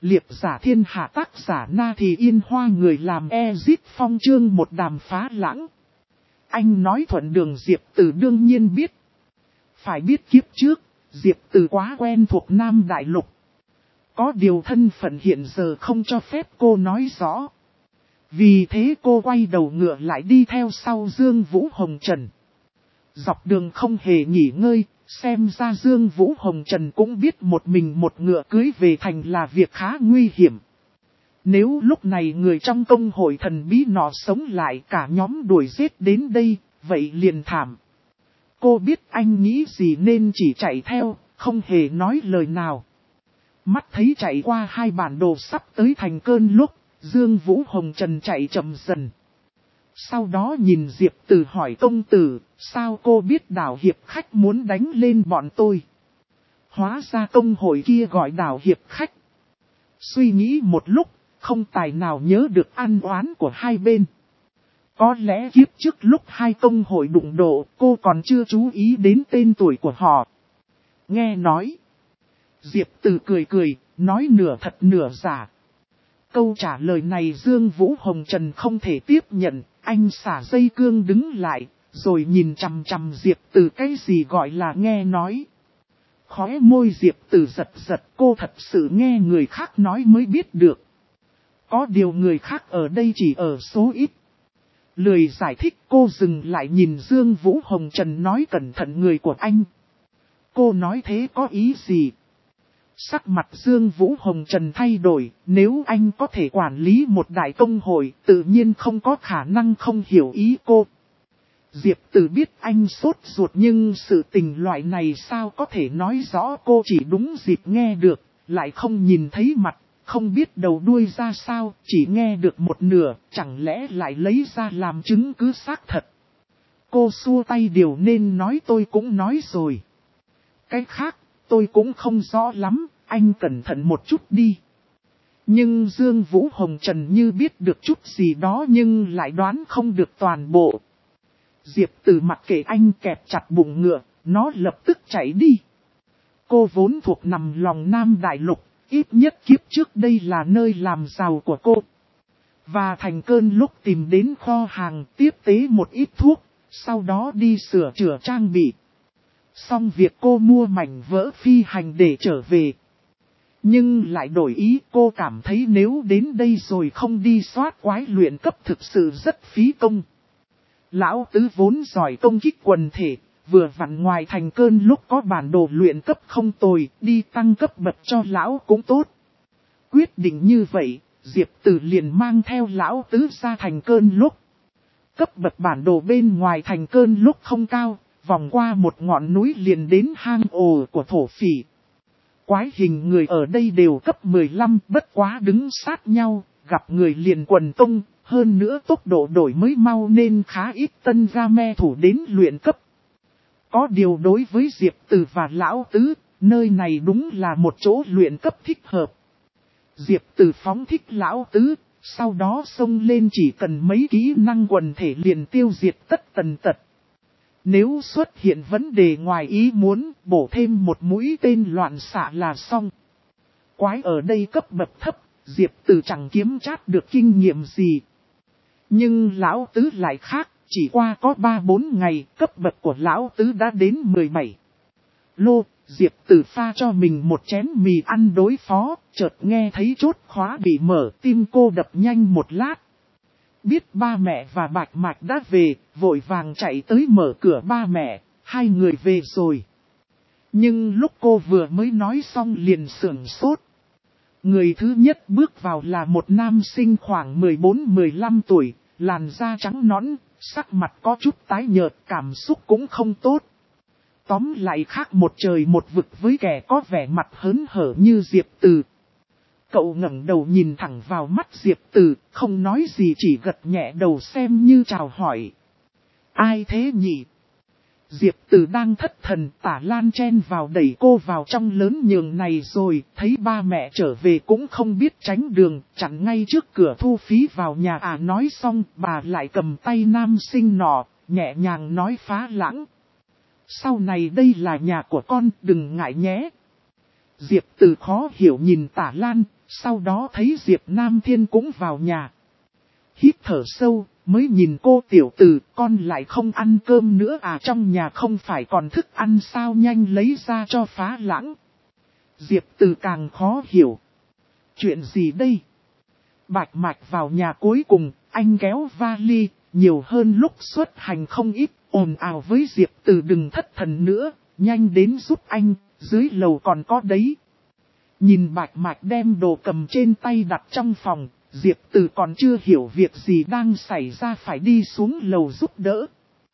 Liệp giả thiên hạ tác giả Na Thì Yên Hoa người làm Ezit Phong chương một đàm phá lãng. Anh nói thuận đường Diệp Tử đương nhiên biết. Phải biết kiếp trước, Diệp Tử quá quen thuộc Nam Đại Lục. Có điều thân phận hiện giờ không cho phép cô nói rõ. Vì thế cô quay đầu ngựa lại đi theo sau Dương Vũ Hồng Trần. Dọc đường không hề nghỉ ngơi, xem ra Dương Vũ Hồng Trần cũng biết một mình một ngựa cưới về thành là việc khá nguy hiểm. Nếu lúc này người trong công hội thần bí nọ sống lại cả nhóm đuổi giết đến đây, vậy liền thảm. Cô biết anh nghĩ gì nên chỉ chạy theo, không hề nói lời nào. Mắt thấy chạy qua hai bản đồ sắp tới thành cơn lúc, Dương Vũ Hồng Trần chạy chậm dần. Sau đó nhìn Diệp Tử hỏi công tử, sao cô biết đảo hiệp khách muốn đánh lên bọn tôi? Hóa ra công hội kia gọi đảo hiệp khách. Suy nghĩ một lúc, không tài nào nhớ được ăn oán của hai bên. Có lẽ kiếp trước lúc hai công hội đụng độ, cô còn chưa chú ý đến tên tuổi của họ. Nghe nói. Diệp Tử cười cười, nói nửa thật nửa giả. Câu trả lời này Dương Vũ Hồng Trần không thể tiếp nhận, anh xả dây cương đứng lại, rồi nhìn chằm chằm Diệp Tử cái gì gọi là nghe nói. Khóe môi Diệp Tử giật giật, cô thật sự nghe người khác nói mới biết được. Có điều người khác ở đây chỉ ở số ít. Lười giải thích cô dừng lại nhìn Dương Vũ Hồng Trần nói cẩn thận người của anh. Cô nói thế có ý gì? Sắc mặt Dương Vũ Hồng Trần thay đổi, nếu anh có thể quản lý một đại công hội, tự nhiên không có khả năng không hiểu ý cô. Diệp Tử biết anh sốt ruột nhưng sự tình loại này sao có thể nói rõ, cô chỉ đúng dịp nghe được, lại không nhìn thấy mặt, không biết đầu đuôi ra sao, chỉ nghe được một nửa, chẳng lẽ lại lấy ra làm chứng cứ xác thật. Cô xua tay điều nên nói tôi cũng nói rồi. Cái khác, tôi cũng không rõ lắm, anh cẩn thận một chút đi. Nhưng Dương Vũ Hồng Trần như biết được chút gì đó nhưng lại đoán không được toàn bộ. Diệp Tử mặc kệ anh kẹp chặt bụng ngựa, nó lập tức chạy đi. Cô vốn thuộc nằm lòng Nam Đại Lục, ít nhất kiếp trước đây là nơi làm giàu của cô. Và thành cơn lúc tìm đến kho hàng tiếp tế một ít thuốc, sau đó đi sửa chữa trang bị. Xong việc cô mua mảnh vỡ phi hành để trở về. Nhưng lại đổi ý, cô cảm thấy nếu đến đây rồi không đi soát quái luyện cấp thực sự rất phí công. Lão Tứ vốn giỏi công kích quần thể, vừa vặn ngoài thành cơn lúc có bản đồ luyện cấp không tồi, đi tăng cấp bậc cho lão cũng tốt. Quyết định như vậy, Diệp Tử liền mang theo Lão Tứ ra thành cơn lúc. Cấp bậc bản đồ bên ngoài thành cơn lúc không cao, vòng qua một ngọn núi liền đến hang ổ của thổ phỉ. Quái hình người ở đây đều cấp 15, bất quá đứng sát nhau, gặp người liền quần tung, hơn nữa tốc độ đổi mới mau nên khá ít tân game thủ đến luyện cấp. Có điều đối với Diệp Tử và Lão Tứ, nơi này đúng là một chỗ luyện cấp thích hợp. Diệp Tử phóng thích Lão Tứ, sau đó xông lên chỉ cần mấy kỹ năng quần thể liền tiêu diệt tất tần tật. Nếu xuất hiện vấn đề ngoài ý muốn, bổ thêm một mũi tên loạn xạ là xong. Quái ở đây cấp bậc thấp, Diệp Tử chẳng kiếm chát được kinh nghiệm gì. Nhưng Lão Tứ lại khác, chỉ qua có 3-4 ngày, cấp bậc của Lão Tứ đã đến 17. Lô, Diệp Tử pha cho mình một chén mì ăn đối phó, chợt nghe thấy chốt khóa bị mở, tim cô đập nhanh một lát. Biết ba mẹ và Bạch Mạch đã về, vội vàng chạy tới mở cửa ba mẹ, hai người về rồi. Nhưng lúc cô vừa mới nói xong liền sửng sốt. Người thứ nhất bước vào là một nam sinh khoảng 14-15 tuổi, làn da trắng nõn, sắc mặt có chút tái nhợt, cảm xúc cũng không tốt. Tóm lại khác một trời một vực với kẻ có vẻ mặt hớn hở như Diệp Tử. Cậu ngẩng đầu nhìn thẳng vào mắt Diệp Tử, không nói gì chỉ gật nhẹ đầu xem như chào hỏi. Ai thế nhỉ? Diệp Tử đang thất thần, Tả Lan chen vào đẩy cô vào trong lớn nhường này rồi, thấy ba mẹ trở về cũng không biết tránh đường, chặn ngay trước cửa thu phí vào nhà. Nói xong, bà lại cầm tay nam sinh nọ, nhẹ nhàng nói phá lãng. Sau này đây là nhà của con, đừng ngại nhé. Diệp Từ khó hiểu nhìn Tả Lan, sau đó thấy Diệp Nam Thiên cũng vào nhà. Hít thở sâu, mới nhìn cô tiểu tử, con lại không ăn cơm nữa à, trong nhà không phải còn thức ăn sao, nhanh lấy ra cho Phá Lãng. Diệp Từ càng khó hiểu. Chuyện gì đây? Bạch Mạch vào nhà cuối cùng, anh kéo vali, nhiều hơn lúc xuất hành không ít, ồn ào với Diệp Từ đừng thất thần nữa, nhanh đến giúp anh, dưới lầu còn có đấy. Nhìn Bạch Mạch đem đồ cầm trên tay đặt trong phòng, Diệp Từ còn chưa hiểu việc gì đang xảy ra phải đi xuống lầu giúp đỡ.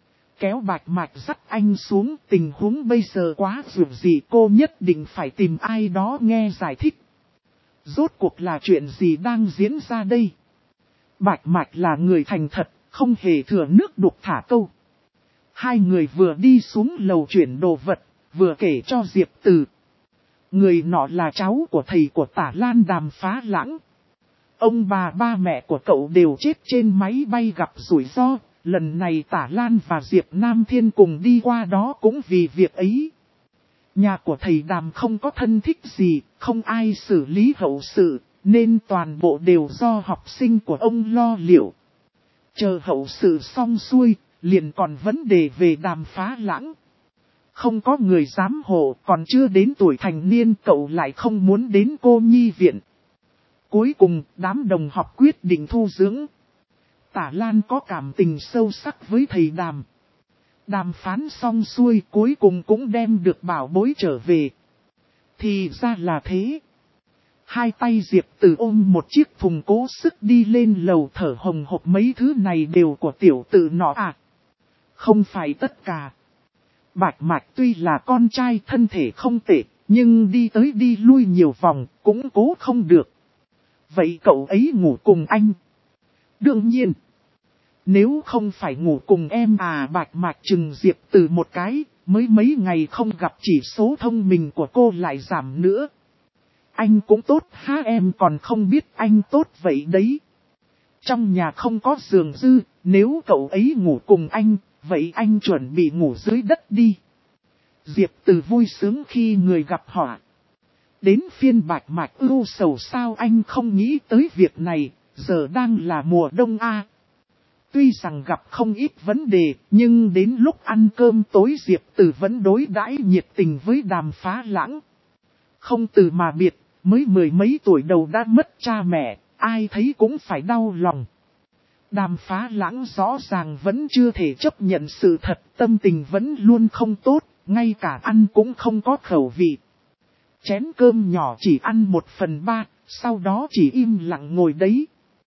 Kéo Bạch Mạch dắt anh xuống, tình huống bây giờ quá rủi gì, cô nhất định phải tìm ai đó nghe giải thích. Rốt cuộc là chuyện gì đang diễn ra đây? Bạch Mạch là người thành thật, không hề thừa nước đục thả câu. Hai người vừa đi xuống lầu chuyển đồ vật, vừa kể cho Diệp Từ. Người nọ là cháu của thầy của Tả Lan Đàm Phá Lãng. Ông bà ba mẹ của cậu đều chết trên máy bay gặp rủi ro, lần này Tả Lan và Diệp Nam Thiên cùng đi qua đó cũng vì việc ấy. Nhà của thầy Đàm không có thân thích gì, không ai xử lý hậu sự, nên toàn bộ đều do học sinh của ông lo liệu. Chờ hậu sự xong xuôi, liền còn vấn đề về Đàm Phá Lãng. Không có người dám hộ, còn chưa đến tuổi thành niên cậu lại không muốn đến cô nhi viện. Cuối cùng, đám đồng học quyết định thu dưỡng. Tả Lan có cảm tình sâu sắc với thầy Đàm. Đàm phán xong xuôi cuối cùng cũng đem được bảo bối trở về. Thì ra là thế. Hai tay Diệp Từ ôm một chiếc thùng cố sức đi lên lầu thở hồng hộc, mấy thứ này đều của tiểu tử nọ à? Không phải tất cả. Bạch Mạch tuy là con trai thân thể không tệ, nhưng đi tới đi lui nhiều vòng cũng cố không được. Vậy cậu ấy ngủ cùng anh? Đương nhiên. Nếu không phải ngủ cùng em à, Bạch Mạch chừng Diệp Từ một cái, mới mấy ngày không gặp chỉ số thông minh của cô lại giảm nữa. Anh cũng tốt há, em còn không biết anh tốt vậy đấy. Trong nhà không có giường dư, nếu cậu ấy ngủ cùng anh, vậy anh chuẩn bị ngủ dưới đất đi. Diệp Từ vui sướng khi người gặp họa. Đến phiên Bạch Mạch ưu sầu, sao anh không nghĩ tới việc này, giờ đang là mùa đông a. Tuy rằng gặp không ít vấn đề, nhưng đến lúc ăn cơm tối Diệp Từ vẫn đối đãi nhiệt tình với Đàm Phá Lãng. Không từ mà biệt, mới mười mấy tuổi đầu đã mất cha mẹ, ai thấy cũng phải đau lòng. Đàm Phá Lãng rõ ràng vẫn chưa thể chấp nhận sự thật, tâm tình vẫn luôn không tốt, ngay cả ăn cũng không có khẩu vị. Chén cơm nhỏ chỉ ăn 1/3, sau đó chỉ im lặng ngồi đấy.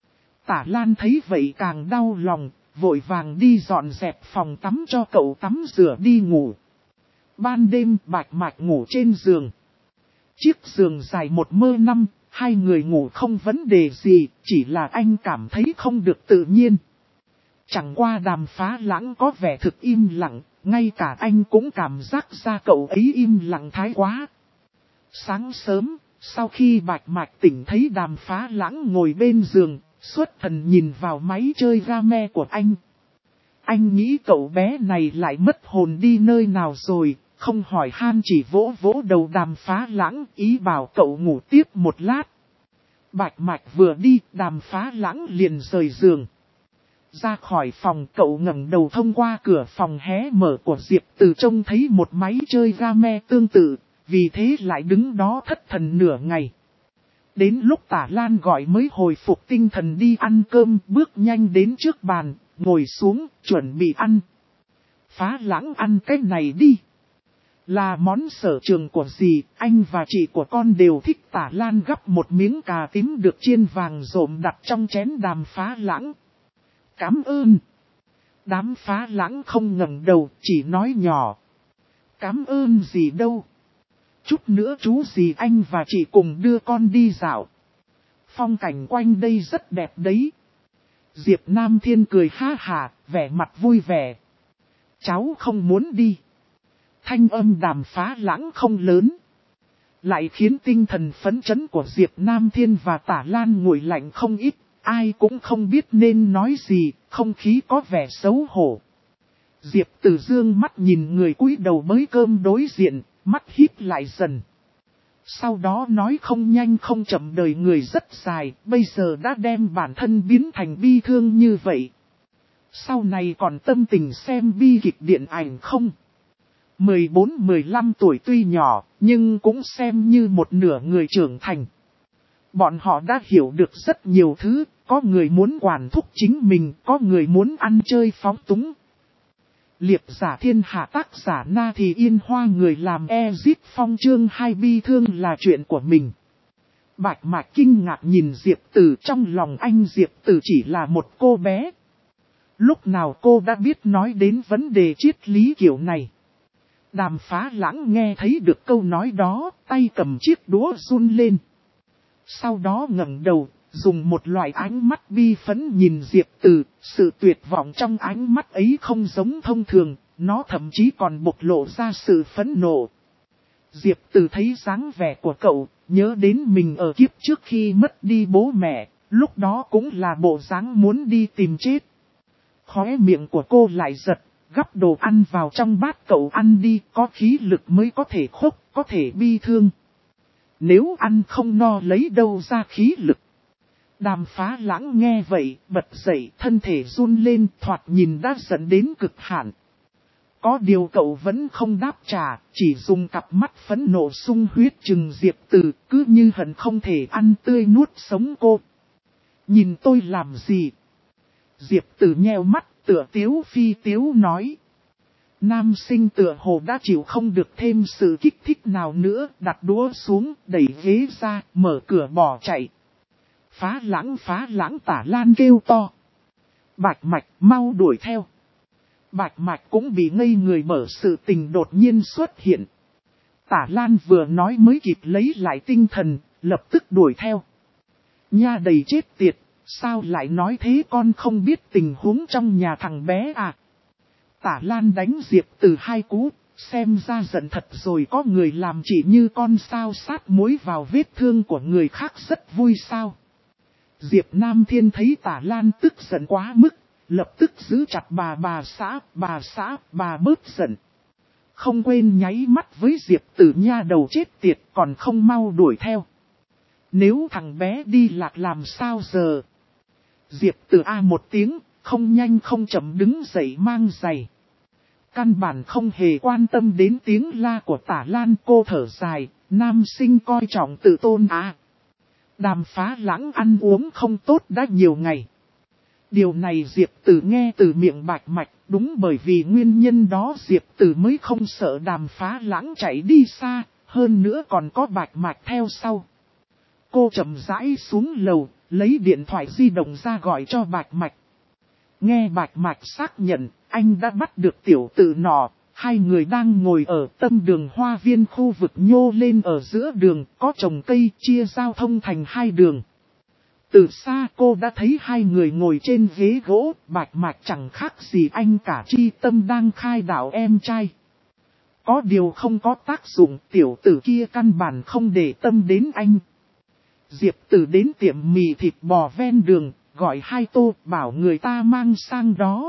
Tả Lan thấy vậy càng đau lòng, vội vàng đi dọn dẹp phòng tắm cho cậu tắm rửa đi ngủ. Ban đêm Bạch Mạch ngủ trên giường. Chiếc giường dài 1m5, hai người ngủ không vấn đề gì, chỉ là anh cảm thấy không được tự nhiên. Chẳng qua Đàm Phá Lãng có vẻ thực im lặng, ngay cả anh cũng cảm giác ra cậu ấy im lặng thái quá. Sáng sớm, sau khi Bạch Mạch tỉnh thấy Đàm Phá Lãng ngồi bên giường, xuất thần nhìn vào máy chơi game của anh. Anh nghĩ cậu bé này lại mất hồn đi nơi nào rồi, không hỏi han chỉ vỗ vỗ đầu Đàm Phá Lãng, ý bảo cậu ngủ tiếp một lát. Bạch Mạch vừa đi, Đàm Phá Lãng liền rời giường. Ra khỏi phòng, cậu ngẩng đầu thông qua cửa phòng hé mở của Diệp Từ trông thấy một máy chơi game tương tự, vì thế lại đứng đó thất thần nửa ngày. Đến lúc Tả Lan gọi mới hồi phục tinh thần đi ăn cơm, bước nhanh đến trước bàn, ngồi xuống, chuẩn bị ăn. Phá Lãng ăn cái này đi. Là món sở trường của dì, anh và chị của con đều thích. Tả Lan gắp một miếng cà tím được chiên vàng rộm đặt trong chén Đàm Phá Lãng. Cảm ơn. Đàm Phá Lãng không ngẩng đầu, chỉ nói nhỏ. Cảm ơn gì đâu. Chút nữa chú dì anh và chị cùng đưa con đi dạo. Phong cảnh quanh đây rất đẹp đấy. Diệp Nam Thiên cười ha hà, vẻ mặt vui vẻ. Cháu không muốn đi. Thanh âm Đàm Phá Lãng không lớn, lại khiến tinh thần phấn chấn của Diệp Nam Thiên và Tả Lan nguội lạnh không ít. Ai cũng không biết nên nói gì, không khí có vẻ xấu hổ. Diệp Từ dương mắt nhìn người cúi đầu bới cơm đối diện, mắt híp lại dần. Sau đó nói không nhanh không chậm đời người rất dài, bây giờ đã đem bản thân biến thành bi thương như vậy. Sau này còn tâm tình xem bi kịch điện ảnh không? 14-15 tuổi tuy nhỏ, nhưng cũng xem như một nửa người trưởng thành. Bọn họ đã hiểu được rất nhiều thứ, có người muốn quản thúc chính mình, có người muốn ăn chơi phóng túng. Liệp giả thiên hạ tác giả Na Thì Yên Hoa, người làm Ezit Phong, chương 2 bi thương là chuyện của mình. Bạch Mạch kinh ngạc nhìn Diệp Tử, trong lòng anh Diệp Tử chỉ là một cô bé. Lúc nào cô đã biết nói đến vấn đề triết lý kiểu này. Đàm Phá Lãng nghe thấy được câu nói đó, tay cầm chiếc đũa run lên. Sau đó ngẩng đầu, dùng một loại ánh mắt bi phẫn nhìn Diệp Tử, sự tuyệt vọng trong ánh mắt ấy không giống thông thường, nó thậm chí còn bộc lộ ra sự phẫn nộ. Diệp Tử thấy dáng vẻ của cậu, nhớ đến mình ở kiếp trước khi mất đi bố mẹ, lúc đó cũng là bộ dáng muốn đi tìm chết. Khóe miệng của cô lại giật, gắp đồ ăn vào trong bát cậu ăn đi, có khí lực mới có thể khóc, có thể bi thương. Nếu ăn không no lấy đâu ra khí lực. Đàm Phá Lãng nghe vậy, bật dậy, thân thể run lên, thoạt nhìn đã dẫn đến cực hạn. Có điều cậu vẫn không đáp trả, chỉ dùng cặp mắt phẫn nộ sung huyết trừng Diệp Tử, cứ như hận không thể ăn tươi nuốt sống cô. Nhìn tôi làm gì? Diệp Tử nheo mắt, tựa tiếu phi tiếu nói. Nam sinh tựa hồ đã chịu không được thêm sự kích thích nào nữa, đặt đũa xuống, đẩy ghế ra, mở cửa bỏ chạy. Phá lãng, Tả Lan kêu to. Bạch Mạch mau đuổi theo. Bạch Mạch cũng bị ngây người bởi sự tình đột nhiên xuất hiện. Tả Lan vừa nói mới kịp lấy lại tinh thần, lập tức đuổi theo. Nha đầy chết tiệt, sao lại nói thế, con không biết tình huống trong nhà thằng bé à? Tả Lan đánh Diệp Tử 2 cú, xem ra giận thật rồi, có người làm chỉ như con sao sát muối vào vết thương của người khác rất vui sao. Diệp Nam Thiên thấy Tả Lan tức giận quá mức, lập tức giữ chặt bà xã, bà bớt giận. Không quên nháy mắt với Diệp Tử, nha đầu chết tiệt, còn không mau đuổi theo. Nếu thằng bé đi lạc làm sao giờ? Diệp Tử a một tiếng, không nhanh không chậm đứng dậy mang giày. Căn bản không hề quan tâm đến tiếng la của Tả Lan, cô thở dài, nam sinh coi trọng tự tôn à. Đàm Phá Lãng ăn uống không tốt đã nhiều ngày. Điều này Diệp Tử nghe từ miệng Bạch Mạch, đúng bởi vì nguyên nhân đó Diệp Tử mới không sợ Đàm Phá Lãng chạy đi xa, hơn nữa còn có Bạch Mạch theo sau. Cô chậm rãi xuống lầu, lấy điện thoại di động ra gọi cho Bạch Mạch. Nghe Bạch Mạch xác nhận, anh đã bắt được tiểu tử nọ, hai người đang ngồi ở tâm đường hoa viên khu vực nhô lên ở giữa đường, có trồng cây chia giao thông thành 2 đường. Từ xa cô đã thấy hai người ngồi trên ghế gỗ, Bạch Mạch chẳng khác gì anh cả Chi Tâm đang khai đạo em trai. Có điều không có tác dụng, tiểu tử kia căn bản không để tâm đến anh. Diệp Tử đến tiệm mì thịt bò ven đường, gọi 2 tô, bảo người ta mang sang đó.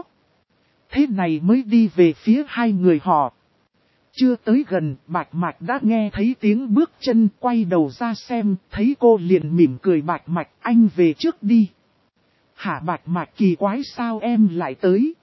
Thế này mới đi về phía hai người họ. Chưa tới gần, Bạch Mạch đã nghe thấy tiếng bước chân, quay đầu ra xem, thấy cô liền mỉm cười. Bạch Mạch, anh về trước đi. Hả? Bạch Mạch kỳ quái, sao em lại tới?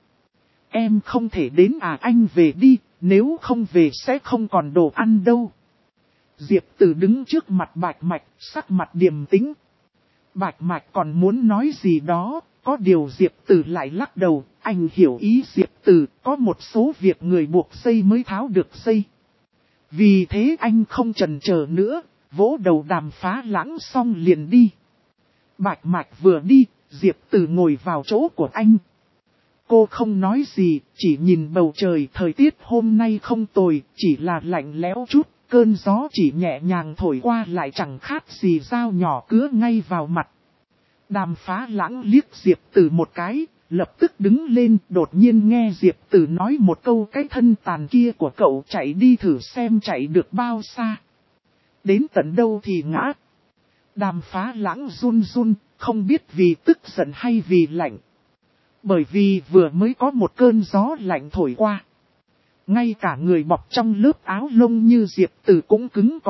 Em không thể đến à? Anh về đi, nếu không về sẽ không còn đồ ăn đâu. Diệp Tử đứng trước mặt Bạch Mạch, sắc mặt điềm tĩnh. Bạch Mạch còn muốn nói gì đó, có điều Diệp Tử lại lắc đầu. Anh hiểu ý Diệp Tử, có một số việc người buộc dây mới tháo được dây. Vì thế anh không chần chờ nữa, vỗ đầu Đàm Phá Lãng xong liền đi. Bạch Mạch vừa đi, Diệp Tử ngồi vào chỗ của anh. Cô không nói gì, chỉ nhìn bầu trời. Thời tiết hôm nay không tồi, chỉ là lạnh lẽo chút. Cơn gió chỉ nhẹ nhàng thổi qua lại chẳng khác gì dao nhỏ cứa ngay vào mặt. Đàm Phá Lãng liếc Diệp Tử một cái, lập tức đứng lên, đột nhiên nghe Diệp Tử nói một câu, cái thân tàn kia của cậu chạy đi thử xem chạy được bao xa. Đến tận đâu thì ngã. Đàm Phá Lãng run run, không biết vì tức giận hay vì lạnh. Bởi vì vừa mới có một cơn gió lạnh thổi qua. Ngay cả người bọc trong lớp áo lông như Diệp Tử cũng cứng còng,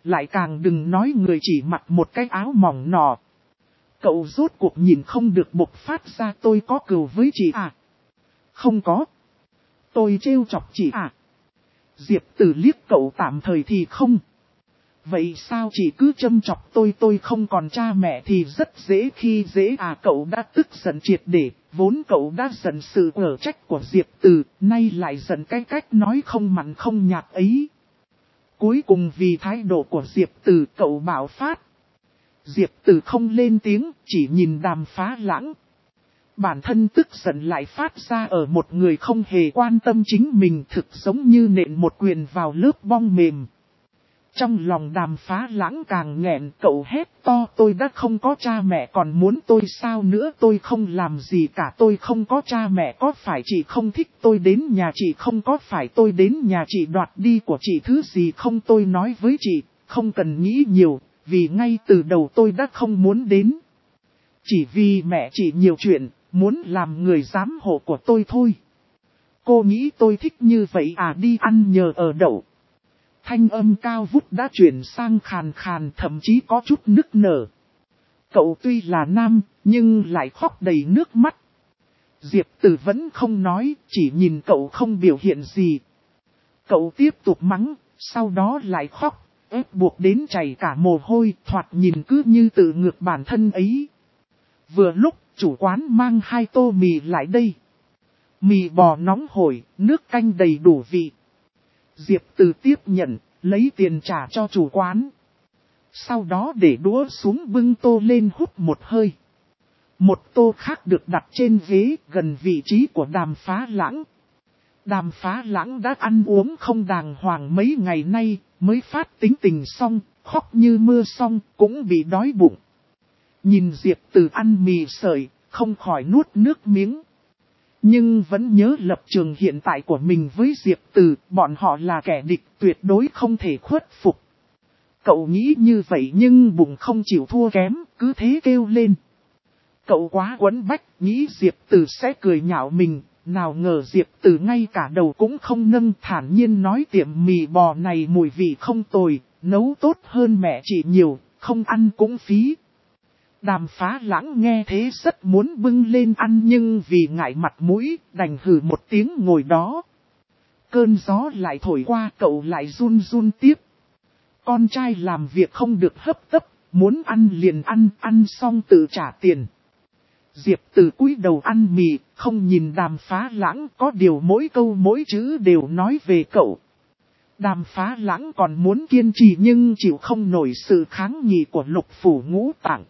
lại càng đừng nói người chỉ mặc một cái áo mỏng nọ. Cậu rốt cuộc nhìn không được bộc phát ra tôi có cừu với chị à? Không có. Tôi trêu chọc chị à? Diệp Tử liếc cậu tạm thời thì không. Vậy sao chị cứ châm chọc tôi không còn cha mẹ thì rất dễ khi dễ à? Cậu đã tức giận triệt để, vốn cậu đã giận sự quở trách của Diệp Tử, nay lại giận cái cách nói không mặn không nhạt ấy. Cuối cùng vì thái độ của Diệp Tử cậu bạo phát. Diệp Tử không lên tiếng, chỉ nhìn Đàm Phá Lãng. Bản thân tức giận lại phát ra ở một người không hề quan tâm chính mình, thực giống như nện một quyền vào lớp bong mềm. Trong lòng Đàm Phá Lãng càng nghẹn, cậu hét to tôi đã không có cha mẹ còn muốn tôi sao nữa, tôi không làm gì cả, tôi không có cha mẹ, có phải chị không thích tôi đến nhà chị không, có phải tôi đến nhà chị đoạt đi của chị thứ gì không, tôi nói với chị, không cần nghĩ nhiều, vì ngay từ đầu tôi đã không muốn đến. Chỉ vì mẹ chị nhiều chuyện, muốn làm người giám hộ của tôi thôi. Cô nghĩ tôi thích như vậy à, đi ăn nhờ ở đậu. Thanh âm cao vút đã chuyển sang khàn khàn, thậm chí có chút nức nở. Cậu tuy là nam, nhưng lại khóc đầy nước mắt. Diệp Tử vẫn không nói, chỉ nhìn cậu không biểu hiện gì. Cậu tiếp tục mắng, sau đó lại khóc, ép buộc đến chảy cả mồ hôi, thoạt nhìn cứ như tự ngược bản thân ấy. Vừa lúc, chủ quán mang 2 tô mì lại đây. Mì bò nóng hổi, nước canh đầy đủ vị. Diệp Tử tiếp nhận, lấy tiền trả cho chủ quán. Sau đó để đũa xuống bưng tô lên hút một hơi. Một tô khác được đặt trên ghế gần vị trí của Đàm Phá Lãng. Đàm Phá Lãng đã ăn uống không đàng hoàng mấy ngày nay, mới phát tính tình xong, khóc như mưa xong, cũng bị đói bụng. Nhìn Diệp Tử ăn mì sợi, không khỏi nuốt nước miếng. Nhưng vẫn nhớ lập trường hiện tại của mình với Diệp Tử, bọn họ là kẻ địch tuyệt đối không thể khuất phục. Cậu nghĩ như vậy nhưng bụng không chịu thua kém, cứ thế kêu lên. Cậu quá quấn bách, nghĩ Diệp Tử sẽ cười nhạo mình, nào ngờ Diệp Tử ngay cả đầu cũng không nâng, thản nhiên nói tiệm mì bò này mùi vị không tồi, nấu tốt hơn mẹ chị nhiều, không ăn cũng phí. Đàm Phá Lãng nghe thế rất muốn bưng lên ăn nhưng vì ngại mặt mũi, đành hừ một tiếng ngồi đó. Cơn gió lại thổi qua, cậu lại run run tiếp. Con trai làm việc không được hấp tấp, muốn ăn liền ăn xong tự trả tiền. Diệp Tử cúi đầu ăn mì, không nhìn Đàm Phá Lãng, có điều mỗi câu mỗi chữ đều nói về cậu. Đàm Phá Lãng còn muốn kiên trì nhưng chịu không nổi sự kháng nghị của Lục Phủ Ngũ Tạng.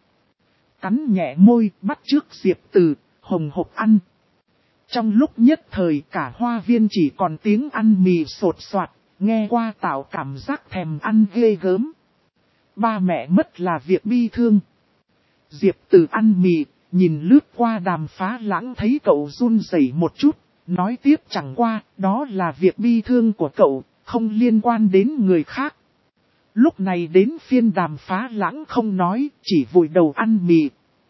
Cắn nhẹ môi, bắt chước Diệp Tử, hồng hộc ăn. Trong lúc nhất thời cả hoa viên chỉ còn tiếng ăn mì sột soạt, nghe qua tạo cảm giác thèm ăn ghê gớm. Ba mẹ mất là việc bi thương. Diệp Tử ăn mì, nhìn lướt qua Đàm Phá Lãng thấy cậu run rẩy một chút, nói tiếp chẳng qua, đó là việc bi thương của cậu, không liên quan đến người khác. Lúc này đến phiên Đàm Phá Lãng không nói, chỉ vùi đầu ăn mì.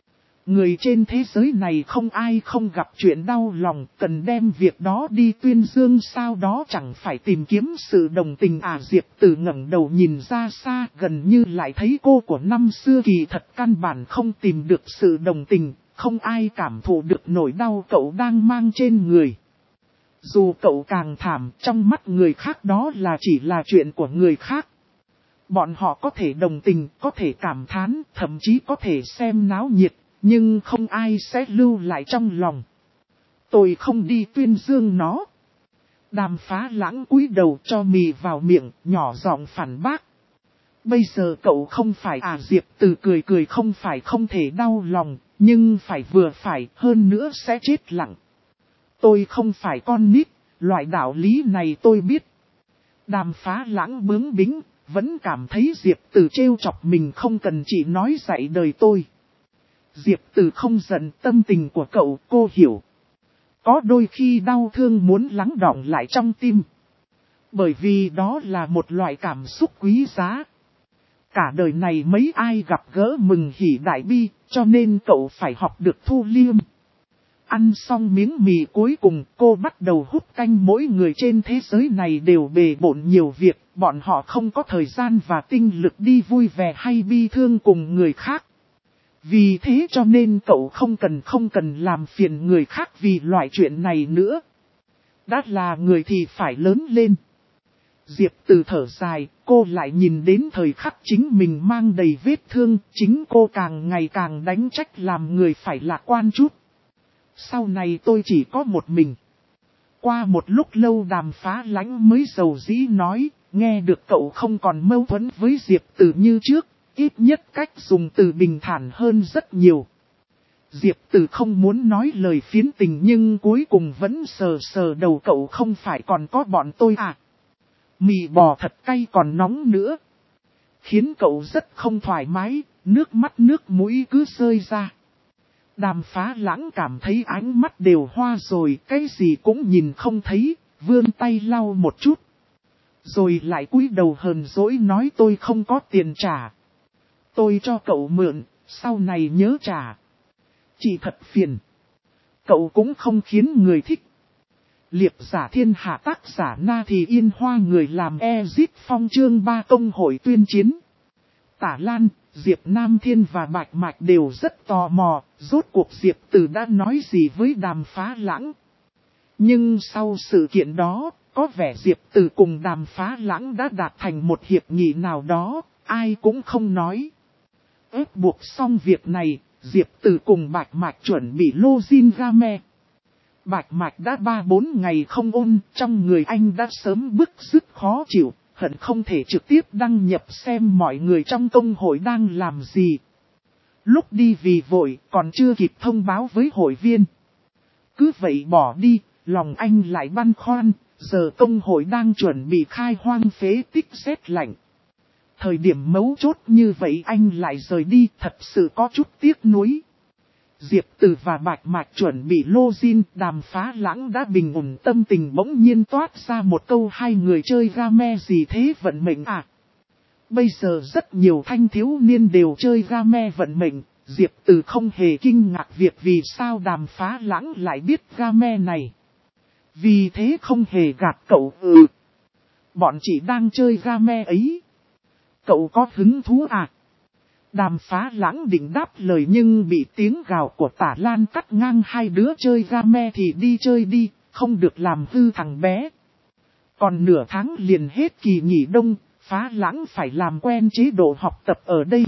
Người trên thế giới này không ai không gặp chuyện đau lòng, cần đem việc đó đi tuyên dương sao đó chẳng phải tìm kiếm sự đồng tình à. Diệp Tử ngẩng đầu nhìn ra xa, gần như lại thấy cô của năm xưa, kỳ thật căn bản không tìm được sự đồng tình, không ai cảm thụ được nỗi đau cậu đang mang trên người. Dù cậu càng thảm, trong mắt người khác đó là chỉ là chuyện của người khác. Bọn họ có thể đồng tình, có thể cảm thán, thậm chí có thể xem náo nhiệt, nhưng không ai sẽ lưu lại trong lòng. Tôi không đi tuyên dương nó. Đàm Phá Lãng cúi đầu cho mì vào miệng, nhỏ giọng phản bác. Bây giờ cậu không phải à. Diệp Tử cười cười, không phải không thể đau lòng, nhưng phải vừa phải, hơn nữa sẽ chết lặng. Tôi không phải con nít, loại đạo lý này tôi biết. Đàm Phá Lãng bướng bính, vẫn cảm thấy Diệp Tử trêu chọc mình, không cần chỉ nói dạy đời tôi. Diệp Tử không giận, tâm tình của cậu cô hiểu. Có đôi khi đau thương muốn lắng đọng lại trong tim. Bởi vì đó là một loại cảm xúc quý giá. Cả đời này mấy ai gặp gỡ mừng hỉ đại bi, cho nên cậu phải học được thu liêm. Ăn xong miếng mì cuối cùng, cô bắt đầu hút canh. Mỗi người trên thế giới này đều bề bộn nhiều việc, bọn họ không có thời gian và tinh lực đi vui vẻ hay bi thương cùng người khác. Vì thế cho nên cậu không cần làm phiền người khác vì loại chuyện này nữa. Đã là người thì phải lớn lên. Diệp Từ thở dài, cô lại nhìn đến thời khắc chính mình mang đầy vết thương, chính cô càng ngày càng đánh trách làm người phải lạc quan chút. Sau này tôi chỉ có một mình. Qua một lúc lâu Đàm Phá Lãnh mới dầu dĩ nói, nghe được cậu không còn mâu thuẫn với Diệp Từ như trước, ít nhất cách dùng từ bình thản hơn rất nhiều. Diệp Từ không muốn nói lời phiến tình nhưng cuối cùng vẫn sờ sờ đầu cậu, không phải còn có bọn tôi à. Mì bò thật cay còn nóng nữa. Khiến cậu rất không thoải mái, nước mắt nước mũi cứ rơi ra. Đàm Phá Lãng cảm thấy ánh mắt đều hoa rồi, cái gì cũng nhìn không thấy, vươn tay lau một chút. Rồi lại cúi đầu hờn dỗi nói tôi không có tiền trả. Tôi cho cậu mượn, sau này nhớ trả. Chỉ thật phiền. Cậu cũng không khiến người thích. Liệp giả thiên hạ tác giả Na Thì Yên Hoa, người làm Ezit Phong, chương 3 công hội tuyên chiến. Tả Lan, Diệp Nam Thiên và Bạch Mạch đều rất tò mò, rốt cuộc Diệp Từ đã nói gì với Đàm Phá Lãng. Nhưng sau sự kiện đó, có vẻ Diệp Từ cùng Đàm Phá Lãng đã đạt thành một hiệp nghị nào đó, ai cũng không nói. Ép buộc xong việc này, Diệp Từ cùng Bạch Mạch chuẩn bị login game. Bạch Mạch đã 3-4 ngày không ôn, trong người anh đã sớm bứt rứt khó chịu, hận không thể trực tiếp đăng nhập xem mọi người trong công hội đang làm gì. Lúc đi vì vội, còn chưa kịp thông báo với hội viên. Cứ vậy bỏ đi, lòng anh lại băn khoăn, giờ công hội đang chuẩn bị khai hoang phế tích rét lạnh. Thời điểm mấu chốt như vậy anh lại rời đi, thật sự có chút tiếc nuối. Diệp Từ và Bạch Mạch chuẩn bị login, Đàm Phá Lãng đã bình ổn tâm tình, bỗng nhiên toát ra một câu, hai người chơi game gì thế vận mệnh à. Bây giờ rất nhiều thanh thiếu niên đều chơi game vận mệnh, Diệp Từ không hề kinh ngạc việc vì sao Đàm Phá Lãng lại biết game này. Vì thế không hề gạt cậu. Bọn chị đang chơi game ấy. Cậu có hứng thú à? Đàm Phá Lãng định đáp lời nhưng bị tiếng gào của Tả Lan cắt ngang, hai đứa chơi game thì đi chơi đi, không được làm hư thằng bé. Còn nửa tháng liền hết kỳ nghỉ đông, Phá Lãng phải làm quen chế độ học tập ở đây.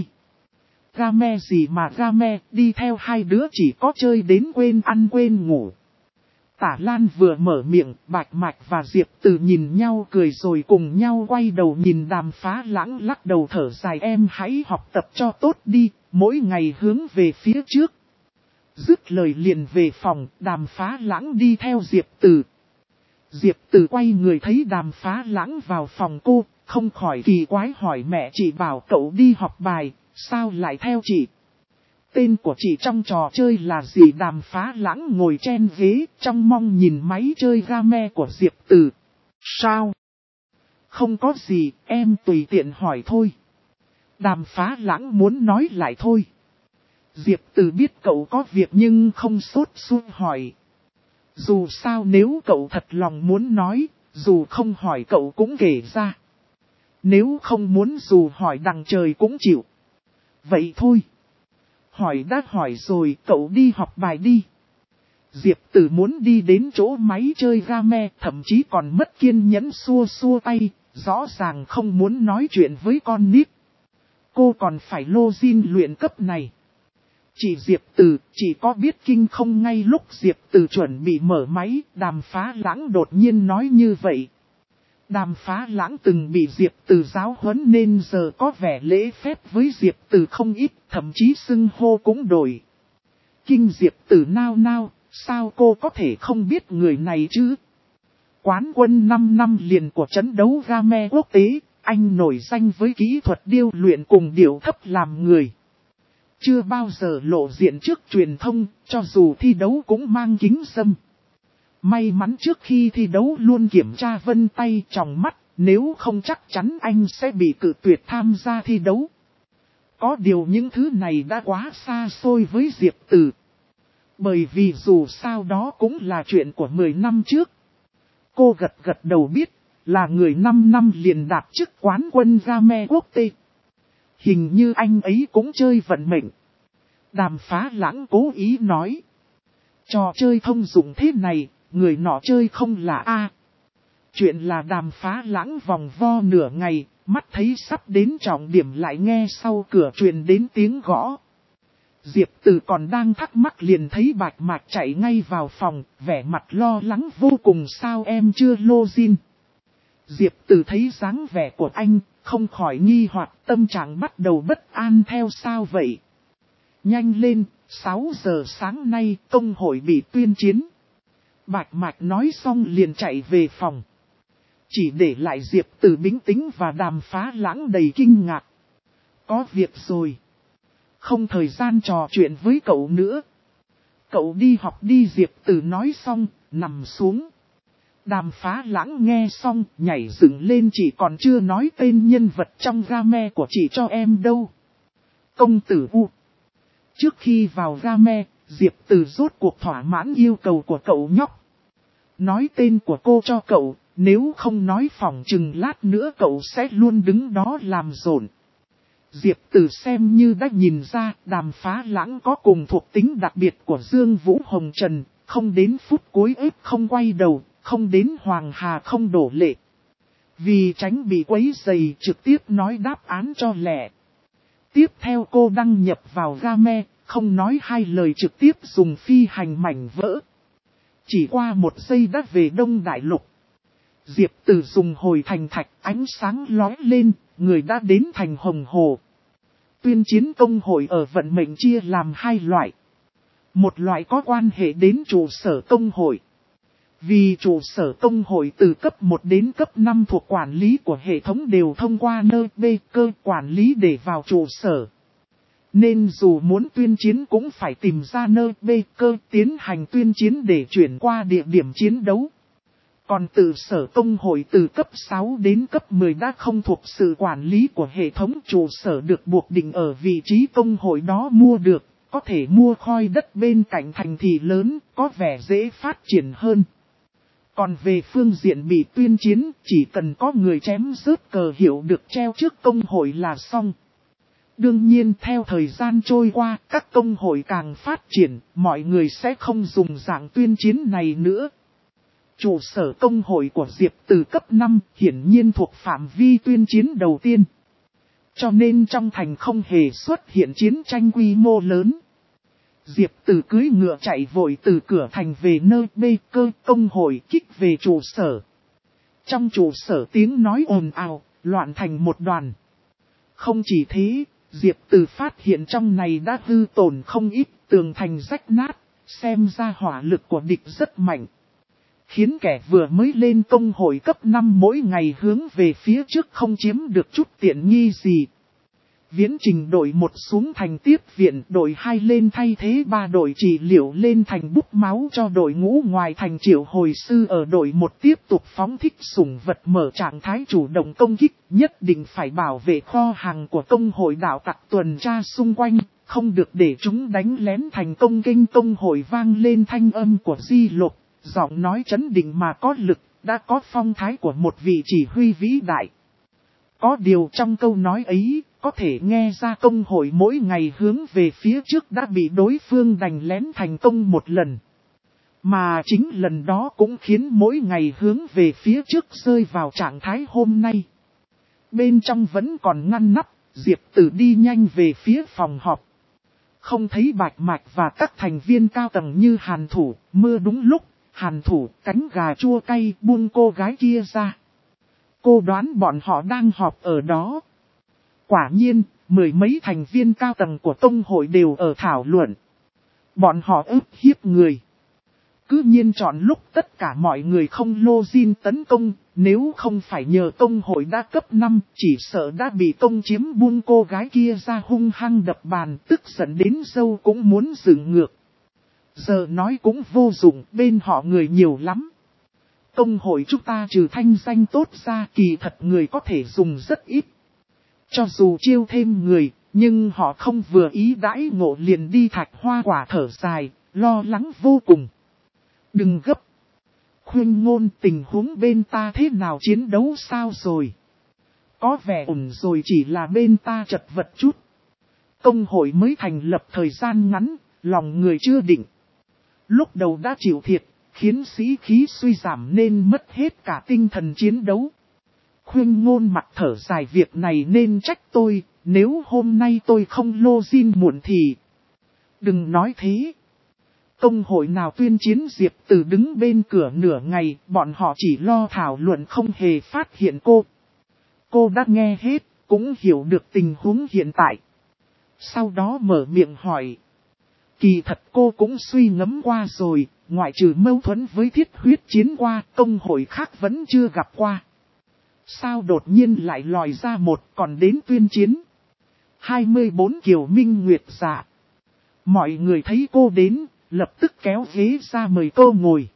Game gì mà game, đi theo hai đứa chỉ có chơi đến quên ăn quên ngủ. Tả Lan vừa mở miệng, Bạch Mạch và Diệp Từ nhìn nhau cười rồi cùng nhau quay đầu nhìn Đàm Phá Lãng, lắc đầu thở dài, em hãy học tập cho tốt đi, mỗi ngày hướng về phía trước. Dứt lời liền về phòng, Đàm Phá Lãng đi theo Diệp Từ. Diệp Từ quay người thấy Đàm Phá Lãng vào phòng cô, không khỏi kỳ quái hỏi, mẹ chị bảo cậu đi học bài, sao lại theo chị? Tên của chị trong trò chơi là gì? Đàm Phá Lãng ngồi trên ghế, trong mong nhìn máy chơi game của Diệp Từ. Sao? Không có gì, em tùy tiện hỏi thôi. Đàm Phá Lãng muốn nói lại thôi. Diệp Từ biết cậu có việc nhưng không sốt ruột hỏi. Dù sao nếu cậu thật lòng muốn nói, dù không hỏi cậu cũng kể ra. Nếu không muốn dù hỏi đằng trời cũng chịu. Vậy thôi. Hỏi đã hỏi rồi, cậu đi học bài đi. Diệp Từ muốn đi đến chỗ máy chơi game, thậm chí còn mất kiên nhẫn xua xua tay, rõ ràng không muốn nói chuyện với con nít. Cô còn phải login luyện cấp này. Chị Diệp Từ, chị có biết kinh không? Ngay lúc Diệp Từ chuẩn bị mở máy, Đàm Phá Lãng đột nhiên nói như vậy. Đàm Phá Lãng từng bị Diệp Từ giáo huấn nên giờ có vẻ lễ phép với Diệp Từ không ít, thậm chí xưng hô cũng đổi. Kinh Diệp Từ nao nao, sao cô có thể không biết người này chứ? Quán quân 5 năm liền của trận đấu game quốc tế, anh nổi danh với kỹ thuật điêu luyện cùng điệu thấp làm người. Chưa bao giờ lộ diện trước truyền thông, cho dù thi đấu cũng mang kính râm. May mắn trước khi thi đấu luôn kiểm tra vân tay tròng mắt, nếu không chắc chắn anh sẽ bị cự tuyệt tham gia thi đấu. Có điều những thứ này đã quá xa xôi với Diệp Từ. Bởi vì dù sao đó cũng là chuyện của 10 năm trước. Cô gật gật đầu biết, là người 5 năm liền đạt chức quán quân game quốc tế. Hình như anh ấy cũng chơi vận mệnh. Đàm Phá Lãng cố ý nói. Trò chơi thông dụng thế này, người nọ chơi không là A. Chuyện là Đàm Phá Lãng vòng vo nửa ngày, mắt thấy sắp đến trọng điểm lại nghe sau cửa truyền đến tiếng gõ. Diệp Từ còn đang thắc mắc liền thấy Bạch Mạc chạy ngay vào phòng, vẻ mặt lo lắng vô cùng sao em chưa login. Diệp Từ thấy dáng vẻ của anh, không khỏi nghi hoặc tâm trạng bắt đầu bất an theo sao vậy. Nhanh lên, 6 giờ sáng nay công hội bị tuyên chiến. Bạch Mạc nói xong liền chạy về phòng. Chỉ để lại Diệp Từ bình tĩnh và Đàm Phá Lãng đầy kinh ngạc. Có việc rồi. Không thời gian trò chuyện với cậu nữa. Cậu đi học đi Diệp Từ nói xong, nằm xuống. Đàm Phá Lãng nghe xong, nhảy dựng lên chỉ còn chưa nói tên nhân vật trong game của chị cho em đâu. Công tử U. Trước khi vào game, Diệp Từ rốt cuộc thỏa mãn yêu cầu của cậu nhóc. Nói tên của cô cho cậu, nếu không nói phỏng chừng lát nữa cậu sẽ luôn đứng đó làm rộn. Diệp Từ xem như đã nhìn ra Đàm Phá Lãng có cùng thuộc tính đặc biệt của Dương Vũ Hồng Trần, không đến phút cuối ếp không quay đầu, không đến Hoàng Hà không đổ lệ. Vì tránh bị quấy rầy trực tiếp nói đáp án cho lẹ. Tiếp theo cô đăng nhập vào game, không nói hai lời trực tiếp dùng phi hành mảnh vỡ. Chỉ qua 1 giây đã về Đông Đại Lục. Diệp Từ dùng hồi thành thạch ánh sáng lóe lên, người đã đến thành Hồng Hồ. Tuyên chiến công hội ở vận mệnh chia làm 2 loại. Một loại có quan hệ đến trụ sở công hội. Vì trụ sở công hội từ cấp 1 đến cấp 5 thuộc quản lý của hệ thống đều thông qua nơi B cơ quản lý để vào trụ sở. Nên dù muốn tuyên chiến cũng phải tìm ra nơi B cơ tiến hành tuyên chiến để chuyển qua địa điểm chiến đấu. Còn từ sở công hội từ cấp 6 đến cấp 10 đã không thuộc sự quản lý của hệ thống trụ sở được buộc định ở vị trí công hội đó mua được, có thể mua khoi đất bên cạnh thành thị lớn, có vẻ dễ phát triển hơn. Còn về phương diện bị tuyên chiến, chỉ cần có người chém rớt cờ hiệu được treo trước công hội là xong. Đương nhiên theo thời gian trôi qua, các công hội càng phát triển, mọi người sẽ không dùng dạng tuyên chiến này nữa. Trụ sở công hội của Diệp Từ cấp 5 hiển nhiên thuộc phạm vi tuyên chiến đầu tiên. Cho nên trong thành không hề xuất hiện chiến tranh quy mô lớn. Diệp Từ cưỡi ngựa chạy vội từ cửa thành về nơi B cơ công hội kích về trụ sở. Trong trụ sở tiếng nói ồn ào, loạn thành một đoàn. Không chỉ thế, Diệp Từ phát hiện trong này đã hư tổn không ít, tường thành rách nát, xem ra hỏa lực của địch rất mạnh. Khiến kẻ vừa mới lên công hội cấp 5 mỗi ngày hướng về phía trước không chiếm được chút tiện nghi gì. Viễn Trình đội 1 xuống thành tiếp viện, đội 2 lên thay thế 3 đội trị liệu lên thành bút máu cho đội ngũ ngoài thành triệu hồi sư ở đội 1 tiếp tục phóng thích sủng vật mở trạng thái chủ động công kích, nhất định phải bảo vệ kho hàng của công hội đạo tặc tuần tra xung quanh, không được để chúng đánh lén thành công. Kinh công hội vang lên thanh âm của Di Lục, giọng nói trấn định mà có lực, đã có phong thái của một vị chỉ huy vĩ đại. Có điều trong câu nói ấy, có thể nghe ra công hội mỗi ngày hướng về phía trước đã bị đối phương đánh lén thành công một lần. Mà chính lần đó cũng khiến mỗi ngày hướng về phía trước rơi vào trạng thái hôm nay. Bên trong vẫn còn ngăn nắp, Diệp Tử đi nhanh về phía phòng họp. Không thấy Bạch Mạch và các thành viên cao tầng như Hàn Thủ, mưa đúng lúc, Hàn Thủ cánh gà chua cay buông cô gái kia ra. Cô đoán bọn họ đang họp ở đó. Quả nhiên, 10 mấy thành viên cao tầng của công hội đều ở thảo luận. Bọn họ ức hiếp người. Cứ nhiên chọn lúc tất cả mọi người không login tấn công, nếu không phải nhờ công hội đã cấp 5, chỉ sợ đã bị công chiếm buông cô gái kia ra hung hăng đập bàn, tức giận đến dâu cũng muốn dựng ngược. Giờ nói cũng vô dụng, bên họ người nhiều lắm. Công hội chúng ta trừ thanh danh tốt ra kỳ thật người có thể dùng rất ít. Cho dù chiêu thêm người, nhưng họ không vừa ý đãi ngộ liền đi Thạch Hoa Quả thở dài, lo lắng vô cùng. Đừng gấp. Khuyên ngôn tình huống bên ta thế nào chiến đấu sao rồi? Có vẻ ổn rồi, chỉ là bên ta chật vật chút. Công hội mới thành lập thời gian ngắn, lòng người chưa định. Lúc đầu đã chịu thiệt, khiến sĩ khí suy giảm nên mất hết cả tinh thần chiến đấu. Khuyên ngôn mặt thở dài, việc này nên trách tôi, nếu hôm nay tôi không lô zin muộn thì... Đừng nói thế. Công hội nào tuyên chiến, Diệp Từ đứng bên cửa nửa ngày, bọn họ chỉ lo thảo luận không hề phát hiện cô. Cô đã nghe hết, cũng hiểu được tình huống hiện tại. Sau đó mở miệng hỏi. Kỳ thật cô cũng suy ngẫm qua rồi, ngoại trừ mâu thuẫn với Thiết Huyết chiến qua, công hội khác vẫn chưa gặp qua. Sao đột nhiên lại lòi ra một còn đến tuyên chiến? 24 Kiều Minh Nguyệt dạ. Mọi người thấy cô đến, lập tức kéo ghế ra mời cô ngồi.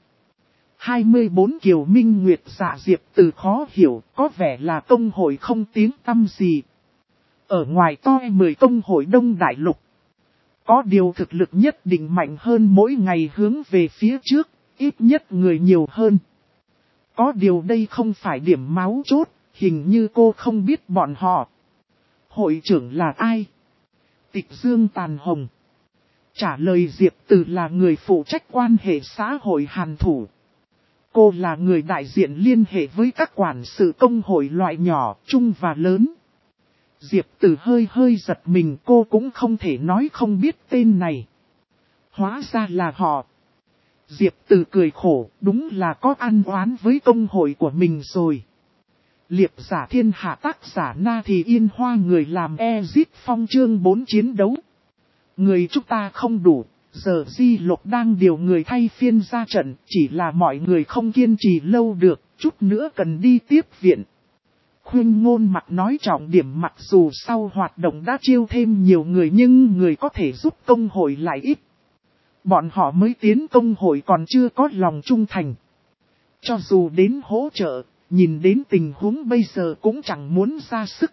24 Kiều Minh Nguyệt dạ, Diệp Từ khó hiểu, có vẻ là công hội không tiếng tăm gì. Ở ngoài toi 10 công hội Đông Đại Lục. Có điều thực lực nhất định mạnh hơn, mỗi ngày hướng về phía trước, ít nhất người nhiều hơn. Có điều đây không phải điểm máu chốt, hình như cô không biết bọn họ. Hội trưởng là ai? Tịch Dương Tàn Hồng. Trả lời Diệp Từ là người phụ trách quan hệ xã hội Hàn Thủ. Cô là người đại diện liên hệ với các quản sự công hội loại nhỏ, trung và lớn. Diệp Từ hơi giật mình, cô cũng không thể nói không biết tên này. Hóa ra là họ. Diệp Từ cười khổ, đúng là có ăn oán với công hội của mình rồi. Liệp giả thiên hạ, tác giả Na Thì Yên Hoa, người làm Ezit Phong, chương 4 chiến đấu. Người chúng ta không đủ, giờ Di Lộc đang điều người thay phiên ra trận, chỉ là mọi người không kiên trì lâu được, chút nữa cần đi tiếp viện. Khuyên ngôn mặt nói trọng điểm, mặc dù sau hoạt động đã chiêu thêm nhiều người nhưng người có thể giúp công hội lại ít. Bọn họ mới tiến công hội còn chưa có lòng trung thành. Cho dù đến hỗ trợ, nhìn đến tình huống bây giờ cũng chẳng muốn ra sức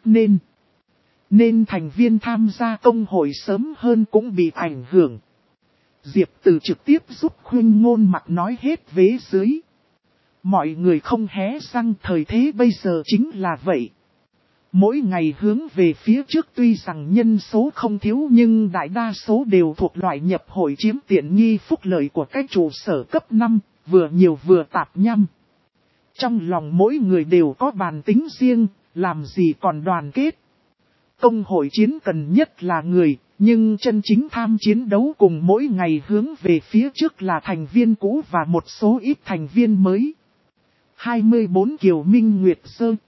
nên thành viên tham gia công hội sớm hơn cũng bị ảnh hưởng. Diệp Từ trực tiếp giúp khuyên ngôn mặt nói hết vế dưới. Mọi người không hé răng, thời thế bây giờ chính là vậy. Mỗi ngày hướng về phía trước, tuy rằng nhân số không thiếu nhưng đại đa số đều thuộc loại nhập hội chiếm tiện nghi phúc lợi của các trụ sở cấp 5, vừa nhiều vừa tạp nhăm. Trong lòng mỗi người đều có bản tính riêng, làm gì còn đoàn kết. Công hội chiến cần nhất là người, nhưng chân chính tham chiến đấu cùng mỗi ngày hướng về phía trước là thành viên cũ và một số ít thành viên mới. 24 Kiều Minh Nguyệt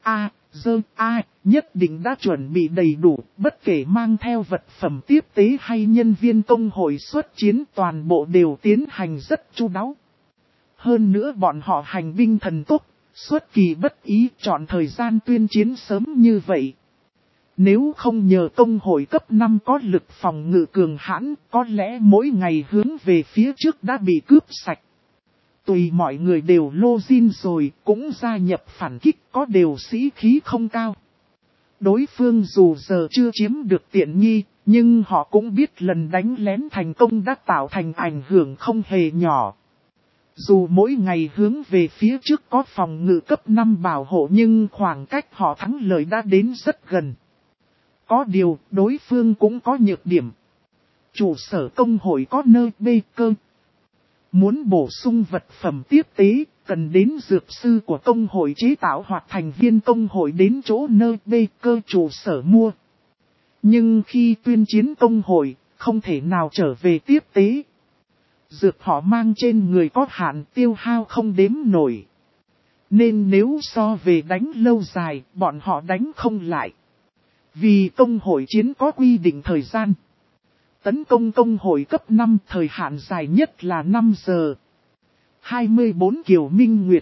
nhất định đã chuẩn bị đầy đủ, bất kể mang theo vật phẩm tiếp tế hay nhân viên công hội xuất chiến, toàn bộ đều tiến hành rất chu đáo. Hơn nữa bọn họ hành binh thần tốc, xuất kỳ bất ý chọn thời gian tuyên chiến sớm như vậy. Nếu không nhờ công hội cấp 5 có lực phòng ngự cường hãn, có lẽ mỗi ngày hướng về phía trước đã bị cướp sạch. Tùy mọi người đều lô zin rồi, cũng gia nhập phản kích, có điều sĩ khí không cao. Đối phương dù giờ chưa chiếm được tiện nghi, nhưng họ cũng biết lần đánh lén thành công đã tạo thành ảnh hưởng không hề nhỏ. Dù mỗi ngày hướng về phía trước có phòng ngự cấp 5 bảo hộ nhưng khoảng cách họ thắng lợi đã đến rất gần. Có điều, đối phương cũng có nhược điểm. Trụ sở công hội có nơi bê cơ. Muốn bổ sung vật phẩm tiếp tế, cần đến dược sư của công hội chế tạo hoặc thành viên công hội đến chỗ nơi bê cơ trụ sở mua. Nhưng khi tuyên chiến công hội, không thể nào trở về tiếp tế. Dược họ mang trên người có hạn, tiêu hao không đếm nổi. Nên nếu so về đánh lâu dài, bọn họ đánh không lại. Vì công hội chiến có quy định thời gian. Tấn công công hội cấp 5 thời hạn dài nhất là 5 giờ. 24 Kiều Minh Nguyệt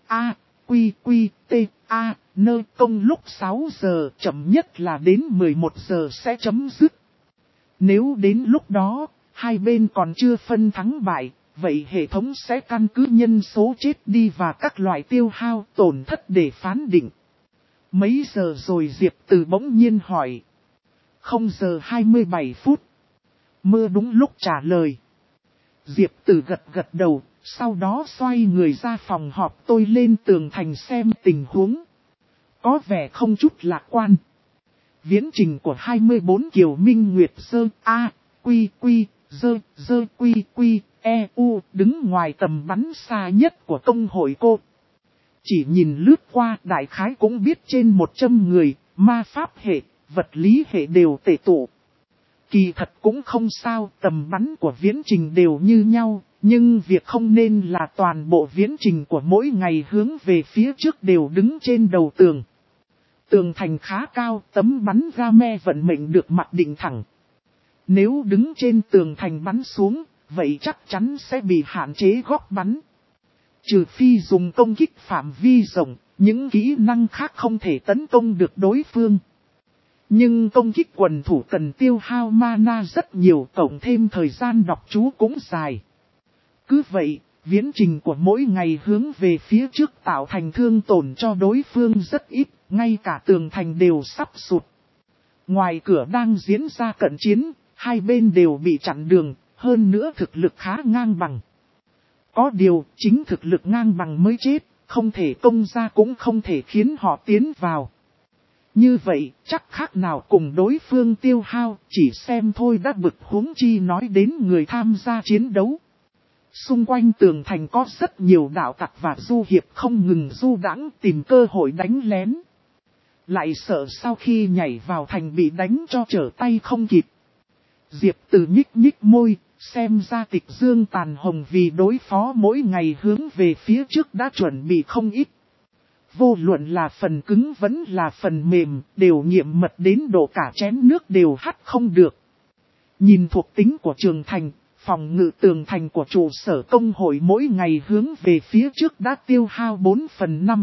nơi công lúc 6 giờ, chậm nhất là đến 11 giờ sẽ chấm dứt. Nếu đến lúc đó, hai bên còn chưa phân thắng bại, vậy hệ thống sẽ căn cứ nhân số chết đi và các loại tiêu hao tổn thất để phán định. Mấy giờ rồi, Diệp Từ bỗng nhiên hỏi. 0 giờ 27 phút. Mưa đúng lúc trả lời. Diệp Từ gật đầu, Sau đó xoay người ra phòng họp, tôi lên tường thành xem tình huống. Có vẻ không chút lạc quan. Viễn trình của 24 Kiều Minh Nguyệt Sơ A, Quy Quy, Dơ Quy Quy, E U đứng ngoài tầm bắn xa nhất của công hội cô. Chỉ nhìn lướt qua đại khái cũng biết trên 100 người, ma pháp hệ, vật lý hệ đều tề tụ. Kỳ thật cũng không sao, tầm bắn của viễn trình đều như nhau, nhưng việc không nên là toàn bộ viễn trình của mỗi ngày hướng về phía trước đều đứng trên đầu tường. Tường thành khá cao, tấm bắn ra me vận mệnh được mặc định thẳng. Nếu đứng trên tường thành bắn xuống, vậy chắc chắn sẽ bị hạn chế góc bắn. Trừ phi dùng công kích phạm vi rộng, những kỹ năng khác không thể tấn công được đối phương. Nhưng công kích quần thủ cần tiêu hao mana rất nhiều, cộng thêm thời gian đọc chú cũng dài. Cứ vậy, viễn trình của mỗi ngày hướng về phía trước tạo thành thương tổn cho đối phương rất ít, ngay cả tường thành đều sắp sụt. Ngoài cửa đang diễn ra cận chiến, hai bên đều bị chặn đường, hơn nữa thực lực khá ngang bằng. Có điều, chính thực lực ngang bằng mới chết, không thể công ra cũng không thể khiến họ tiến vào. Như vậy, chắc khác nào cùng đối phương tiêu hao, chỉ xem thôi đã bực, huống chi nói đến người tham gia chiến đấu. Xung quanh tường thành có rất nhiều đạo tặc và du hiệp không ngừng du đãng tìm cơ hội đánh lén. Lại sợ sau khi nhảy vào thành bị đánh cho trở tay không kịp. Diệp Từ nhích nhích môi, xem ra Tịch Dương Tàn Hồng vì đối phó mỗi ngày hướng về phía trước đã chuẩn bị không ít. Vô luận là phần cứng vẫn là phần mềm, đều nghiệm mật đến độ cả chén nước đều hắt không được. Nhìn thuộc tính của trường thành, phòng ngự tường thành của trụ sở công hội mỗi ngày hướng về phía trước đã tiêu hao 4/5.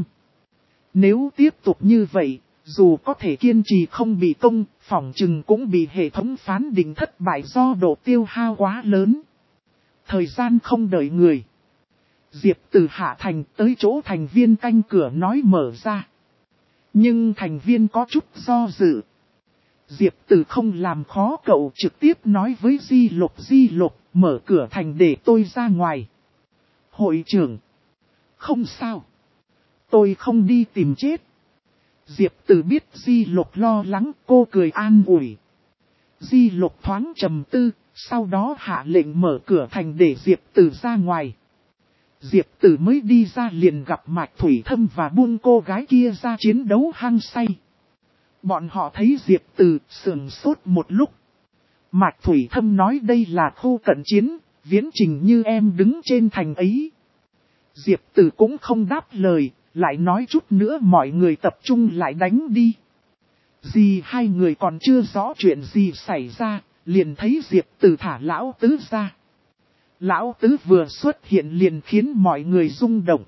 Nếu tiếp tục như vậy, dù có thể kiên trì không bị công, phỏng chừng cũng bị hệ thống phán định thất bại do độ tiêu hao quá lớn. Thời gian không đợi người. Diệp Từ hạ thành tới chỗ thành viên canh cửa nói mở ra. Nhưng thành viên có chút do dự. Diệp Từ không làm khó cậu, trực tiếp nói với Di Lục mở cửa thành để tôi ra ngoài. Hội trưởng. Không sao. Tôi không đi tìm chết. Diệp Từ biết Di Lục lo lắng, cô cười an ủi. Di Lục thoáng trầm tư, sau đó hạ lệnh mở cửa thành để Diệp Từ ra ngoài. Diệp Từ mới đi ra liền gặp Mạch Thủy Thâm và buông cô gái kia ra chiến đấu hăng say. Bọn họ thấy Diệp Từ sửng sốt một lúc. Mạch Thủy Thâm nói đây là khu cận chiến, viễn trình như em đứng trên thành ấy. Diệp Từ cũng không đáp lời, lại nói chút nữa mọi người tập trung lại đánh đi. Dì hai người còn chưa rõ chuyện gì xảy ra, liền thấy Diệp Từ thả Lão Tứ ra. Lão Tứ vừa xuất hiện liền khiến mọi người rung động.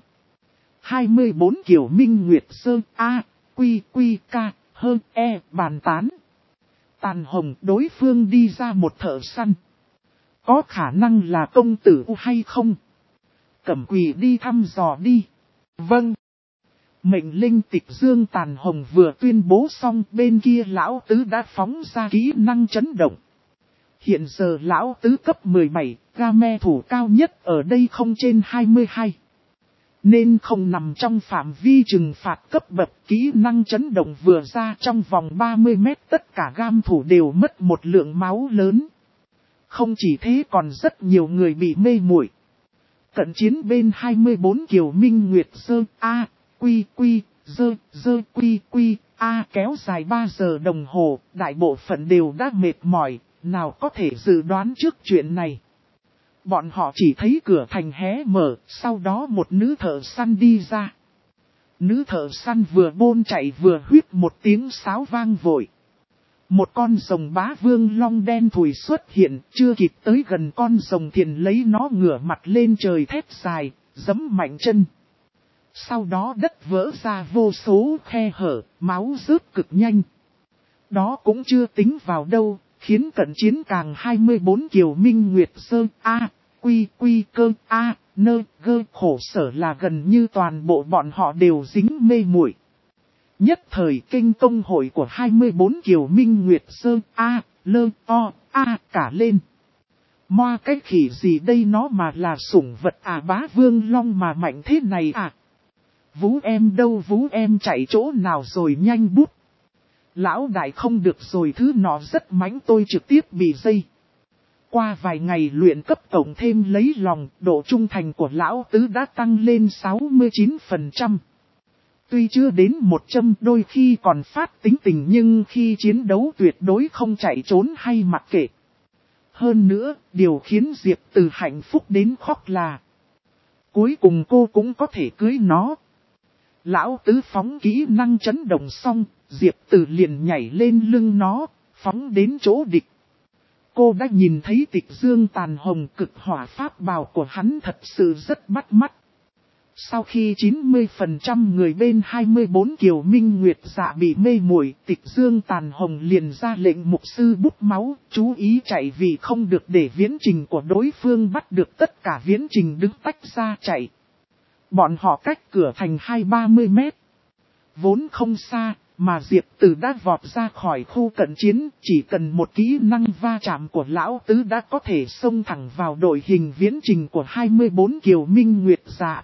24 Kiều Minh Nguyệt Sơ A, Quy Quy Ca, Hơn E bàn tán. Tàn Hồng đối phương đi ra một thợ săn. Có khả năng là công tử U hay không? Cẩm Quỳ đi thăm dò đi. Vâng. Mệnh linh Tịch Dương Tàn Hồng vừa tuyên bố xong, bên kia Lão Tứ đã phóng ra kỹ năng chấn động. Hiện giờ Lão Tứ cấp 17, game thủ cao nhất ở đây không trên 22. Nên không nằm trong phạm vi trừng phạt cấp bậc, kỹ năng chấn động vừa ra trong vòng 30 mét tất cả game thủ đều mất một lượng máu lớn. Không chỉ thế còn rất nhiều người bị mê muội. Cận chiến bên 24 Kiều Minh Nguyệt Sơ A, Quy Quy, Dơ Quy Quy, A kéo dài 3 giờ đồng hồ, đại bộ phận đều đã mệt mỏi, nào có thể dự đoán trước chuyện này. Bọn họ chỉ thấy cửa thành hé mở, sau đó một nữ thợ săn đi ra. Nữ thợ săn vừa bôn chạy vừa huýt một tiếng sáo vang vội. Một con rồng bá vương long đen thùi xuất hiện, chưa kịp tới gần con rồng thiền lấy nó ngửa mặt lên trời thét dài, giẫm mạnh chân. Sau đó đất vỡ ra vô số khe hở, máu rớt cực nhanh. Đó cũng chưa tính vào đâu, khiến cận chiến càng 24 Kiều Minh Nguyệt Sơ A, Quy Quy Cơ A, Nơ Gơ khổ sở là gần như toàn bộ bọn họ đều dính mê muội. Nhất thời kênh công hội của 24 Kiều Minh Nguyệt Sơ A, Lơ O A cả lên. Moa cái khỉ gì đây, nó mà là sủng vật à, bá vương long mà mạnh thế này à? Vú em đâu, vú em chạy chỗ nào rồi, nhanh bút. Lão đại không được rồi, thứ nó rất mãnh, tôi trực tiếp bị dây. Qua vài ngày luyện cấp tổng thêm lấy lòng, độ trung thành của lão tứ đã tăng lên 69%. Tuy chưa đến 100, đôi khi còn phát tính tình, nhưng khi chiến đấu tuyệt đối không chạy trốn hay mặc kệ. Hơn nữa, điều khiến Diệp Từ hạnh phúc đến khóc là cuối cùng cô cũng có thể cưới nó. Lão tứ phóng kỹ năng chấn động xong, Diệp Từ liền nhảy lên lưng nó, phóng đến chỗ địch. Cô đã nhìn thấy Tịch Dương tàn hồng, cực hỏa pháp bào của hắn thật sự rất bắt mắt. Sau khi 90% người bên 24 Kiều Minh Nguyệt Dạ bị mê muội, Tịch Dương tàn hồng liền ra lệnh mục sư bút máu, chú ý chạy vì không được để viễn trình của đối phương bắt được, tất cả viễn trình đứng tách ra chạy. Bọn họ cách cửa thành 20-30 mét. Vốn không xa, mà Diệp Từ đã vọt ra khỏi khu cận chiến, chỉ cần một kỹ năng va chạm của lão tứ đã có thể xông thẳng vào đội hình viễn trình của 24 Kiều Minh Nguyệt Dạ.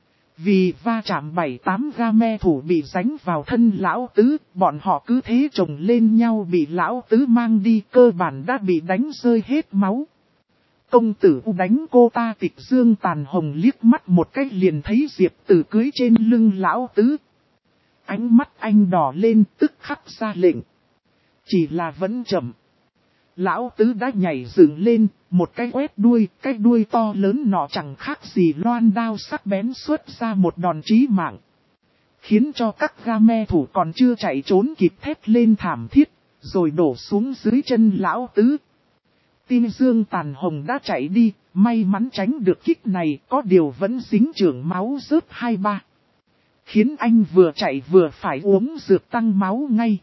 Vì va chạm 7-8 game thủ bị đánh vào thân lão tứ, bọn họ cứ thế chồng lên nhau bị lão tứ mang đi, cơ bản đã bị đánh rơi hết máu. Công tử đánh cô ta. Tịch Dương tàn hồng liếc mắt một cái liền thấy Diệp Từ cưới trên lưng lão tứ. Ánh mắt anh đỏ lên, tức khắc ra lệnh. Chỉ là vẫn chậm. Lão tứ đã nhảy dựng lên, một cái quét đuôi, cái đuôi to lớn nọ chẳng khác gì loan đao sắc bén xuất ra một đòn chí mạng. Khiến cho các game thủ còn chưa chạy trốn kịp thét lên thảm thiết, rồi đổ xuống dưới chân lão tứ. Tịch Dương tàn hồng đã chạy đi, may mắn tránh được kích này, có điều vẫn dính chưởng máu rớt 2-3. Khiến anh vừa chạy vừa phải uống dược tăng máu ngay.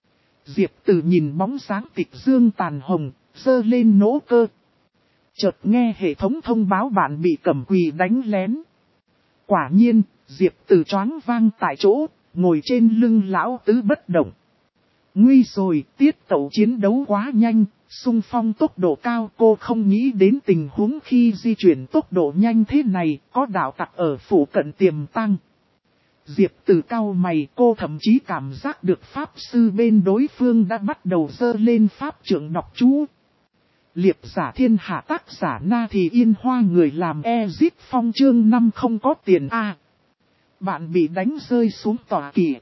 Diệp Từ nhìn bóng dáng Tịch Dương tàn hồng, giơ lên nỗ cơ. Chợt nghe hệ thống thông báo bạn bị Cẩm Quỳ đánh lén. Quả nhiên, Diệp Từ choáng vang tại chỗ, ngồi trên lưng lão tứ bất động. Nguy rồi, tiết tẩu chiến đấu quá nhanh, xung phong tốc độ cao, cô không nghĩ đến tình huống khi di chuyển tốc độ nhanh thế này, có đạo tặc ở phụ cận tiềm tàng. Diệp Từ cau mày, cô thậm chí cảm giác được pháp sư bên đối phương đã bắt đầu giơ lên pháp trượng đọc chú. Liệp giả thiên hạ, tác giả Na Thì Yên Hoa, người làm Ezit Phong, chương 5 không có tiền a. Bạn bị đánh rơi xuống tọa kỵ.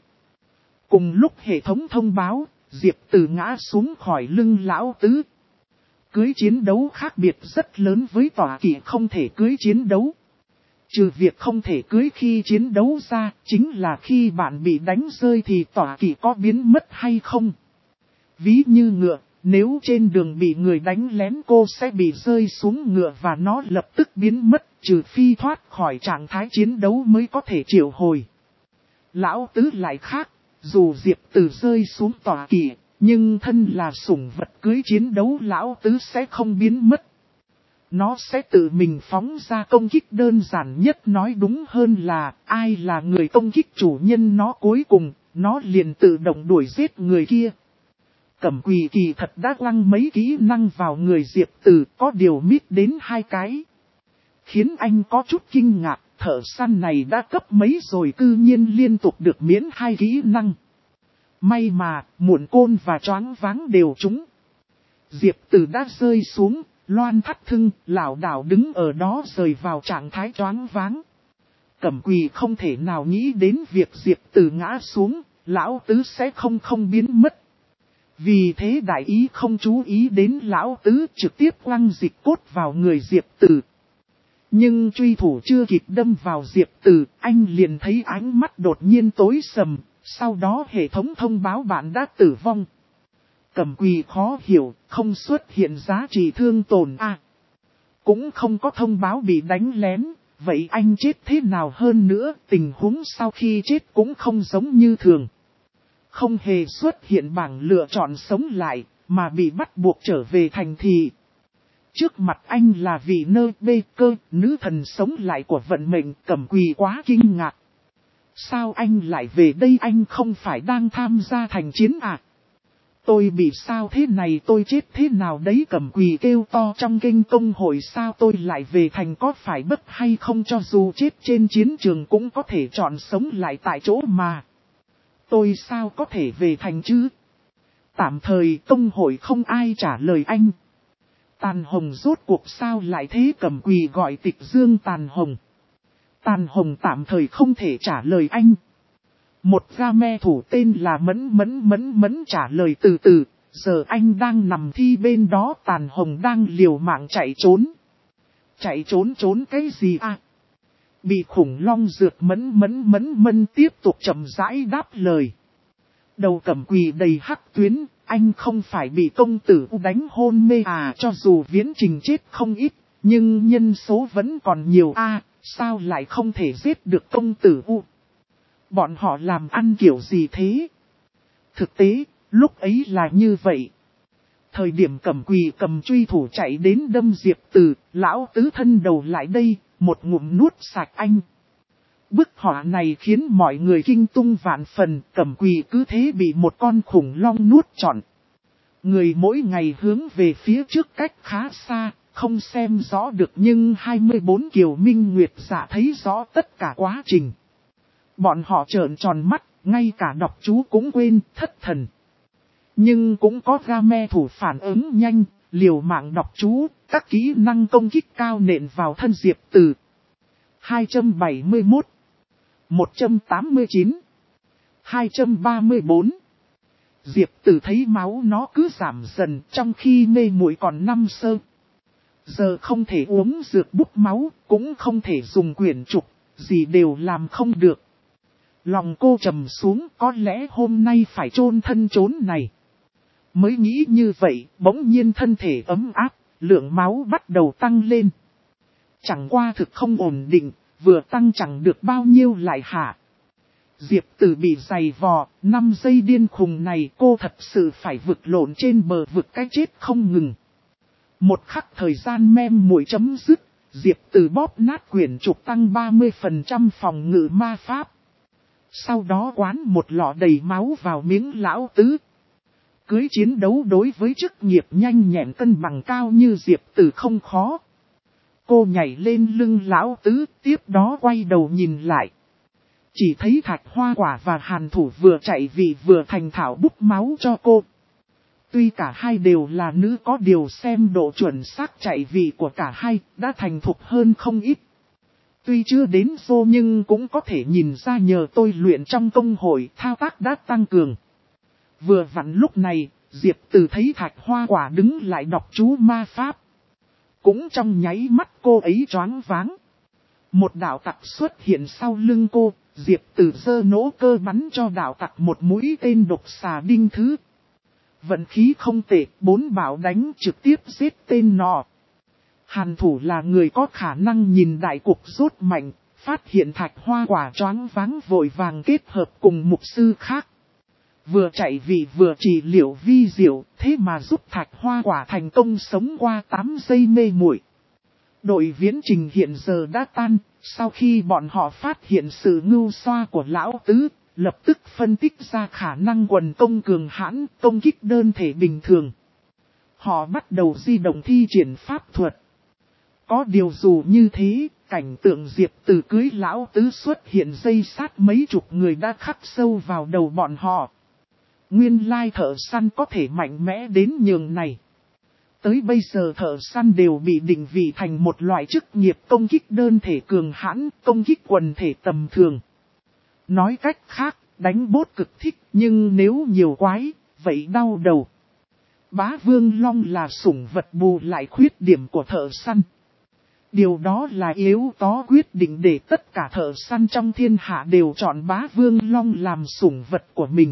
Cùng lúc hệ thống thông báo, Diệp Từ ngã xuống khỏi lưng lão tứ. Cưới chiến đấu khác biệt rất lớn với tọa kỵ không thể cưới chiến đấu. Trừ việc không thể cưới khi chiến đấu ra, chính là khi bạn bị đánh rơi thì tọa kỵ có biến mất hay không. Ví như ngựa, nếu trên đường bị người đánh lén cô sẽ bị rơi xuống ngựa và nó lập tức biến mất, trừ phi thoát khỏi trạng thái chiến đấu mới có thể triệu hồi. Lão tứ lại khác, dù Diệp Từ rơi xuống tọa kỵ, nhưng thân là sủng vật cưới chiến đấu lão tứ sẽ không biến mất. Nó sẽ tự mình phóng ra công kích, đơn giản nhất nói đúng hơn là ai là người công kích chủ nhân nó, cuối cùng nó liền tự động đuổi giết người kia. Cẩm Quỳ kỳ thật đã quăng mấy kỹ năng vào người Diệp Từ, có điều mít đến 2 cái. Khiến anh có chút kinh ngạc, thợ săn này đã cấp mấy rồi cư nhiên liên tục được miễn 2 kỹ năng. May mà, muộn côn và choáng váng đều trúng. Diệp Từ đã rơi xuống, loan thắt thưng, lảo đảo đứng ở đó rời vào trạng thái choáng váng. Cẩm Quỳ không thể nào nghĩ đến việc Diệp Từ ngã xuống, lão tứ sẽ không biến mất. Vì thế đại ý không chú ý đến lão tứ, trực tiếp quăng dịch cốt vào người Diệp Từ. Nhưng truy thủ chưa kịp đâm vào Diệp Từ, anh liền thấy ánh mắt đột nhiên tối sầm, sau đó hệ thống thông báo bạn đã tử vong. Cẩm Quỳ khó hiểu, không xuất hiện giá trị thương tổn a. Cũng không có thông báo bị đánh lén, vậy anh chết thế nào hơn nữa, tình huống sau khi chết cũng không giống như thường. Không hề xuất hiện bảng lựa chọn sống lại, mà bị bắt buộc trở về thành thị. Trước mặt anh là vị nơ bê cơ, nữ thần sống lại của vận mệnh. Cẩm Quỳ quá kinh ngạc. Sao anh lại về đây, anh không phải đang tham gia thành chiến à? Tôi bị sao thế này, tôi chết thế nào đấy, Cẩm Quỳ kêu to trong kênh công hội, sao tôi lại về thành, có phải bất hay không, cho dù chết trên chiến trường cũng có thể chọn sống lại tại chỗ mà. Tôi sao có thể về thành chứ? Tạm thời công hội không ai trả lời anh. Tàn Hồng rốt cuộc sao lại thế, Cẩm Quỳ gọi Tịch Dương. Tàn Hồng. Tàn Hồng tạm thời không thể trả lời anh. Một game thủ tên là Mẫn trả lời từ từ, giờ anh đang nằm thi bên đó. Tàn Hồng đang liều mạng chạy trốn. Chạy trốn cái gì à? Bị khủng long dược. Mẫn tiếp tục chậm rãi đáp lời. Đầu Cẩm Quỳ đầy hắc tuyến, anh không phải bị công tử đánh hôn mê à? Cho dù Viễn Trình chết không ít, nhưng nhân số vẫn còn nhiều à, sao lại không thể giết được công tử U? Bọn họ làm ăn kiểu gì thế? Thực tế, lúc ấy là như vậy. Thời điểm Cẩm Quỳ cầm truy thủ chạy đến đâm Diệp Từ, lão tứ thân đầu lại đây, một ngụm nuốt sạch anh. Bức họa này khiến mọi người kinh tung vạn phần, Cẩm Quỳ cứ thế bị một con khủng long nuốt trọn. Người mỗi ngày hướng về phía trước cách khá xa, không xem rõ được, nhưng 24 Kiều Minh Nguyệt Dạ thấy rõ tất cả quá trình. Bọn họ trợn tròn mắt, ngay cả đọc chú cũng quên, thất thần. Nhưng cũng có game thủ phản ứng nhanh, liều mạng đọc chú, các kỹ năng công kích cao nện vào thân Diệp Từ. 271, 189, 234. Diệp Từ thấy máu nó cứ giảm dần, trong khi mê muội còn 5 sơ. Giờ không thể uống dược bút máu, cũng không thể dùng quyển trục, gì đều làm không được. Lòng cô trầm xuống, có lẽ hôm nay phải chôn thân chốn này. Mới nghĩ như vậy, bỗng nhiên thân thể ấm áp, lượng máu bắt đầu tăng lên. Chẳng qua thực không ổn định, vừa tăng chẳng được bao nhiêu lại hạ. Diệp Từ bị giày vò, 5 giây điên khùng này cô thật sự phải vực lộn trên bờ vực cái chết không ngừng. Một khắc thời gian mem muội chấm dứt, Diệp Từ bóp nát quyển trục tăng 30% phòng ngự ma pháp. Sau đó quán một lọ đầy máu vào miếng lão tứ. Cưới chiến đấu đối với chức nghiệp nhanh nhẹn cân bằng cao như Diệp Từ không khó. Cô nhảy lên lưng lão tứ, tiếp đó quay đầu nhìn lại. Chỉ thấy Thạch Hoa Quả và Hàn Thủ vừa chạy vì vừa thành thạo bút máu cho cô. Tuy cả hai đều là nữ, có điều xem độ chuẩn xác chạy vị của cả hai đã thành thục hơn không ít. Tuy chưa đến vô nhưng cũng có thể nhìn ra nhờ tôi luyện trong công hội thao tác đã tăng cường. Vừa vặn lúc này, Diệp Từ thấy Thạch Hoa Quả đứng lại đọc chú ma pháp. Cũng trong nháy mắt cô ấy choáng váng. Một đạo tặc xuất hiện sau lưng cô, Diệp Từ giơ nỗ cơ bắn cho đạo tặc một mũi tên độc xà đinh thứ. Vận khí không tệ, 4 bảo đánh trực tiếp giết tên nọ. Hàn Thủ là người có khả năng nhìn đại cục rốt mạnh, phát hiện Thạch Hoa Quả choáng váng vội vàng kết hợp cùng mục sư khác. Vừa chạy vì vừa trị liệu vi diệu, thế mà giúp Thạch Hoa Quả thành công sống qua 8 giây mê muội. Đội Viễn Trình hiện giờ đã tan, sau khi bọn họ phát hiện sự ngưu xoa của lão tứ, lập tức phân tích ra khả năng quần công cường hãn, công kích đơn thể bình thường. Họ bắt đầu di động thi triển pháp thuật. Có điều dù như thế, cảnh tượng Diệp Từ cưới lão tứ xuất hiện dây sát mấy chục người đã khắc sâu vào đầu bọn họ. Nguyên lai thợ săn có thể mạnh mẽ đến nhường này. Tới bây giờ thợ săn đều bị định vị thành một loại chức nghiệp công kích đơn thể cường hãn, công kích quần thể tầm thường. Nói cách khác, đánh bốt cực thích, nhưng nếu nhiều quái, vậy đau đầu. Bá Vương Long là sủng vật bù lại khuyết điểm của thợ săn. Điều đó là yếu tố quyết định để tất cả thợ săn trong thiên hạ đều chọn Bá Vương Long làm sủng vật của mình.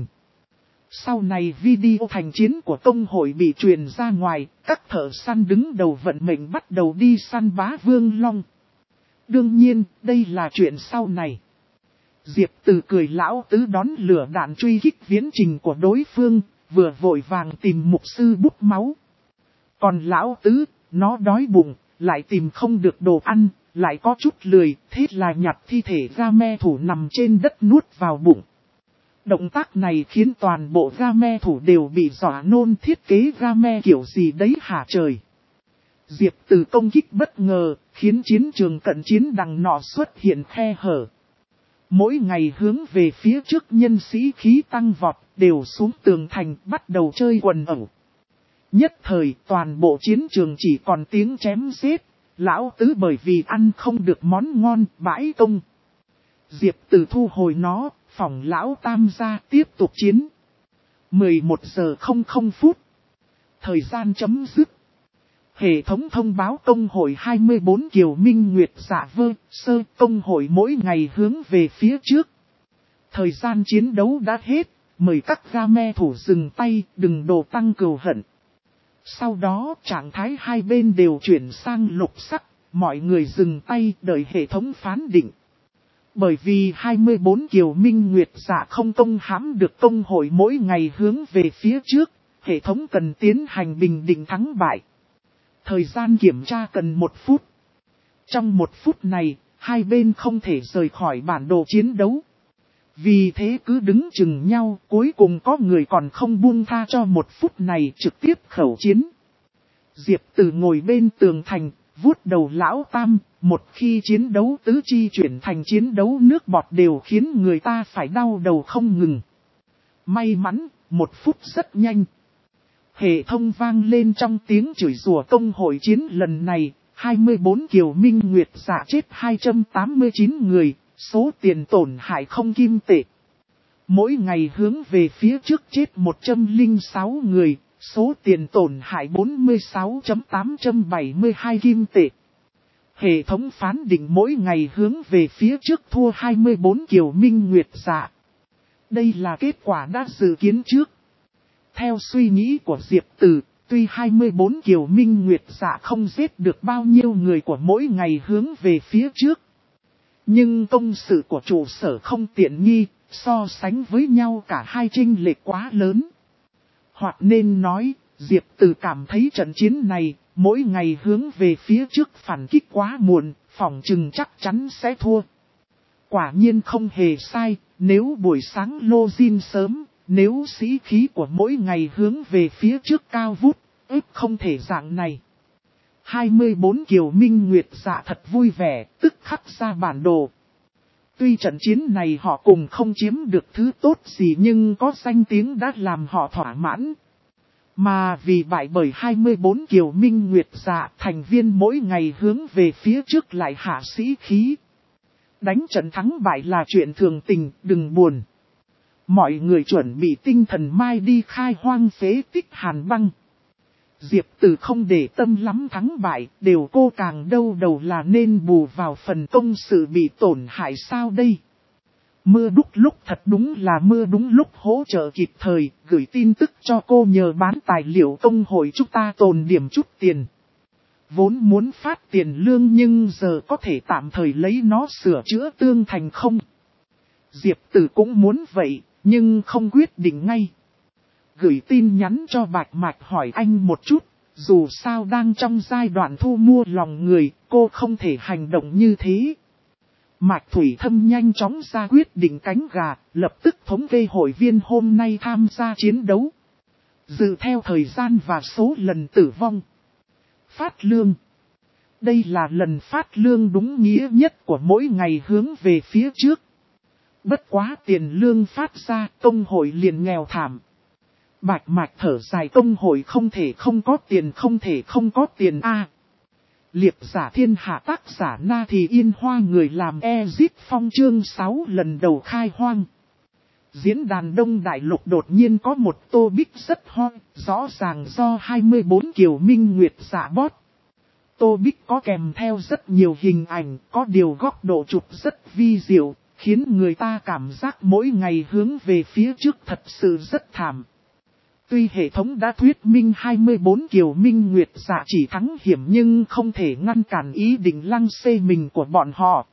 Sau này video thành chiến của công hội bị truyền ra ngoài, các thợ săn đứng đầu vận mệnh bắt đầu đi săn Bá Vương Long. Đương nhiên, đây là chuyện sau này. Diệp Từ cười lão tứ đón lửa đạn truy kích Viễn Trình của đối phương, vừa vội vàng tìm mục sư bút máu. Còn lão tứ, nó đói bụng, lại tìm không được đồ ăn, lại có chút lười, thế là nhặt thi thể game thủ nằm trên đất nuốt vào bụng. Động tác này khiến toàn bộ game thủ đều bị dọa nôn, thiết kế game kiểu gì đấy hả trời. Diệp Từ công kích bất ngờ, khiến chiến trường cận chiến đằng nọ xuất hiện khe hở. Mỗi ngày hướng về phía trước nhân sĩ khí tăng vọt, đều xuống tường thành bắt đầu chơi quần ẩu. Nhất thời toàn bộ chiến trường chỉ còn tiếng chém giết, lão tứ bởi vì ăn không được món ngon bãi công. Diệp Từ thu hồi nó, phỏng lão tam ra tiếp tục chiến. 11 giờ 00 phút. Thời gian chấm dứt. Hệ thống thông báo công hội 24 Kiều Minh Nguyệt Dạ Vơ Sơ công hội mỗi ngày hướng về phía trước. Thời gian chiến đấu đã hết, mời các game thủ dừng tay, đừng đổ tăng cừu hận. Sau đó trạng thái hai bên đều chuyển sang lục sắc, mọi người dừng tay đợi hệ thống phán định. Bởi vì 24 Kiều Minh Nguyệt Dạ không công hãm được công hội mỗi ngày hướng về phía trước, hệ thống cần tiến hành bình định thắng bại. Thời gian kiểm tra cần 1 phút. Trong 1 phút này, hai bên không thể rời khỏi bản đồ chiến đấu. Vì thế cứ đứng chừng nhau, cuối cùng có người còn không buông tha cho 1 phút này trực tiếp khẩu chiến. Diệp Từ ngồi bên tường thành, vuốt đầu lão tam, một khi chiến đấu tứ chi chuyển thành chiến đấu nước bọt đều khiến người ta phải đau đầu không ngừng. May mắn, 1 phút rất nhanh. Hệ thống vang lên trong tiếng chửi rủa công hội chiến lần này, 24 Kiều Minh Nguyệt Dạ chết 289 người, số tiền tổn hại không kim tệ. Mỗi ngày hướng về phía trước chết 106 người, số tiền tổn hại 46.872 kim tệ. Hệ thống phán định mỗi ngày hướng về phía trước thua 24 Kiều Minh Nguyệt Dạ. Đây là kết quả đã dự kiến trước. Theo suy nghĩ của Diệp Từ, tuy 24 Kiều Minh Nguyệt Dạ không giết được bao nhiêu người của mỗi ngày hướng về phía trước. Nhưng công sự của trụ sở không tiện nghi, so sánh với nhau cả hai chênh lệch quá lớn. Hoặc nên nói, Diệp Từ cảm thấy trận chiến này, mỗi ngày hướng về phía trước phản kích quá muộn, phỏng chừng chắc chắn sẽ thua. Quả nhiên không hề sai, nếu buổi sáng lô zin sớm, nếu sĩ khí của mỗi ngày hướng về phía trước cao vút, ếp không thể dạng này. 24 Kiều Minh Nguyệt Dạ thật vui vẻ, tức khắc ra bản đồ. Tuy trận chiến này họ cùng không chiếm được thứ tốt gì nhưng có danh tiếng đã làm họ thỏa mãn. Mà vì bại bởi 24 Kiều Minh Nguyệt Dạ, thành viên mỗi ngày hướng về phía trước lại hạ sĩ khí. Đánh trận thắng bại là chuyện thường tình, đừng buồn. Mọi người chuẩn bị tinh thần mai đi khai hoang phế tích Hàn Băng. Diệp Từ không để tâm lắm thắng bại, đều cô càng đâu đầu là nên bù vào phần công sự bị tổn hại sao đây. Mưa đúc lúc thật đúng là mưa đúng lúc hỗ trợ kịp thời, gửi tin tức cho cô nhờ bán tài liệu công hội chúng ta tồn điểm chút tiền. Vốn muốn phát tiền lương nhưng giờ có thể tạm thời lấy nó sửa chữa tương thành không. Diệp Từ cũng muốn vậy, nhưng không quyết định ngay. Gửi tin nhắn cho Bạch Mạch hỏi anh một chút, dù sao đang trong giai đoạn thu mua lòng người, cô không thể hành động như thế. Mạch Thủy Thâm nhanh chóng ra quyết định cánh gà, lập tức thống kê hội viên hôm nay tham gia chiến đấu. Dự theo thời gian và số lần tử vong. Phát lương. Đây là lần phát lương đúng nghĩa nhất của mỗi ngày hướng về phía trước. Bất quá tiền lương phát ra, công hội liền nghèo thảm. Bạch Mạch thở dài, công hội không thể không có tiền, không thể không có tiền a. Liệp giả thiên hạ tác giả Na Thì Yên Hoa, người làm Ezit Phong chương 6 lần đầu khai hoang. Diễn đàn Đông Đại Lục đột nhiên có một tô bích rất hot, rõ ràng do 24 Kiều Minh Nguyệt Dạ bot. Tô bích có kèm theo rất nhiều hình ảnh, có điều góc độ chụp rất vi diệu, khiến người ta cảm giác mỗi ngày hướng về phía trước thật sự rất thảm. Tuy hệ thống đã thuyết minh 24 Kiều Minh Nguyệt Dạ chỉ thắng hiểm nhưng không thể ngăn cản ý định lăng xê mình của bọn họ.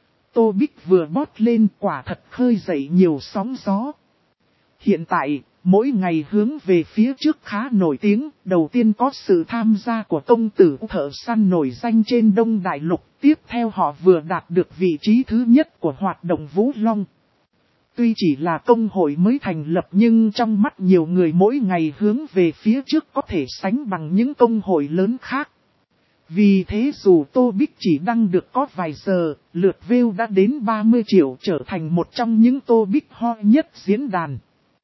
Tô Bích vừa bót lên quả thật khơi dậy nhiều sóng gió. Hiện tại, mỗi ngày hướng về phía trước khá nổi tiếng, đầu tiên có sự tham gia của công tử thợ săn nổi danh trên Đông Đại Lục, tiếp theo họ vừa đạt được vị trí thứ nhất của hoạt động Vũ Long. Tuy chỉ là công hội mới thành lập nhưng trong mắt nhiều người mỗi ngày hướng về phía trước có thể sánh bằng những công hội lớn khác. Vì thế dù Tô Bích chỉ đăng được có vài giờ, lượt view đã đến 30 triệu trở thành một trong những Tô Bích hot nhất diễn đàn.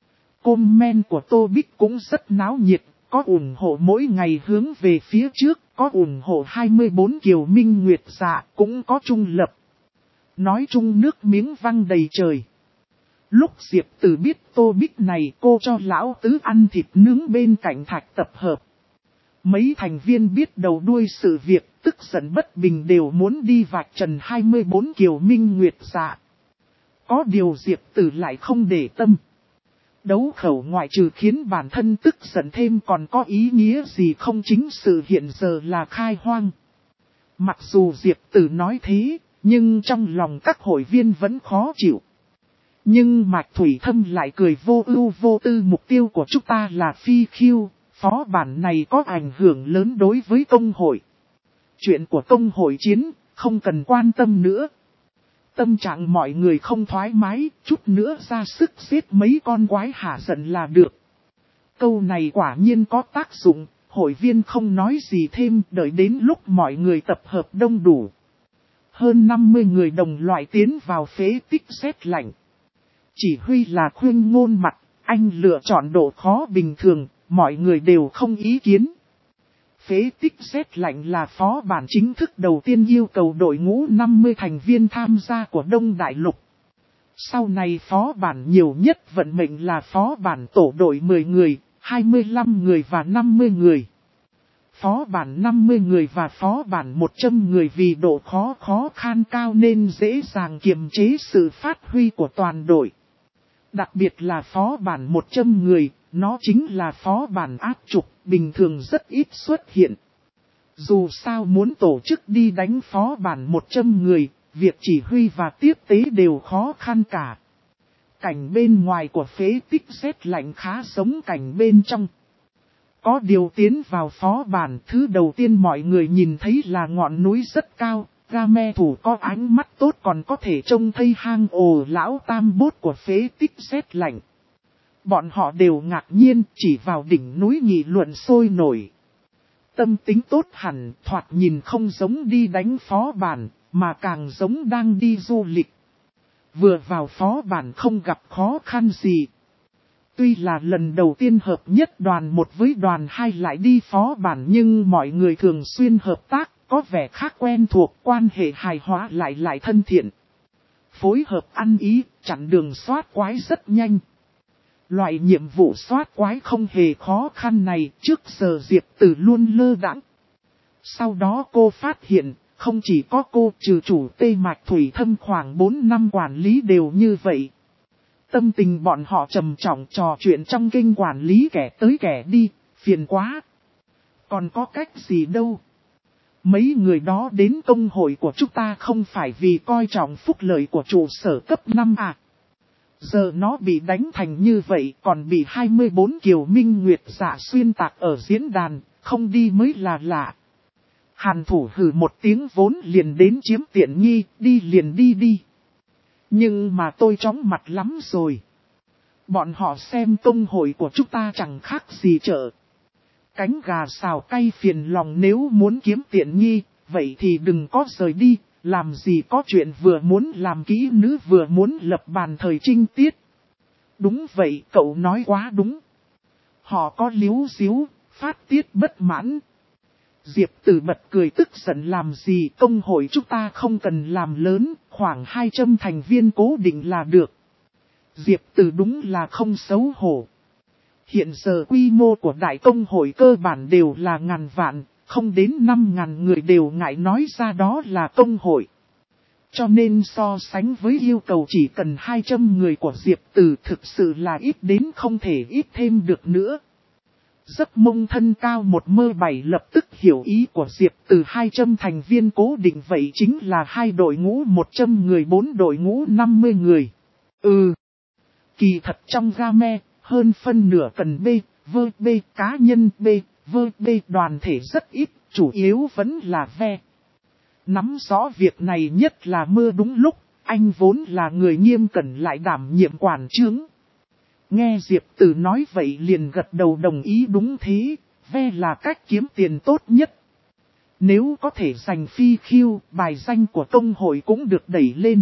Comment của Tô Bích cũng rất náo nhiệt, có ủng hộ mỗi ngày hướng về phía trước, có ủng hộ 24 Kiều Minh Nguyệt Dạ, cũng có trung lập. Nói chung nước miếng văng đầy trời. Lúc Diệp Tử biết Tô Bích này cô cho lão tứ ăn thịt nướng bên cạnh thạch tập hợp. Mấy thành viên biết đầu đuôi sự việc, tức giận bất bình đều muốn đi vạch trần 24 Kiều Minh Nguyệt Dạ. Có điều Diệp Tử lại không để tâm. Đấu khẩu ngoại trừ khiến bản thân tức giận thêm còn có ý nghĩa gì không, chính sự hiện giờ là khai hoang. Mặc dù Diệp Tử nói thế, nhưng trong lòng các hội viên vẫn khó chịu. Nhưng Mạch Thủy Thâm lại cười vô ưu vô tư, mục tiêu của chúng ta là phi khiêu, phó bản này có ảnh hưởng lớn đối với công hội. Chuyện của công hội chiến, không cần quan tâm nữa. Tâm trạng mọi người không thoải mái, chút nữa ra sức giết mấy con quái hả giận là được. Câu này quả nhiên có tác dụng, hội viên không nói gì thêm, đợi đến lúc mọi người tập hợp đông đủ. Hơn 50 người đồng loại tiến vào phế tích rét lạnh. Chỉ huy là Khuyên Ngôn mặt, anh lựa chọn độ khó bình thường, mọi người đều không ý kiến. Phế tích rét lạnh là phó bản chính thức đầu tiên yêu cầu đội ngũ 50 thành viên tham gia của Đông Đại Lục. Sau này phó bản nhiều nhất vận mệnh là phó bản tổ đội 10 người, 25 người và 50 người. Phó bản 50 người và phó bản 100 người vì độ khó khăn cao nên dễ dàng kiềm chế sự phát huy của toàn đội. Đặc biệt là phó bản 100 người, nó chính là phó bản áp trục, bình thường rất ít xuất hiện. Dù sao muốn tổ chức đi đánh phó bản 100 người, việc chỉ huy và tiếp tế đều khó khăn cả. Cảnh bên ngoài của phế tích rét lạnh khá giống cảnh bên trong. Có điều tiến vào phó bản, thứ đầu tiên mọi người nhìn thấy là ngọn núi rất cao. Game thủ có ánh mắt tốt còn có thể trông thấy hang ổ lão tam bốt của phế tích rét lạnh. Bọn họ đều ngạc nhiên, chỉ vào đỉnh núi nghị luận sôi nổi. Tâm tính tốt hẳn, thoạt nhìn không giống đi đánh phó bản, mà càng giống đang đi du lịch. Vừa vào phó bản không gặp khó khăn gì. Tuy là lần đầu tiên hợp nhất đoàn 1 với đoàn 2 lại đi phó bản nhưng mọi người thường xuyên hợp tác. Có vẻ khác quen thuộc, quan hệ hài hòa lại thân thiện. Phối hợp ăn ý, chặn đường soát quái rất nhanh. Loại nhiệm vụ soát quái không hề khó khăn này trước giờ Diệp Tử luôn lơ đãng. Sau đó cô phát hiện, không chỉ có cô trừ chủ Tê Mạch Thủy Thâm khoảng 4 năm quản lý đều như vậy. Tâm tình bọn họ trầm trọng trò chuyện trong kênh quản lý kẻ tới kẻ đi, phiền quá. Còn có cách gì đâu. Mấy người đó đến công hội của chúng ta không phải vì coi trọng phúc lợi của trụ sở cấp 5 à. Giờ nó bị đánh thành như vậy còn bị 24 Kiều Minh Nguyệt Dạ xuyên tạc ở diễn đàn, không đi mới là lạ. Hàn Thủ hừ một tiếng vốn liền đến chiếm tiện nghi, đi liền đi. Nhưng mà tôi chóng mặt lắm rồi. Bọn họ xem công hội của chúng ta chẳng khác gì chợ. Cánh gà xào cay phiền lòng, nếu muốn kiếm tiện nghi, vậy thì đừng có rời đi, làm gì có chuyện vừa muốn làm kỹ nữ vừa muốn lập bàn thời trinh tiết. Đúng vậy, cậu nói quá đúng. Họ có líu xíu, phát tiết bất mãn. Diệp Tử bật cười tức giận, làm gì công hội chúng ta không cần làm lớn, khoảng 200 thành viên cố định là được. Diệp Tử đúng là không xấu hổ. Hiện giờ quy mô của đại công hội cơ bản đều là ngàn vạn, không đến 5.000 người đều ngại nói ra đó là công hội. Cho nên so sánh với yêu cầu chỉ cần 200 người của Diệp Tử thực sự là ít đến không thể ít thêm được nữa. Giấc mông thân cao 1m7 lập tức hiểu ý của Diệp Tử, 200 thành viên cố định vậy chính là 2 đội ngũ 100 người 4 đội ngũ 50 người. Kỳ thật trong game, hơn phân nửa cần B cá nhân B đoàn thể rất ít, chủ yếu vẫn là ve. Nắm rõ việc này nhất là mưa đúng lúc, Anh vốn là người nghiêm cẩn lại đảm nhiệm quản trướng. Nghe Diệp Tử nói vậy liền gật đầu đồng ý đúng thế, ve là cách kiếm tiền tốt nhất. Nếu có thể giành phi khiêu, bài danh của công hội cũng được đẩy lên.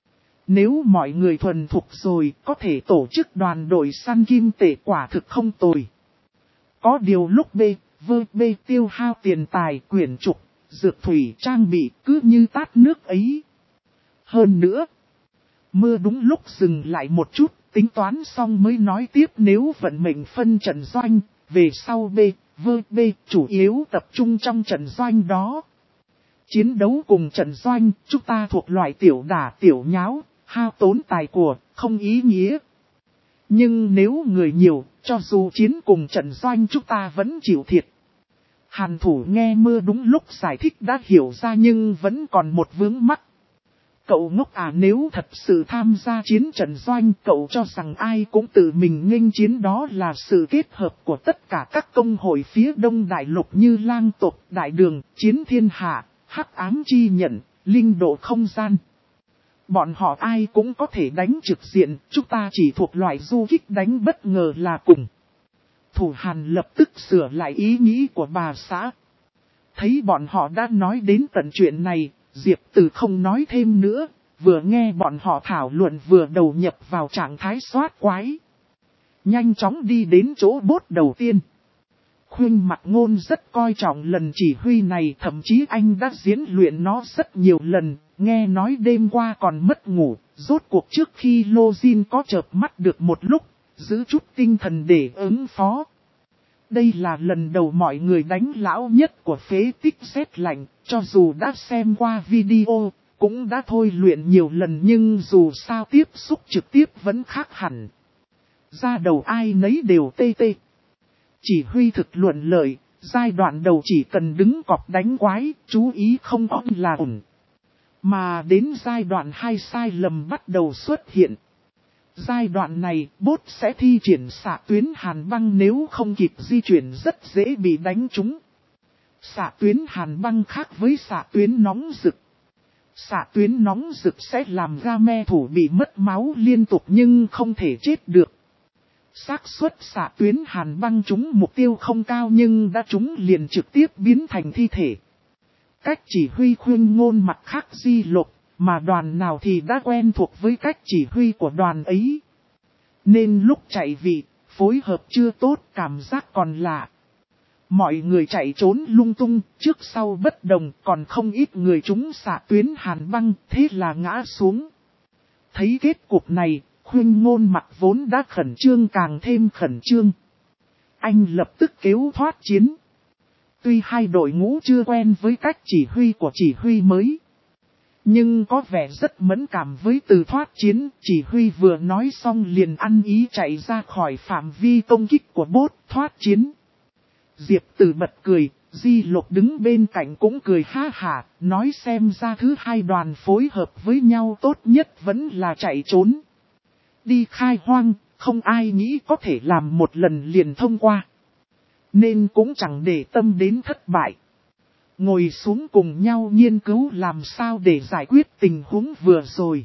Nếu mọi người thuần thục rồi, có thể tổ chức đoàn đội săn kim tệ quả thực không tồi. Có điều lúc B tiêu hao tiền tài, quyển trục, dược thủy trang bị cứ như tát nước ấy. Hơn nữa, mưa đúng lúc dừng lại một chút, tính toán xong mới nói tiếp nếu vận mệnh phân trận doanh, về sau B chủ yếu tập trung trong trận doanh đó. Chiến đấu cùng trận doanh, chúng ta thuộc loại tiểu đả tiểu nháo, hao tốn tài của, không ý nghĩa. Nhưng nếu người nhiều, cho dù chiến cùng trận doanh chúng ta vẫn chịu thiệt. Hàn Thủ nghe mưa đúng lúc giải thích đã hiểu ra nhưng vẫn còn một vướng mắc. Cậu ngốc à, nếu thật sự tham gia chiến trận doanh, cậu cho rằng ai cũng tự mình nghênh chiến, đó là sự kết hợp của tất cả các công hội phía Đông Đại Lục như Lang Tộc, Đại Đường, Chiến Thiên Hạ, Hắc Ám Chi Nhận, Linh Độ Không Gian. Bọn họ ai cũng có thể đánh trực diện, chúng ta chỉ thuộc loại du kích đánh bất ngờ là cùng. Thủ Hàn lập tức sửa lại ý nghĩ của bà xã. Thấy bọn họ đã nói đến tận chuyện này, Diệp Tử không nói thêm nữa, vừa nghe bọn họ thảo luận vừa đầu nhập vào trạng thái soát quái. Nhanh chóng đi đến chỗ bốt đầu tiên. Khuynh Mặc Ngôn rất coi trọng lần chỉ huy này, thậm chí anh đã diễn luyện nó rất nhiều lần, nghe nói đêm qua còn mất ngủ, rốt cuộc trước khi Lô Jin có chợp mắt được một lúc, giữ chút tinh thần để ứng phó. Đây là lần đầu mọi người đánh lão nhất của phế tích rét lạnh, cho dù đã xem qua video, cũng đã thôi luyện nhiều lần nhưng dù sao tiếp xúc trực tiếp vẫn khác hẳn. Ra đầu ai nấy đều tê tê. Chỉ huy thực luận lợi, giai đoạn đầu chỉ cần đứng cọp đánh quái, chú ý không on là ổn. Mà đến giai đoạn 2 sai lầm bắt đầu xuất hiện. Giai đoạn này, bốt sẽ thi triển xạ tuyến hàn băng, nếu không kịp di chuyển rất dễ bị đánh trúng. Xạ tuyến hàn băng khác với xạ tuyến nóng rực. Xạ tuyến nóng rực sẽ làm game thủ bị mất máu liên tục nhưng không thể chết được. Xác suất xạ tuyến hàn băng trúng mục tiêu không cao nhưng đã trúng liền trực tiếp biến thành thi thể. Cách chỉ huy Khuynh Ngôn mặt khác di lục, mà đoàn nào thì đã quen thuộc với cách chỉ huy của đoàn ấy. Nên lúc chạy vị, phối hợp chưa tốt, cảm giác còn lạ. Mọi người chạy trốn lung tung, trước sau bất đồng, còn không ít người trúng xạ tuyến hàn băng, thế là ngã xuống. Thấy kết cục này, Khuynh Ngôn mặt vốn đã khẩn trương càng thêm khẩn trương. Anh lập tức kêu thoát chiến. Tuy hai đội ngũ chưa quen với cách chỉ huy của chỉ huy mới, nhưng có vẻ rất mẫn cảm với từ thoát chiến. Chỉ huy vừa nói xong liền ăn ý chạy ra khỏi phạm vi công kích của bốt thoát chiến. Diệp Tử bật cười, Di Lục đứng bên cạnh cũng cười ha hả, nói xem ra thứ hai đoàn phối hợp với nhau tốt nhất vẫn là chạy trốn. Đi khai hoang, không ai nghĩ có thể làm một lần liền thông qua. Nên cũng chẳng để tâm đến thất bại. Ngồi xuống cùng nhau nghiên cứu làm sao để giải quyết tình huống vừa rồi.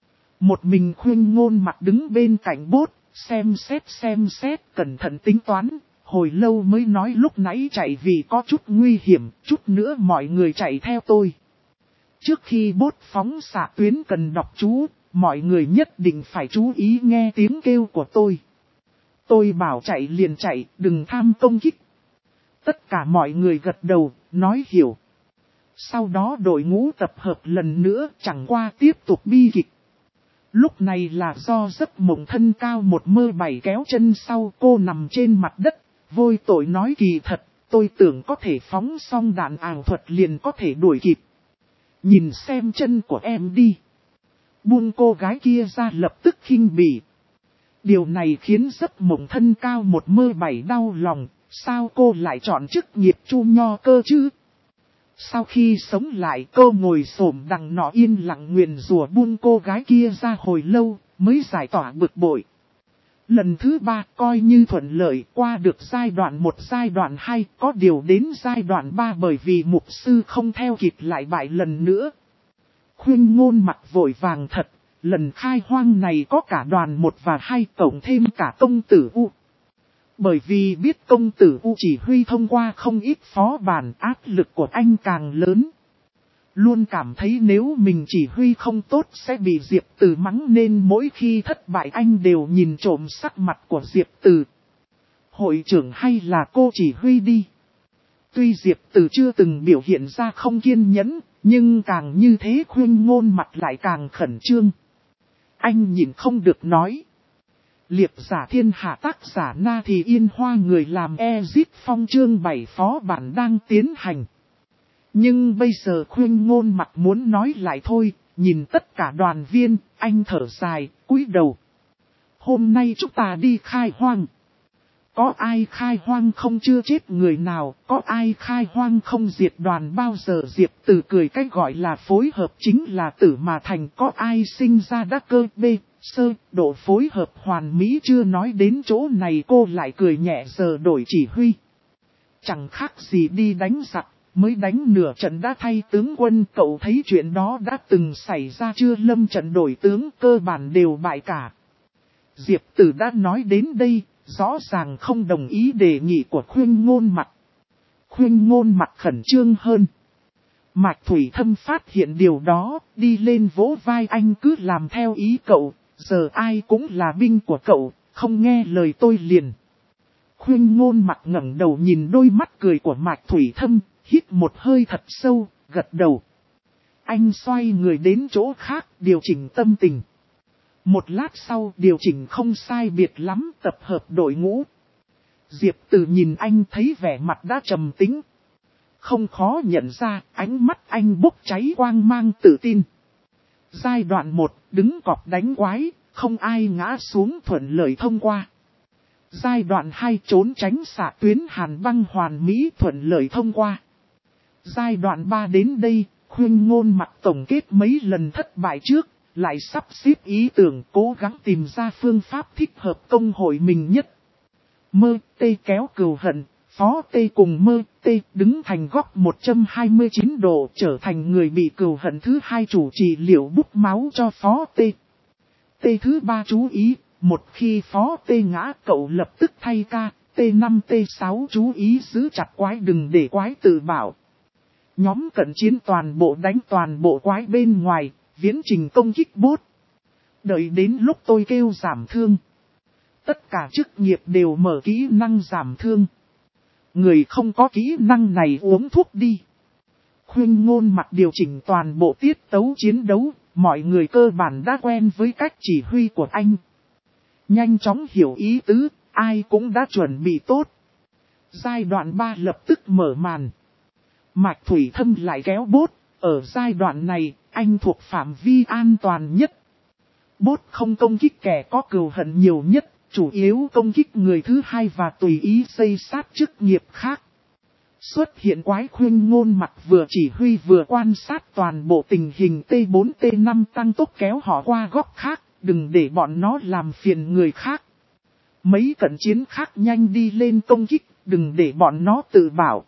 Một mình Khuynh Ngôn mặt đứng bên cạnh bốt, xem xét, cẩn thận tính toán. Hồi lâu mới nói lúc nãy chạy vì có chút nguy hiểm, chút nữa mọi người chạy theo tôi. Trước khi bốt phóng xạ tuyến cần đọc chú, mọi người nhất định phải chú ý nghe tiếng kêu của tôi. Tôi bảo chạy liền chạy, đừng tham công kích. Tất cả mọi người gật đầu, nói hiểu. Sau đó đội ngũ tập hợp lần nữa, chẳng qua tiếp tục bi kịch. Lúc này là do giấc mộng thân cao 1m7 kéo chân sau, cô nằm trên mặt đất, vôi tội nói kỳ thật, tôi tưởng có thể phóng xong đạn ảo thuật liền có thể đuổi kịp. Nhìn xem chân của em đi. Buông cô gái kia ra lập tức khinh bỉ. Điều này khiến giấc mộng thân cao 1m7 đau lòng, sao cô lại chọn chức nghiệp chu nho cơ chứ? Sau khi sống lại cô ngồi xổm đằng nọ yên lặng nguyền rủa buông cô gái kia ra hồi lâu, mới giải tỏa bực bội. Lần thứ 3 coi như thuận lợi qua được giai đoạn 1 giai đoạn 2, có điều đến giai đoạn 3 bởi vì mục sư không theo kịp lại bại lần nữa. Khuyên Ngôn mặt vội vàng thật, lần khai hoang này có cả đoàn 1 và 2 tổng thêm cả công tử U. Bởi vì biết công tử U chỉ huy thông qua không ít phó bản, áp lực của anh càng lớn. Luôn cảm thấy nếu mình chỉ huy không tốt sẽ bị Diệp Từ mắng, nên mỗi khi thất bại anh đều nhìn trộm sắc mặt của Diệp Từ. Hội trưởng hay là cô chỉ huy đi. Tuy Diệp Từ chưa từng biểu hiện ra không kiên nhẫn, nhưng càng như thế Khuyên Ngôn mặt lại càng khẩn trương. Anh nhìn không được nói. Liệp giả thiên hạ tác giả Na Thì Yên Hoa, người làm Exit Phong chương 7 phó bản đang tiến hành. Nhưng bây giờ Khuyên Ngôn mặt muốn nói lại thôi, nhìn tất cả đoàn viên, anh thở dài, cúi đầu. Hôm nay chúng ta đi khai hoang. Có ai khai hoang không, chưa chết người nào, có ai khai hoang không diệt đoàn bao giờ. Diệp Từ cười, cách gọi là phối hợp chính là tử mà thành, có ai sinh ra đắc cơ bê, sơ, độ phối hợp hoàn mỹ. Chưa nói đến chỗ này cô lại cười nhẹ, giờ đổi chỉ huy. Chẳng khác gì đi đánh giặc, mới đánh nửa trận đã thay tướng quân, cậu thấy chuyện đó đã từng xảy ra chưa? Lâm trận đổi tướng cơ bản đều bại cả. Diệp Từ đã nói đến đây, rõ ràng không đồng ý đề nghị của Khuyên Ngôn mặt. Khuyên Ngôn mặt khẩn trương hơn. Mạch Thủy Thâm phát hiện điều đó, đi lên vỗ vai anh, cứ làm theo ý cậu, giờ ai cũng là binh của cậu, không nghe lời tôi liền. Khuyên Ngôn mặt ngẩng đầu nhìn đôi mắt cười của Mạch Thủy Thâm, hít một hơi thật sâu, gật đầu. Anh xoay người đến chỗ khác, điều chỉnh tâm tình. Một lát sau điều chỉnh không sai biệt lắm, tập hợp đội ngũ. Diệp Từ nhìn anh thấy vẻ mặt đã trầm tĩnh. Không khó nhận ra, ánh mắt anh bốc cháy quang mang tự tin. Giai đoạn 1, đứng cọp đánh quái, không ai ngã xuống, thuận lợi thông qua. Giai đoạn 2, trốn tránh xạ tuyến hàn băng hoàn mỹ, thuận lợi thông qua. Giai đoạn 3 đến đây, Khuyên Ngôn mặt tổng kết mấy lần thất bại trước, lại sắp xếp ý tưởng, cố gắng tìm ra phương pháp thích hợp công hội mình nhất. Mơ tê kéo cừu hận, phó tê cùng mơ tê đứng thành góc 129 độ, trở thành người bị cừu hận thứ 2, chủ trì liệu bút máu cho phó tê. Tê thứ 3 chú ý, một khi phó tê ngã cậu lập tức thay ca. T5 T6 chú ý giữ chặt quái, đừng để quái tự bảo. Nhóm cận chiến toàn bộ đánh toàn bộ quái bên ngoài, viễn trình công kích bốt. Đợi đến lúc tôi kêu giảm thương. Tất cả chức nghiệp đều mở kỹ năng giảm thương. Người không có kỹ năng này uống thuốc đi. Khuyên Ngôn mặt điều chỉnh toàn bộ tiết tấu chiến đấu, mọi người cơ bản đã quen với cách chỉ huy của anh. Nhanh chóng hiểu ý tứ, ai cũng đã chuẩn bị tốt. Giai đoạn 3 lập tức mở màn. Mạch Thủy Thâm lại kéo bốt, ở giai đoạn này, anh thuộc phạm vi an toàn nhất. Bốt không công kích kẻ có cừu hận nhiều nhất, chủ yếu công kích người thứ 2 và tùy ý xây sát chức nghiệp khác. Xuất hiện quái, Khuyên Ngôn mặt vừa chỉ huy vừa quan sát toàn bộ tình hình. T4 T5 tăng tốc kéo họ qua góc khác, đừng để bọn nó làm phiền người khác. Mấy cận chiến khác nhanh đi lên công kích, đừng để bọn nó tự bảo.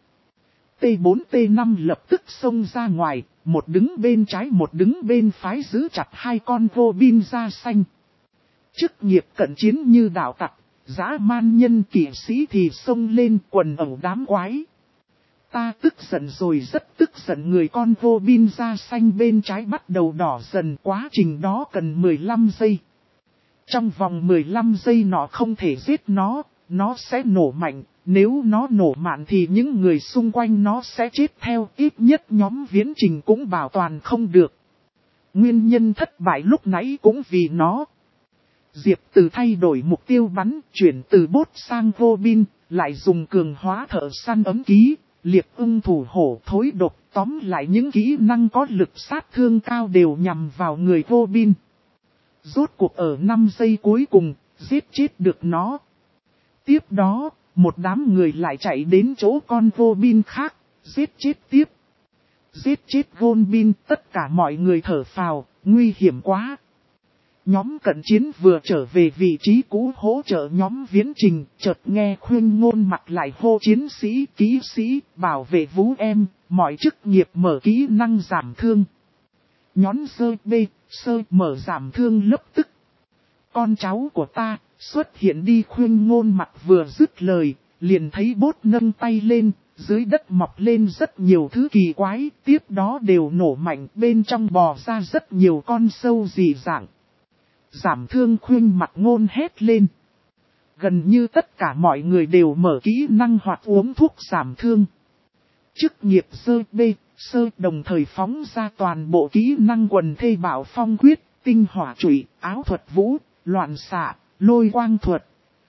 T4 T5 lập tức xông ra ngoài, một đứng bên trái một đứng bên phải giữ chặt 2 con Robin da xanh. Chức nghiệp cận chiến như đạo tặc, dã man nhân kỵ sĩ thì xông lên quần ẩu đám quái. Ta tức giận rồi, rất tức giận. Người con Robin da xanh bên trái bắt đầu đỏ dần, quá trình đó cần 15 giây. Trong vòng 15 giây nó không thể giết nó sẽ nổ mạnh. Nếu nó nổ mạnh thì những người xung quanh nó sẽ chết theo, ít nhất nhóm viễn trình cũng bảo toàn không được. Nguyên nhân thất bại lúc nãy cũng vì nó. Diệp Từ thay đổi mục tiêu bắn, chuyển từ bốt sang Robin, lại dùng cường hóa thợ săn ấm ký, liệp ưng thủ hổ, thối độc, tóm lại những kỹ năng có lực sát thương cao đều nhằm vào người Robin. Rốt cuộc ở 5 giây cuối cùng, giết chết được nó. Tiếp đó, một đám người lại chạy đến chỗ con Robin khác, giết chết tiếp. Giết chết Robin, tất cả mọi người thở phào, nguy hiểm quá. Nhóm cận chiến vừa trở về vị trí cũ hỗ trợ nhóm viễn trình, chợt nghe Khuyên Ngôn mặt lại hô chiến sĩ, kỹ sĩ, bảo vệ vú em, mọi chức nghiệp mở kỹ năng giảm thương. Nhón sơ bê, sơ mở giảm thương lập tức. Con cháu của ta, xuất hiện đi. Khuyên Ngôn mặt vừa dứt lời, liền thấy bốt nâng tay lên, dưới đất mọc lên rất nhiều thứ kỳ quái, tiếp đó đều nổ mạnh, bên trong bò ra rất nhiều con sâu dị dạng. Giảm thương Khuyên mặt Ngôn hét lên. Gần như tất cả mọi người đều mở kỹ năng hoặc uống thuốc giảm thương. Chức nghiệp sơ bê, sơ đồng thời phóng ra toàn bộ kỹ năng quần thê bảo phong quyết, tinh hỏa trụy, áo thuật vũ, loạn xạ, lôi quang thuật.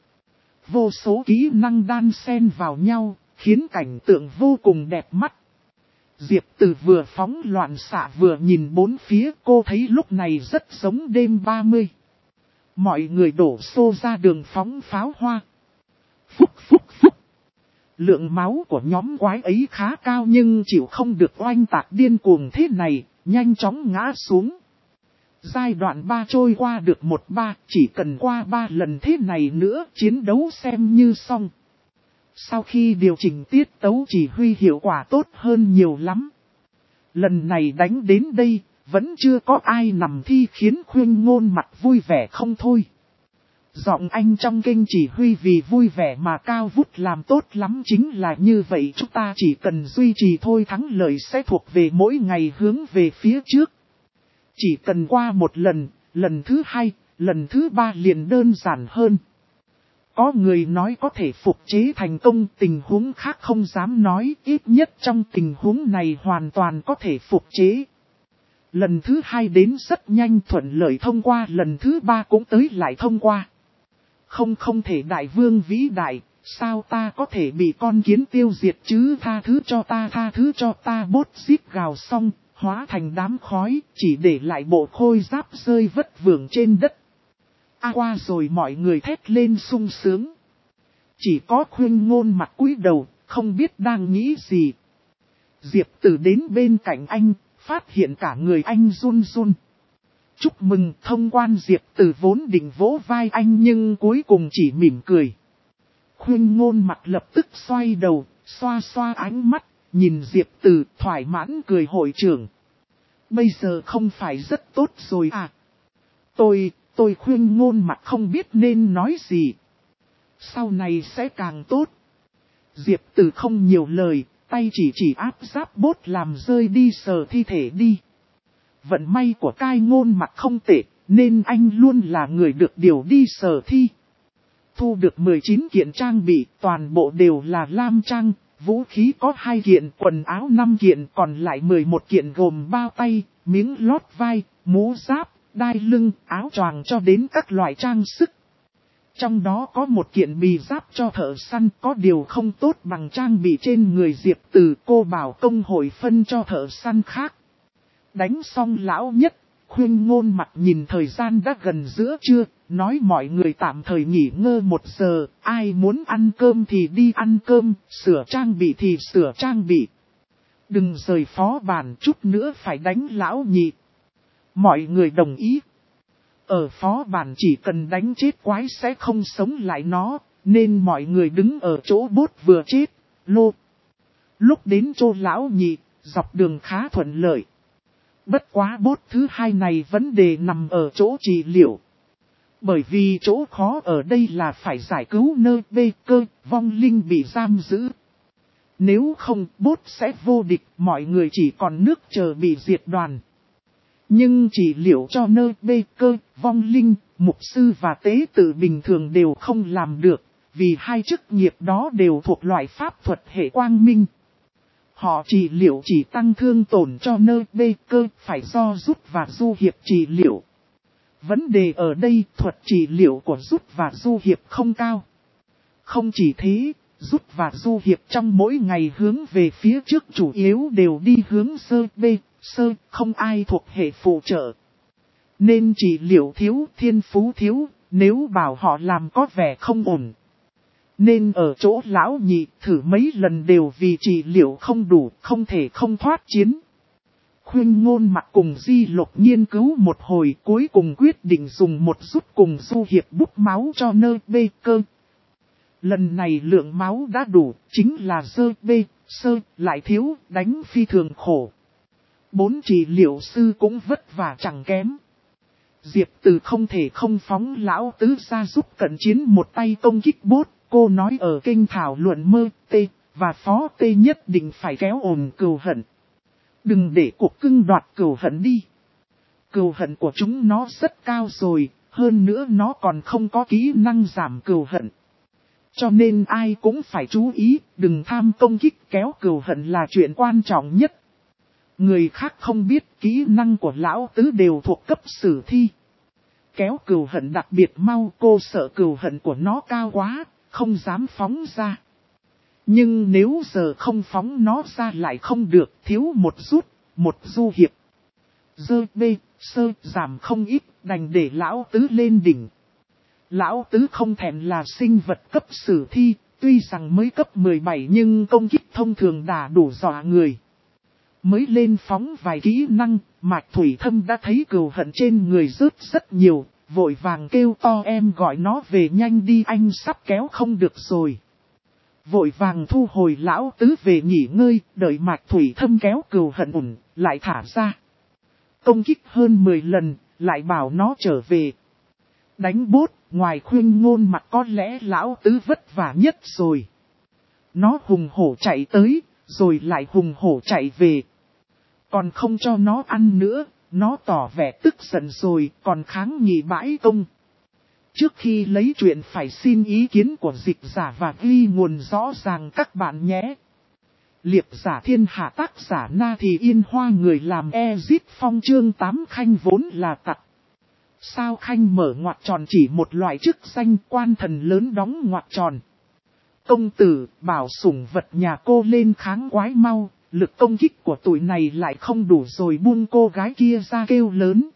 Vô số kỹ năng đan xen vào nhau, khiến cảnh tượng vô cùng đẹp mắt. Diệp Từ vừa phóng loạn xạ vừa nhìn bốn phía, cô thấy lúc này rất giống đêm 30. Mọi người đổ xô ra đường phóng pháo hoa. Phúc phúc phúc. Lượng máu của nhóm quái ấy khá cao nhưng chịu không được oanh tạc điên cuồng thế này, nhanh chóng ngã xuống. Giai đoạn 3 trôi qua được 1-3, chỉ cần qua 3 lần thế này nữa chiến đấu xem như xong. Sau khi điều chỉnh tiết tấu chỉ huy hiệu quả tốt hơn nhiều lắm. Lần này đánh đến đây, vẫn chưa có ai nằm thi khiến Khuyên Ngôn mặt vui vẻ không thôi. Giọng anh trong kênh chỉ huy vì vui vẻ mà cao vút làm tốt lắm chính là như vậy, chúng ta chỉ cần duy trì thôi, thắng lợi sẽ thuộc về mỗi ngày hướng về phía trước. Chỉ cần qua một lần, lần thứ 2, lần thứ 3 liền đơn giản hơn. Có người nói có thể phục chế thành công, tình huống khác không dám nói, ít nhất trong tình huống này hoàn toàn có thể phục chế. Lần thứ 2 đến rất nhanh thuận lợi thông qua, lần thứ 3 cũng tới lại thông qua. Không thể đại vương vĩ đại, sao ta có thể bị con kiến tiêu diệt chứ, tha thứ cho ta. Bốt xít gào xong, hóa thành đám khói, chỉ để lại bộ khôi giáp rơi vất vưởng trên đất. Qua rồi mọi người thét lên sung sướng. Chỉ có Khuyên Ngôn mặt cúi đầu, không biết đang nghĩ gì. Diệp Từ đến bên cạnh anh, phát hiện cả người anh run run. Chúc mừng. Thông quan. Diệp Từ vốn định vỗ vai anh nhưng cuối cùng chỉ mỉm cười. Khuyên Ngôn mặt lập tức xoay đầu, xoa xoa ánh mắt, nhìn Diệp Từ thoải mãn cười. Hội trưởng, bây giờ không phải rất tốt rồi à? Tôi Khuyên Ngôn mặt không biết nên nói gì. Sau này sẽ càng tốt. Diệp Từ không nhiều lời, tay chỉ áp giáp bốt làm rơi đi, sờ thi thể đi. Vận may của Cai Ngôn mặt không tệ, nên anh luôn là người được điều đi sờ thi. Thu được 19 kiện trang bị, toàn bộ đều là lam trang, vũ khí có 2 kiện, quần áo 5 kiện, còn lại 11 kiện gồm bao tay, miếng lót vai, mũ giáp, đai lưng, áo choàng cho đến các loại trang sức. Trong đó có 1 kiện bì giáp cho thợ săn, có điều không tốt bằng trang bị trên người Diệp Từ, cô bảo công hội phân cho thợ săn khác. Đánh xong lão nhất, Khuyên Ngôn mặt nhìn thời gian đã gần giữa trưa, nói mọi người tạm thời nghỉ ngơi 1 giờ, ai muốn ăn cơm thì đi ăn cơm, sửa trang bị thì sửa trang bị. Đừng rời phó bản, chút nữa phải đánh lão nhị. Mọi người đồng ý. Ở phó bản chỉ cần đánh chết quái sẽ không sống lại nó, nên mọi người đứng ở chỗ bốt vừa chết, lô. Lúc đến chỗ lão nhị, dọc đường khá thuận lợi. Bất quá bốt thứ 2 này vấn đề nằm ở chỗ trị liệu. Bởi vì chỗ khó ở đây là phải giải cứu nơi bê cơ, vong linh bị giam giữ. Nếu không bốt sẽ vô địch, mọi người chỉ còn nước chờ bị diệt đoàn. Nhưng trị liệu cho nơi bê cơ, vong linh, mục sư và tế tự bình thường đều không làm được, vì 2 chức nghiệp đó đều thuộc loại pháp thuật hệ quang minh. Họ trị liệu chỉ tăng thương tổn cho nơi bê cơ, phải do Rút và Du Hiệp trị liệu. Vấn đề ở đây, thuật trị liệu của Rút và Du Hiệp không cao. Không chỉ thế, Rút và Du Hiệp trong mỗi ngày hướng về phía trước chủ yếu đều đi hướng sơ bê, sơ, không ai thuộc hệ phụ trợ. Nên trị liệu thiếu, thiên phú thiếu, nếu bảo họ làm có vẻ không ổn. Nên ở chỗ lão nhị thử mấy lần đều vì trị liệu không đủ, không thể không thoát chiến. Khuyên Ngôn mặt cùng Di Lộc nghiên cứu một hồi, cuối cùng quyết định dùng một Rút cùng Du Hiệp bút máu cho nơi bê cơ. Lần này lượng máu đã đủ, chính là dơ bê, sơ, lại thiếu, đánh phi thường khổ. 4 trị liệu sư cũng vất vả chẳng kém. Diệp Từ không thể không phóng lão tứ ra giúp cận chiến một tay công kích bốt. Cô nói ở kênh thảo luận mơ tê, và phó tê nhất định phải kéo ổn cừu hận. Đừng để cuộc cưng đoạt cừu hận đi. Cừu hận của chúng nó rất cao rồi, hơn nữa nó còn không có kỹ năng giảm cừu hận. Cho nên ai cũng phải chú ý, đừng tham công kích, kéo cừu hận là chuyện quan trọng nhất. Người khác không biết kỹ năng của lão tứ đều thuộc cấp sử thi. Kéo cừu hận đặc biệt mau, cô sợ cừu hận của nó cao quá, không dám phóng ra. Nhưng nếu giờ không phóng nó ra lại không được, thiếu một rút, một du hiệp. Dơ bê, sơ, giảm không ít, đành để lão tứ lên đỉnh. Lão tứ không thèm là sinh vật cấp sử thi, tuy rằng mới cấp 17 nhưng công kích thông thường đã đủ dọa người. Mới lên phóng vài kỹ năng, Mạch Thủy Thâm đã thấy cừu hận trên người rớt rất nhiều, vội vàng kêu to em gọi nó về nhanh đi, anh sắp kéo không được rồi. Vội vàng thu hồi lão tứ về nghỉ ngơi, đợi Mạch Thủy Thâm kéo cừu hận ổn, lại thả ra. Công kích hơn 10 lần, lại bảo nó trở về. Đánh bốt, ngoài khuyên ngôn mặt có lẽ lão tứ vất vả nhất rồi. Nó hùng hổ chạy tới, rồi lại hùng hổ chạy về. Còn không cho nó ăn nữa, nó tỏ vẻ tức giận rồi, còn kháng nghị bãi công. Trước khi lấy chuyện phải xin ý kiến của dịch giả và ghi nguồn rõ ràng các bạn nhé. Liệp giả thiên hạ tác giả Na Thì Yên Hoa, người làm Ezit Phong, chương 8 Khanh vốn là tặc. Sao Khanh mở ngoặc tròn chỉ một loại chức danh, quan thần lớn đóng ngoặc tròn. Công tử bảo sủng vật nhà cô lên kháng quái mau, lực công kích của tụi này lại không đủ rồi, buông cô gái kia ra kêu lớn.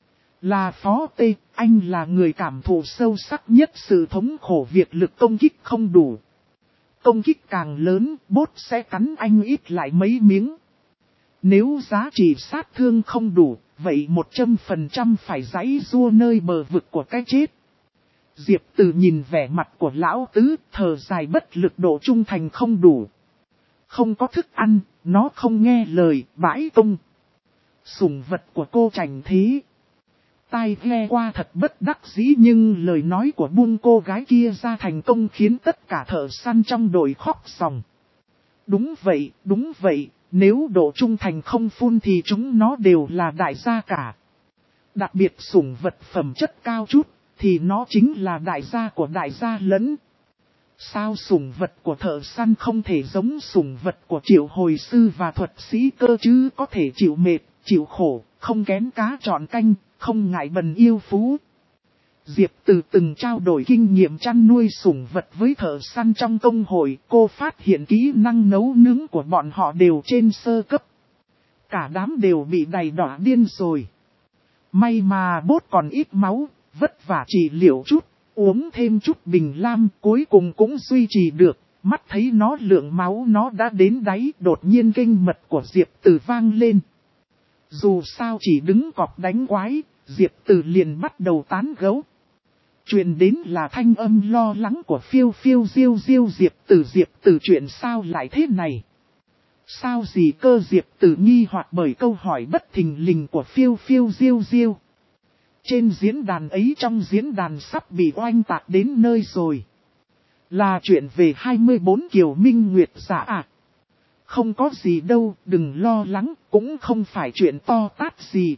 Là Phó Tê, anh là người cảm thụ sâu sắc nhất sự thống khổ việc lực công kích không đủ. Công kích càng lớn, bốt sẽ cắn anh ít lại mấy miếng. Nếu giá trị sát thương không đủ, vậy 100% phải giãy giụa nơi bờ vực của cái chết. Diệp Từ nhìn vẻ mặt của lão tứ, thở dài bất lực, độ trung thành không đủ. Không có thức ăn, nó không nghe lời, bãi công. Sủng vật của cô chảnh thế. Tai nghe qua thật bất đắc dĩ, nhưng lời nói của buông cô gái kia ra thành công khiến tất cả thợ săn trong đội khóc ròng. Đúng vậy, nếu độ trung thành không phun thì chúng nó đều là đại gia cả. Đặc biệt sủng vật phẩm chất cao chút, thì nó chính là đại gia của đại gia lẫn. Sao sủng vật của thợ săn không thể giống sủng vật của triệu hồi sư và thuật sĩ cơ chứ, có thể chịu mệt, chịu khổ, không kén cá chọn canh, không ngại bần yêu phú. Diệp Từ từng trao đổi kinh nghiệm chăn nuôi sủng vật với thợ săn trong công hội, cô phát hiện kỹ năng nấu nướng của bọn họ đều trên sơ cấp. Cả đám đều bị đầy đọa điên rồi. May mà bốt còn ít máu, vất vả trị liệu chút, uống thêm chút bình lam, cuối cùng cũng duy trì được. Mắt thấy nó lượng máu nó đã đến đáy, đột nhiên kinh mật của Diệp Từ vang lên. Dù sao chỉ đứng cọp đánh quái, Diệp Từ liền bắt đầu tán gẫu. Chuyện đến là thanh âm lo lắng của phiêu phiêu diêu diêu. Diệp Từ chuyện sao lại thế này? Sao gì cơ? Diệp Từ nghi hoặc bởi câu hỏi bất thình lình của phiêu phiêu diêu diêu. Trên diễn đàn ấy, trong diễn đàn sắp bị oanh tạc đến nơi rồi. Là chuyện về 24 Kiều Minh Nguyệt giả à? Không có gì đâu, đừng lo lắng, cũng không phải chuyện to tát gì.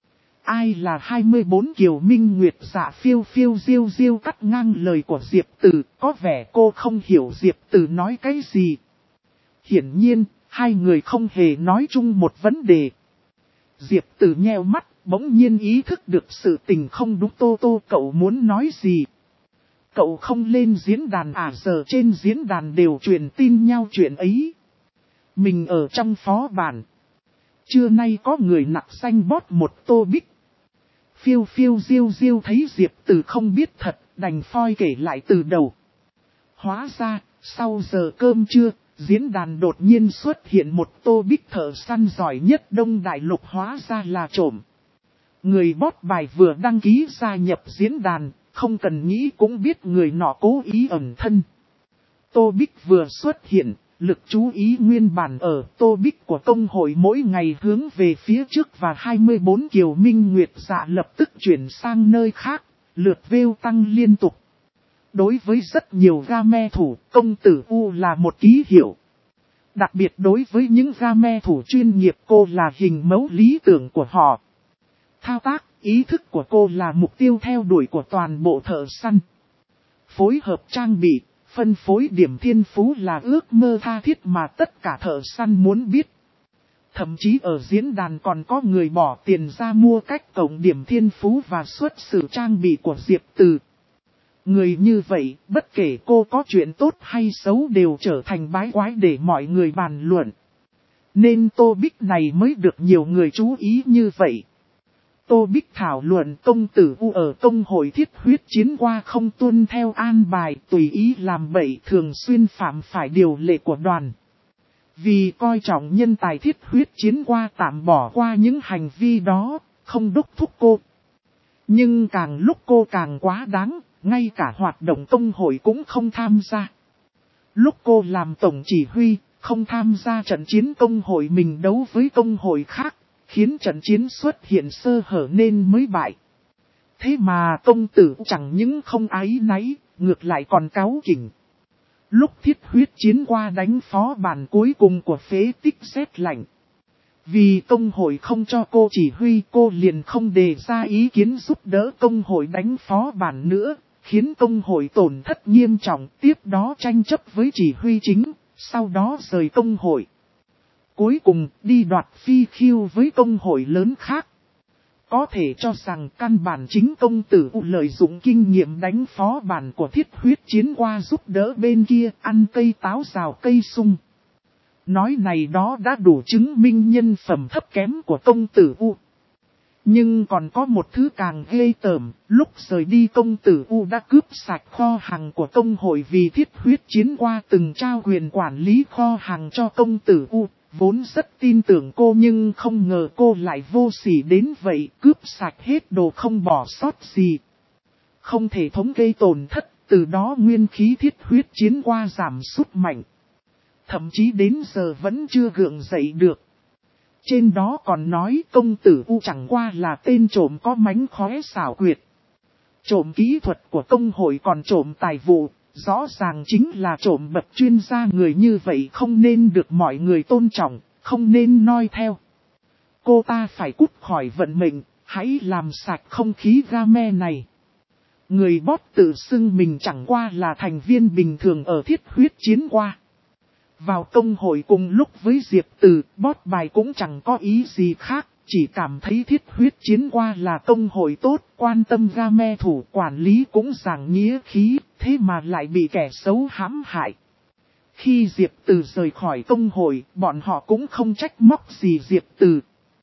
Ai là 24 Kiều Minh Nguyệt giả? Phiêu phiêu diêu diêu cắt ngang lời của Diệp Từ, có vẻ cô không hiểu Diệp Từ nói cái gì. Hiển nhiên, hai người không hề nói chung một vấn đề. Diệp Từ nheo mắt, bỗng nhiên ý thức được sự tình không đúng. Cậu muốn nói gì? Cậu không lên diễn đàn à? Giờ trên diễn đàn đều truyền tin nhau chuyện ấy. Mình ở trong phó bản. Trưa nay có người nặc danh bót một tô bích. Phiêu phiêu diêu diêu thấy Diệp Từ không biết thật, đành phoi kể lại từ đầu. Hóa ra, sau giờ cơm trưa, diễn đàn đột nhiên xuất hiện một tô bích thợ săn giỏi nhất Đông Đại Lục, hóa ra là trộm. Người bót bài vừa đăng ký gia nhập diễn đàn, không cần nghĩ cũng biết người nọ cố ý ẩn thân. Tô bích vừa xuất hiện, Lực chú ý nguyên bản ở tô bích của công hội mỗi ngày hướng về phía trước và 24 kiều minh nguyệt dạ lập tức chuyển sang nơi khác, lượt view tăng liên tục. Đối với rất nhiều game thủ, công tử U là một ký hiệu. Đặc biệt đối với những game thủ chuyên nghiệp, cô là hình mẫu lý tưởng của họ. Thao tác, ý thức của cô là mục tiêu theo đuổi của toàn bộ thợ săn. Phối hợp trang bị, phân phối điểm thiên phú là ước mơ tha thiết mà tất cả thợ săn muốn biết. Thậm chí ở diễn đàn còn có người bỏ tiền ra mua cách cộng điểm thiên phú và xuất xử trang bị của Diệp Từ. Người như vậy, bất kể cô có chuyện tốt hay xấu đều trở thành bái quái để mọi người bàn luận. Nên Tô Bích này mới được nhiều người chú ý như vậy. Tô Bích thảo luận công tử U ở công hội thiết huyết chiến qua không tuân theo an bài, tùy ý làm bậy, thường xuyên phạm phải điều lệ của đoàn. Vì coi trọng nhân tài thiết huyết chiến qua tạm bỏ qua những hành vi đó, không đốc thúc cô. Nhưng càng lúc cô càng quá đáng, ngay cả hoạt động công hội cũng không tham gia. Lúc cô làm tổng chỉ huy, không tham gia trận chiến công hội mình đấu với công hội khác, khiến trận chiến xuất hiện sơ hở nên mới bại. Thế mà công tử chẳng những không áy náy, ngược lại còn cáu kỉnh. Lúc thiết huyết chiến qua đánh phó bản cuối cùng của phế tích rét lạnh. Vì công hội không cho cô chỉ huy, cô liền không đề ra ý kiến giúp đỡ công hội đánh phó bản nữa, khiến công hội tổn thất nghiêm trọng, tiếp đó tranh chấp với chỉ huy chính, sau đó rời công hội. Cuối cùng đi đoạt phi khiêu với công hội lớn khác. Có thể cho rằng căn bản chính công tử U lợi dụng kinh nghiệm đánh phó bản của thiết huyết chiến qua giúp đỡ bên kia ăn cây táo rào cây sung. Nói này đó đã đủ chứng minh nhân phẩm thấp kém của công tử U. Nhưng còn có một thứ càng ghê tởm, lúc rời đi công tử U đã cướp sạch kho hàng của công hội vì thiết huyết chiến qua từng trao quyền quản lý kho hàng cho công tử U. Vốn rất tin tưởng cô nhưng không ngờ cô lại vô sỉ đến vậy, cướp sạch hết đồ không bỏ sót gì. Không thể thống kê tổn thất, từ đó nguyên khí thiết huyết chiến qua giảm sút mạnh. Thậm chí đến giờ vẫn chưa gượng dậy được. Trên đó còn nói công tử U chẳng qua là tên trộm có mánh khóe xảo quyệt. Trộm kỹ thuật của công hội còn trộm tài vụ, rõ ràng chính là trộm bậc chuyên gia, người như vậy không nên được mọi người tôn trọng, không nên noi theo. Cô ta phải cút khỏi vận mệnh, hãy làm sạch không khí game này. Người boss tự xưng mình chẳng qua là thành viên bình thường ở thiết huyết chiến qua. Vào công hội cùng lúc với Diệp Từ, boss bài cũng chẳng có ý gì khác, chỉ cảm thấy thiết huyết chiến qua là công hội tốt, quan tâm game thủ, quản lý cũng giảng nghĩa khí, thế mà lại bị kẻ xấu hãm hại. Khi Diệp Từ rời khỏi công hội, bọn họ cũng không trách móc gì Diệp Từ.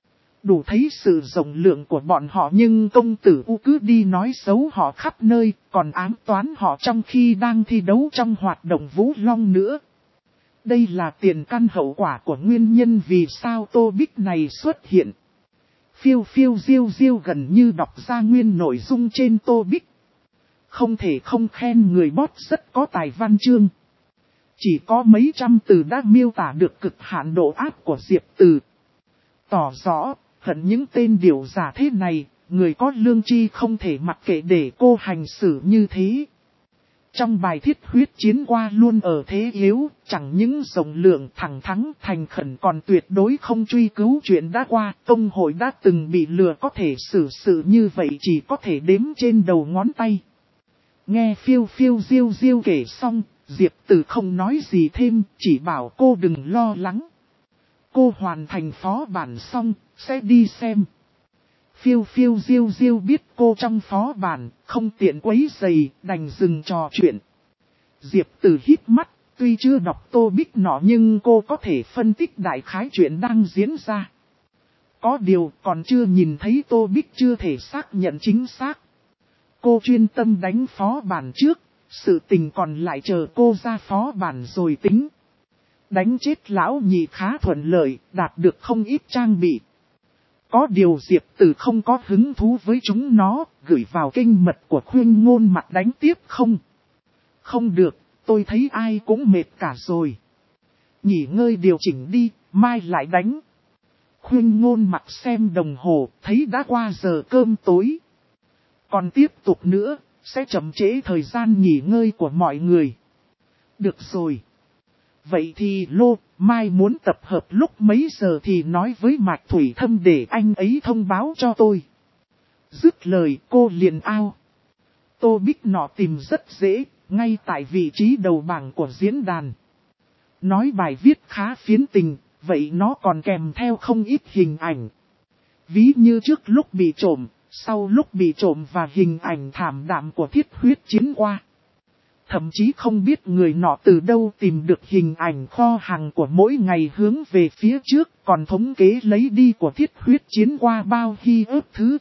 Đủ thấy sự rộng lượng của bọn họ, nhưng công tử U cứ đi nói xấu họ khắp nơi, còn ám toán họ trong khi đang thi đấu trong hoạt động Vũ Long nữa. Đây là tiền căn hậu quả của nguyên nhân vì sao Tô Bích này xuất hiện. Phiêu phiêu diêu diêu gần như đọc ra nguyên nội dung trên Tô Bích. Không thể không khen người boss rất có tài văn chương. Chỉ có mấy trăm từ đã miêu tả được cực hạn độ áp của Diệp Từ. Tỏ rõ, hận những tên điều giả thế này, người có lương tri không thể mặc kệ để cô hành xử như thế. Trong bài thiết huyết chiến qua luôn ở thế yếu, chẳng những rộng lượng thẳng thắn thành khẩn còn tuyệt đối không truy cứu chuyện đã qua. Công hội đã từng bị lừa, có thể xử sự như vậy chỉ có thể đếm trên đầu ngón tay. Nghe phiêu phiêu diêu diêu kể xong, Diệp Từ không nói gì thêm, chỉ bảo cô đừng lo lắng. Cô hoàn thành phó bản xong, sẽ đi xem. Phiêu phiêu diêu diêu biết cô trong phó bản, không tiện quấy rầy, đành dừng trò chuyện. Diệp Từ hít mắt, tuy chưa đọc Tô Bích nọ nhưng cô có thể phân tích đại khái chuyện đang diễn ra. Có điều còn chưa nhìn thấy Tô Bích chưa thể xác nhận chính xác. Cô chuyên tâm đánh phó bản trước, sự tình còn lại chờ cô ra phó bản rồi tính. Đánh chết lão nhị khá thuận lợi, đạt được không ít trang bị. Có điều Diệp Từ không có hứng thú với chúng nó, gửi vào kênh mật của Khuyên Ngôn mặt đánh tiếp không? Không được, tôi thấy ai cũng mệt cả rồi. Nghỉ ngơi điều chỉnh đi, mai lại đánh. Khuyên Ngôn mặt xem đồng hồ, thấy đã qua giờ cơm tối. Còn tiếp tục nữa, sẽ chậm trễ thời gian nghỉ ngơi của mọi người. Được rồi. Vậy thì mai muốn tập hợp lúc mấy giờ thì nói với Mạch Thủy Thâm để anh ấy thông báo cho tôi. Dứt lời cô liền ao. Tô Bích nọ tìm rất dễ, ngay tại vị trí đầu bảng của diễn đàn. Nói bài viết khá phiến tình, vậy nó còn kèm theo không ít hình ảnh. Ví như trước lúc bị trộm, sau lúc bị trộm và hình ảnh thảm đạm của Thiết Huyết Chiến qua. Thậm chí không biết người nọ từ đâu tìm được hình ảnh kho hàng của mỗi ngày hướng về phía trước, còn thống kế lấy đi của Thiết Huyết Chiến qua bao hi ớt thứ.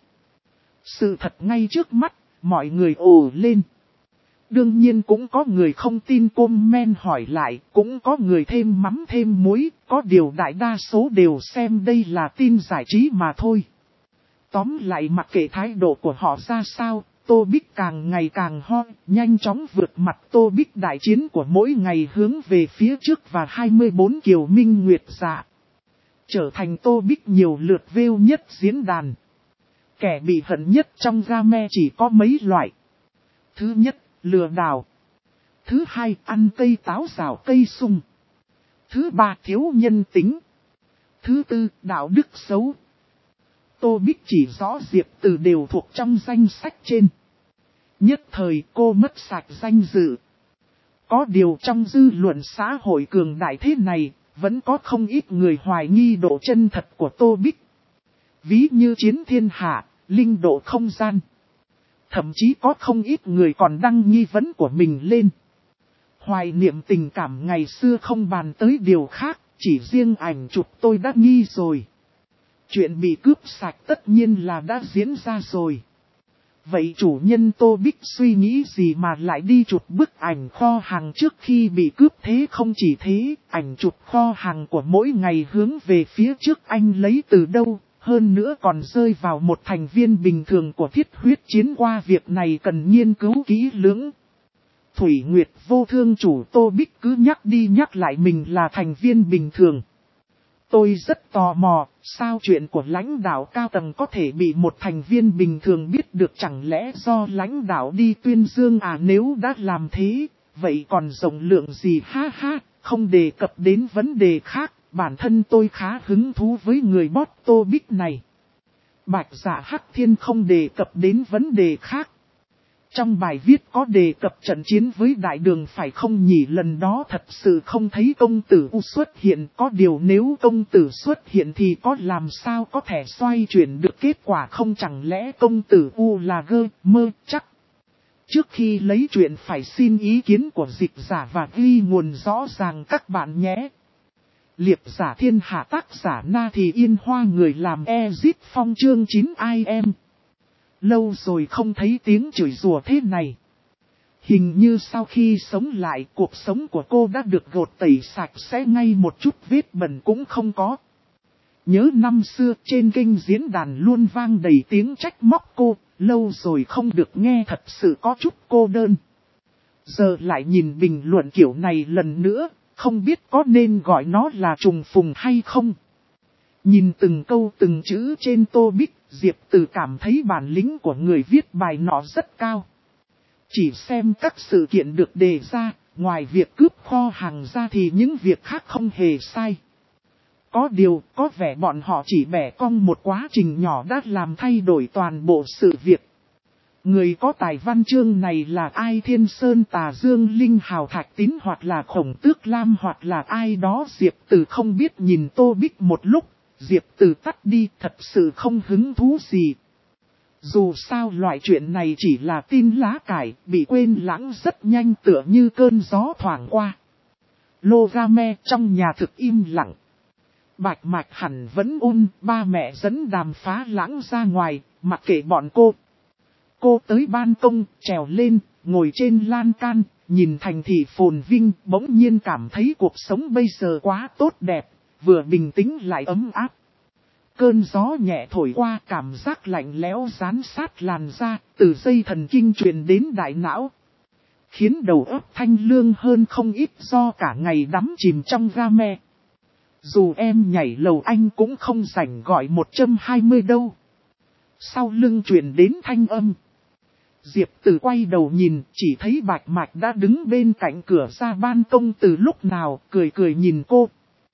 Sự thật ngay trước mắt, mọi người ồ lên. Đương nhiên cũng có người không tin comment hỏi lại, cũng có người thêm mắm thêm muối, có điều đại đa số đều xem đây là tin giải trí mà thôi. Tóm lại mặc kệ thái độ của họ ra sao, Tô Bích càng ngày càng hot, nhanh chóng vượt mặt Tô Bích đại chiến của mỗi ngày hướng về phía trước và 24 Kiều Minh Nguyệt Dạ. Trở thành Tô Bích nhiều lượt view nhất diễn đàn. Kẻ bị hận nhất trong game chỉ có mấy loại. Thứ nhất, lừa đảo. Thứ hai, ăn cây táo rào cây sung. Thứ ba, thiếu nhân tính. Thứ tư, đạo đức xấu. Tô Bích chỉ rõ Diệp Từ đều thuộc trong danh sách trên. Nhất thời cô mất sạch danh dự. Có điều trong dư luận xã hội cường đại thế này, vẫn có không ít người hoài nghi độ chân thật của Tô Bích. Ví như Chiến Thiên Hạ, Linh Độ Không Gian. Thậm chí có không ít người còn đăng nghi vấn của mình lên. Hoài niệm tình cảm ngày xưa không bàn tới điều khác, chỉ riêng ảnh chụp tôi đã nghi rồi. Chuyện bị cướp sạch tất nhiên là đã diễn ra rồi. Vậy chủ nhân Tô Bích suy nghĩ gì mà lại đi chụp bức ảnh kho hàng trước khi bị cướp thế? Không chỉ thế, ảnh chụp kho hàng của mỗi ngày hướng về phía trước anh lấy từ đâu, hơn nữa còn rơi vào một thành viên bình thường của Thiết Huyết Chiến qua. Việc này cần nghiên cứu kỹ lưỡng. Thủy Nguyệt Vô Thương chủ Tô Bích cứ nhắc đi nhắc lại mình là thành viên bình thường. Tôi rất tò mò, sao chuyện của lãnh đạo cao tầng có thể bị một thành viên bình thường biết được, chẳng lẽ do lãnh đạo đi tuyên dương à? Nếu đã làm thế, vậy còn rộng lượng gì? Ha ha, không đề cập đến vấn đề khác, bản thân tôi khá hứng thú với người bot Tô Bích này. Bạch Dạ Hắc Thiên không đề cập đến vấn đề khác. Trong bài viết có đề cập trận chiến với Đại Đường phải không nhỉ? Lần đó thật sự không thấy công tử U xuất hiện, có điều nếu công tử xuất hiện thì có làm sao có thể xoay chuyển được kết quả không? Chẳng lẽ công tử U là gơ mơ chắc? Trước khi lấy chuyện phải xin ý kiến của dịch giả và ghi nguồn rõ ràng các bạn nhé. Liệp giả thiên hạ tác giả Na Thì Yên Hoa, người làm Ezit Phong chương 9 IM. Lâu rồi không thấy tiếng chửi rủa thế này. Hình như sau khi sống lại, cuộc sống của cô đã được gột tẩy sạch sẽ, ngay một chút vết bẩn cũng không có. Nhớ năm xưa trên kênh diễn đàn luôn vang đầy tiếng trách móc cô, lâu rồi không được nghe, thật sự có chút cô đơn. Giờ lại nhìn bình luận kiểu này lần nữa, không biết có nên gọi nó là trùng phùng hay không. Nhìn từng câu từng chữ trên Tô Bích, Diệp Từ cảm thấy bản lĩnh của người viết bài nọ rất cao. Chỉ xem các sự kiện được đề ra, ngoài việc cướp kho hàng ra thì những việc khác không hề sai. Có điều, có vẻ bọn họ chỉ bẻ cong một quá trình nhỏ đã làm thay đổi toàn bộ sự việc. Người có tài văn chương này là ai? Thiên Sơn Tà Dương Linh Hào Thạch Tín hoặc là Khổng Tước Lam hoặc là ai đó? Diệp Từ không biết, nhìn Tô Bích một lúc, Diệp Từ tắt đi, thật sự không hứng thú gì. Dù sao loại chuyện này chỉ là tin lá cải, bị quên lãng rất nhanh, tựa như cơn gió thoảng qua. Logame trong nhà thực im lặng. Bạch Mạch hẳn vẫn ba mẹ dẫn Đàm Phá Lãng ra ngoài, mặc kệ bọn cô. Cô tới ban công, trèo lên, ngồi trên lan can, nhìn thành thị phồn vinh, bỗng nhiên cảm thấy cuộc sống bây giờ quá tốt đẹp, vừa bình tĩnh lại ấm áp. Cơn gió nhẹ thổi qua, cảm giác lạnh lẽo dán sát làn da, từ dây thần kinh truyền đến đại não. khiến đầu óc thanh lương hơn không ít do cả ngày đắm chìm trong game. Dù em nhảy lầu anh cũng không rảnh gọi 120 đâu. Sau lưng truyền đến thanh âm. Diệp Từ quay đầu nhìn, chỉ thấy Bạch Mạch đã đứng bên cạnh cửa ra ban công từ lúc nào, cười cười nhìn cô.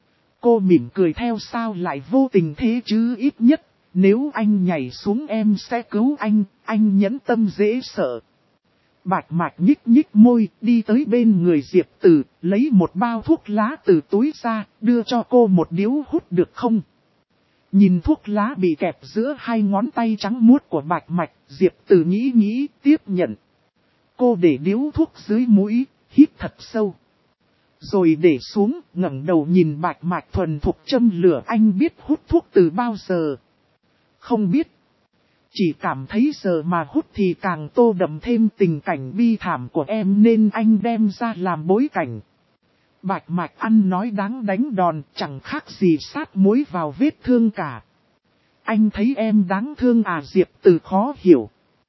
Cô mỉm cười theo, sao lại vô tình thế chứ, ít nhất, nếu anh nhảy xuống em sẽ cứu anh nhẫn tâm dễ sợ. Bạch Mạch nhích nhích môi, đi tới bên người Diệp Từ, lấy một bao thuốc lá từ túi ra, đưa cho cô một điếu hút được không? Nhìn thuốc lá bị kẹp giữa hai ngón tay trắng muốt của Bạch Mạch, Diệp Từ nghĩ tiếp nhận. Cô để điếu thuốc dưới mũi, hít thật sâu. Rồi để xuống, ngẩng đầu nhìn Bạch Mạch thuần thục châm lửa. Anh biết hút thuốc từ bao giờ? Không biết. Chỉ cảm thấy giờ mà hút thì càng tô đậm thêm tình cảnh bi thảm của em nên anh đem ra làm bối cảnh. Bạch Mạch ăn nói đáng đánh đòn, chẳng khác gì sát muối vào vết thương cả. Anh thấy em đáng thương à? Diệp Từ khó hiểu.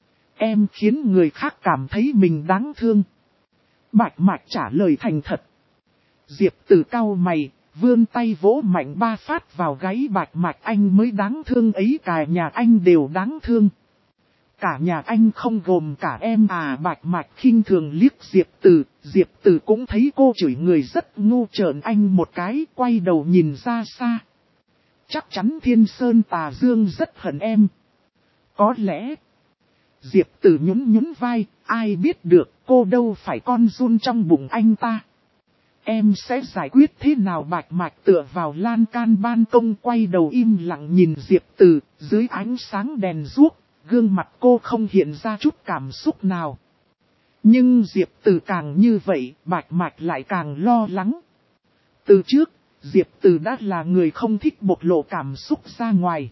Em khiến người khác cảm thấy mình đáng thương. Bạch Mạch trả lời thành thật. Diệp Từ cau mày, vươn tay vỗ mạnh 3 phát vào gáy Bạch Mạch. Anh mới đáng thương ấy, cả nhà anh đều đáng thương. Cả nhà anh không gồm cả em à? Bạch Mạch khinh thường liếc Diệp Từ. Diệp Từ cũng thấy cô chửi người rất ngu, trợn anh một cái, quay đầu nhìn ra xa. Chắc chắn Thiên Sơn Tà Dương rất hận em. Có lẽ. Diệp Từ nhún vai, ai biết được, cô đâu phải con giun trong bụng anh ta. Em sẽ giải quyết thế nào? Bạch Mạch tựa vào lan can ban công, quay đầu im lặng nhìn Diệp Từ. Dưới ánh sáng đèn ruốc, gương mặt cô không hiện ra chút cảm xúc nào. Nhưng Diệp Từ càng như vậy, Bạch Mạch lại càng lo lắng. Từ trước, Diệp Từ đã là người không thích bộc lộ cảm xúc ra ngoài.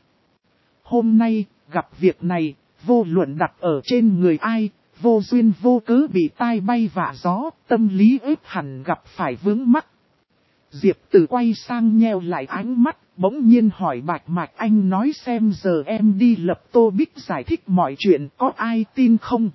Hôm nay, gặp việc này, vô luận đặt ở trên người ai, vô duyên vô cớ bị tai bay vạ gió, tâm lý ếp hẳn gặp phải vướng mắc. Diệp Từ quay sang nheo lại ánh mắt, bỗng nhiên hỏi Bạch Mạch, anh nói xem giờ em đi lập tô bích giải thích mọi chuyện, có ai tin không?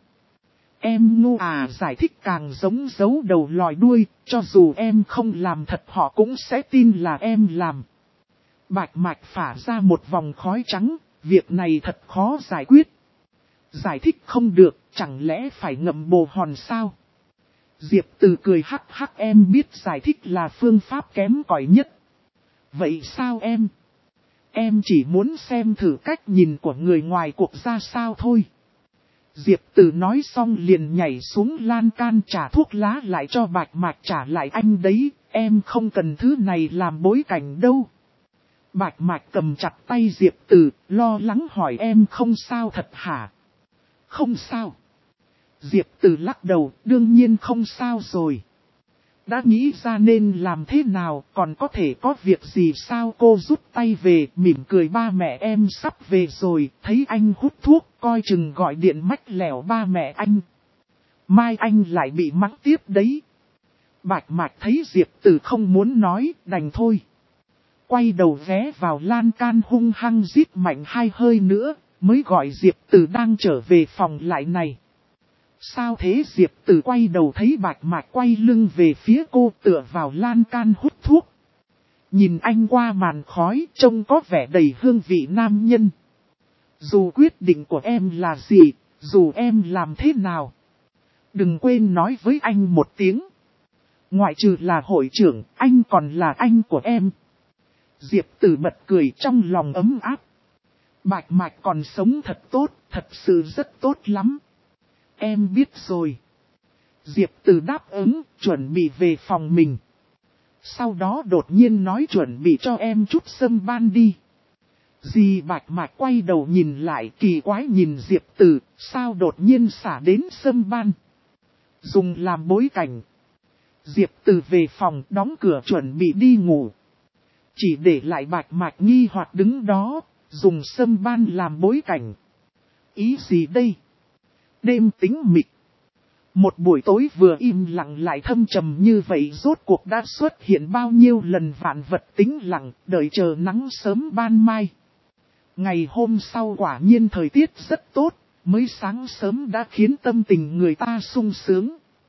Em ngu à? Giải thích càng giống giấu đầu lòi đuôi, cho dù em không làm thật họ cũng sẽ tin là em làm. Bạch Mạch phả ra một vòng khói trắng, việc này thật khó giải quyết. Giải thích không được, chẳng lẽ phải ngậm bồ hòn sao? Diệp Từ cười hắc hắc, em biết giải thích là phương pháp kém cỏi nhất. Vậy sao em? Em chỉ muốn xem thử cách nhìn của người ngoài cuộc ra sao thôi. Diệp Từ nói xong liền nhảy xuống lan can, trả thuốc lá lại cho Bạch Mạch. Trả lại anh đấy, em không cần thứ này làm bối cảnh đâu. Bạch Mạch cầm chặt tay Diệp Từ, lo lắng hỏi, em không sao thật hả? Không sao. Diệp Từ lắc đầu, đương nhiên không sao rồi. Đã nghĩ ra nên làm thế nào, còn có thể có việc gì sao? Cô rút tay về, mỉm cười, ba mẹ em sắp về rồi, thấy anh hút thuốc, coi chừng gọi điện mách lẻo ba mẹ anh. Mai anh lại bị mắng tiếp đấy. Bạch Mạch thấy Diệp Từ không muốn nói, đành thôi. Quay đầu ghé vào lan can hung hăng rít mạnh 2 hơi nữa, mới gọi Diệp Từ đang trở về phòng lại này. Sao thế? Diệp Từ quay đầu thấy Bạch Mạch quay lưng về phía cô, tựa vào lan can hút thuốc. Nhìn anh qua màn khói, trông có vẻ đầy hương vị nam nhân. Dù quyết định của em là gì, dù em làm thế nào, đừng quên nói với anh một tiếng. Ngoại trừ là hội trưởng, anh còn là anh của em. Diệp Từ bật cười, trong lòng ấm áp. Bạch Mạch còn sống thật tốt, thật sự rất tốt lắm. Em biết rồi. Diệp Từ đáp ứng, chuẩn bị về phòng mình. Sau đó đột nhiên nói, chuẩn bị cho em chút sâm ban đi. Dì Bạch Mạch quay đầu nhìn lại, kỳ quái nhìn Diệp Từ, sao đột nhiên xả đến sâm ban. Dùng làm bối cảnh. Diệp Từ về phòng, đóng cửa chuẩn bị đi ngủ. Chỉ để lại Bạch Mạch nghi hoặc đứng đó, dùng sâm ban làm bối cảnh. Ý gì đây? Đêm tĩnh mịch. Một buổi tối vừa im lặng lại thâm trầm như vậy, rốt cuộc đã xuất hiện bao nhiêu lần vạn vật tĩnh lặng, đợi chờ nắng sớm ban mai. Ngày hôm sau quả nhiên thời tiết rất tốt, mới sáng sớm đã khiến tâm tình người ta sung sướng.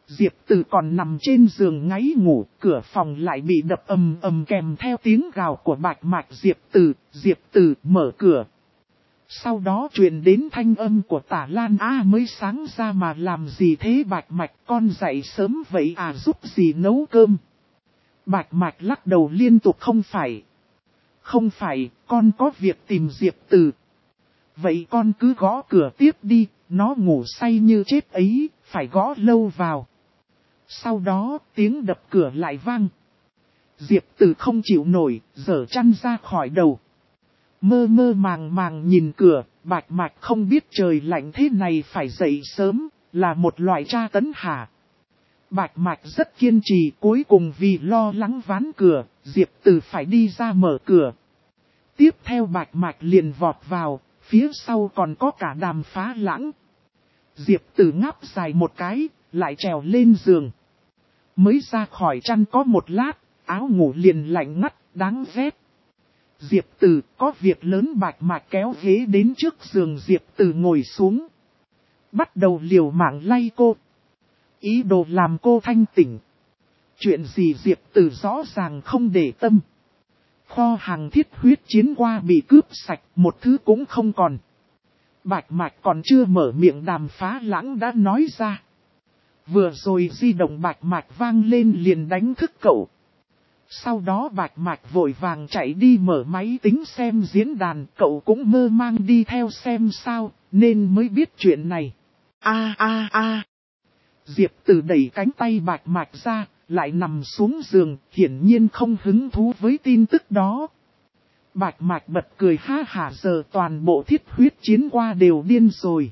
Diệp Từ còn nằm trên giường ngáy ngủ, cửa phòng lại bị đập ầm ầm kèm theo tiếng gào của Bạch Mạch. Diệp Từ mở cửa. Sau đó truyền đến thanh âm của Tả Lan mới sáng ra mà làm gì thế Bạch Mạch, con dậy sớm vậy à, giúp gì nấu cơm. Bạch Mạch lắc đầu liên tục không phải, con có việc tìm Diệp Từ. Vậy con cứ gõ cửa tiếp đi, nó ngủ say như chết ấy, phải gõ lâu vào. Sau đó tiếng đập cửa lại vang. Diệp Từ không chịu nổi, giở chăn ra khỏi đầu. Mơ mơ màng nhìn cửa, Bạch Mạch không biết trời lạnh thế này phải dậy sớm, là một loại tra tấn hả. Bạch Mạch rất kiên trì, cuối cùng vì lo lắng ván cửa, Diệp Từ phải đi ra mở cửa. Tiếp theo Bạch Mạch liền vọt vào, phía sau còn có cả Đàm Phá Lãng. Diệp Từ ngáp dài một cái, lại trèo lên giường. Mới ra khỏi chăn có một lát, áo ngủ liền lạnh ngắt, đáng ghét. Diệp Từ có việc lớn. Bạch Mạch kéo ghế đến trước giường Diệp Từ ngồi xuống. Bắt đầu liều mạng lay cô. Ý đồ làm cô thanh tỉnh. Chuyện gì Diệp Từ rõ ràng không để tâm. Kho hàng thiết huyết chiến qua bị cướp sạch, một thứ cũng không còn. Bạch Mạch còn chưa mở miệng Đàm Phá Lãng đã nói ra. Vừa rồi di động Bạch Mạch vang lên liền đánh thức cậu. Sau đó Bạch Mạch vội vàng chạy đi mở máy tính xem diễn đàn, cậu cũng mơ mang đi theo xem sao, nên mới biết chuyện này. Diệp Từ đẩy cánh tay Bạch Mạch ra, lại nằm xuống giường, hiển nhiên không hứng thú với tin tức đó. Bạch Mạch bật cười ha hả, giờ toàn bộ thiết huyết chiến qua đều điên rồi.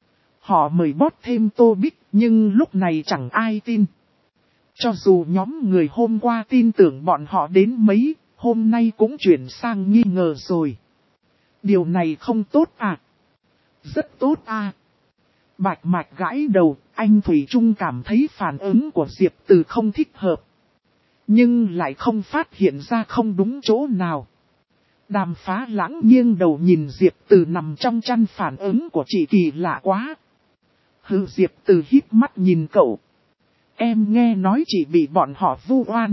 Họ mời bót thêm Tô Bích, nhưng lúc này chẳng ai tin. Cho dù nhóm người hôm qua tin tưởng bọn họ đến mấy, hôm nay cũng chuyển sang nghi ngờ rồi. Điều này không tốt à? Rất tốt à? Bạch Mạch gãi đầu, anh Thủy Trung cảm thấy phản ứng của Diệp Từ không thích hợp. Nhưng lại không phát hiện ra không đúng chỗ nào. Đàm Phá Lãng nghiêng đầu nhìn Diệp Từ nằm trong chăn, phản ứng của chị kỳ lạ quá. Diệp Từ híp mắt nhìn cậu. Em nghe nói chị bị bọn họ vu oan.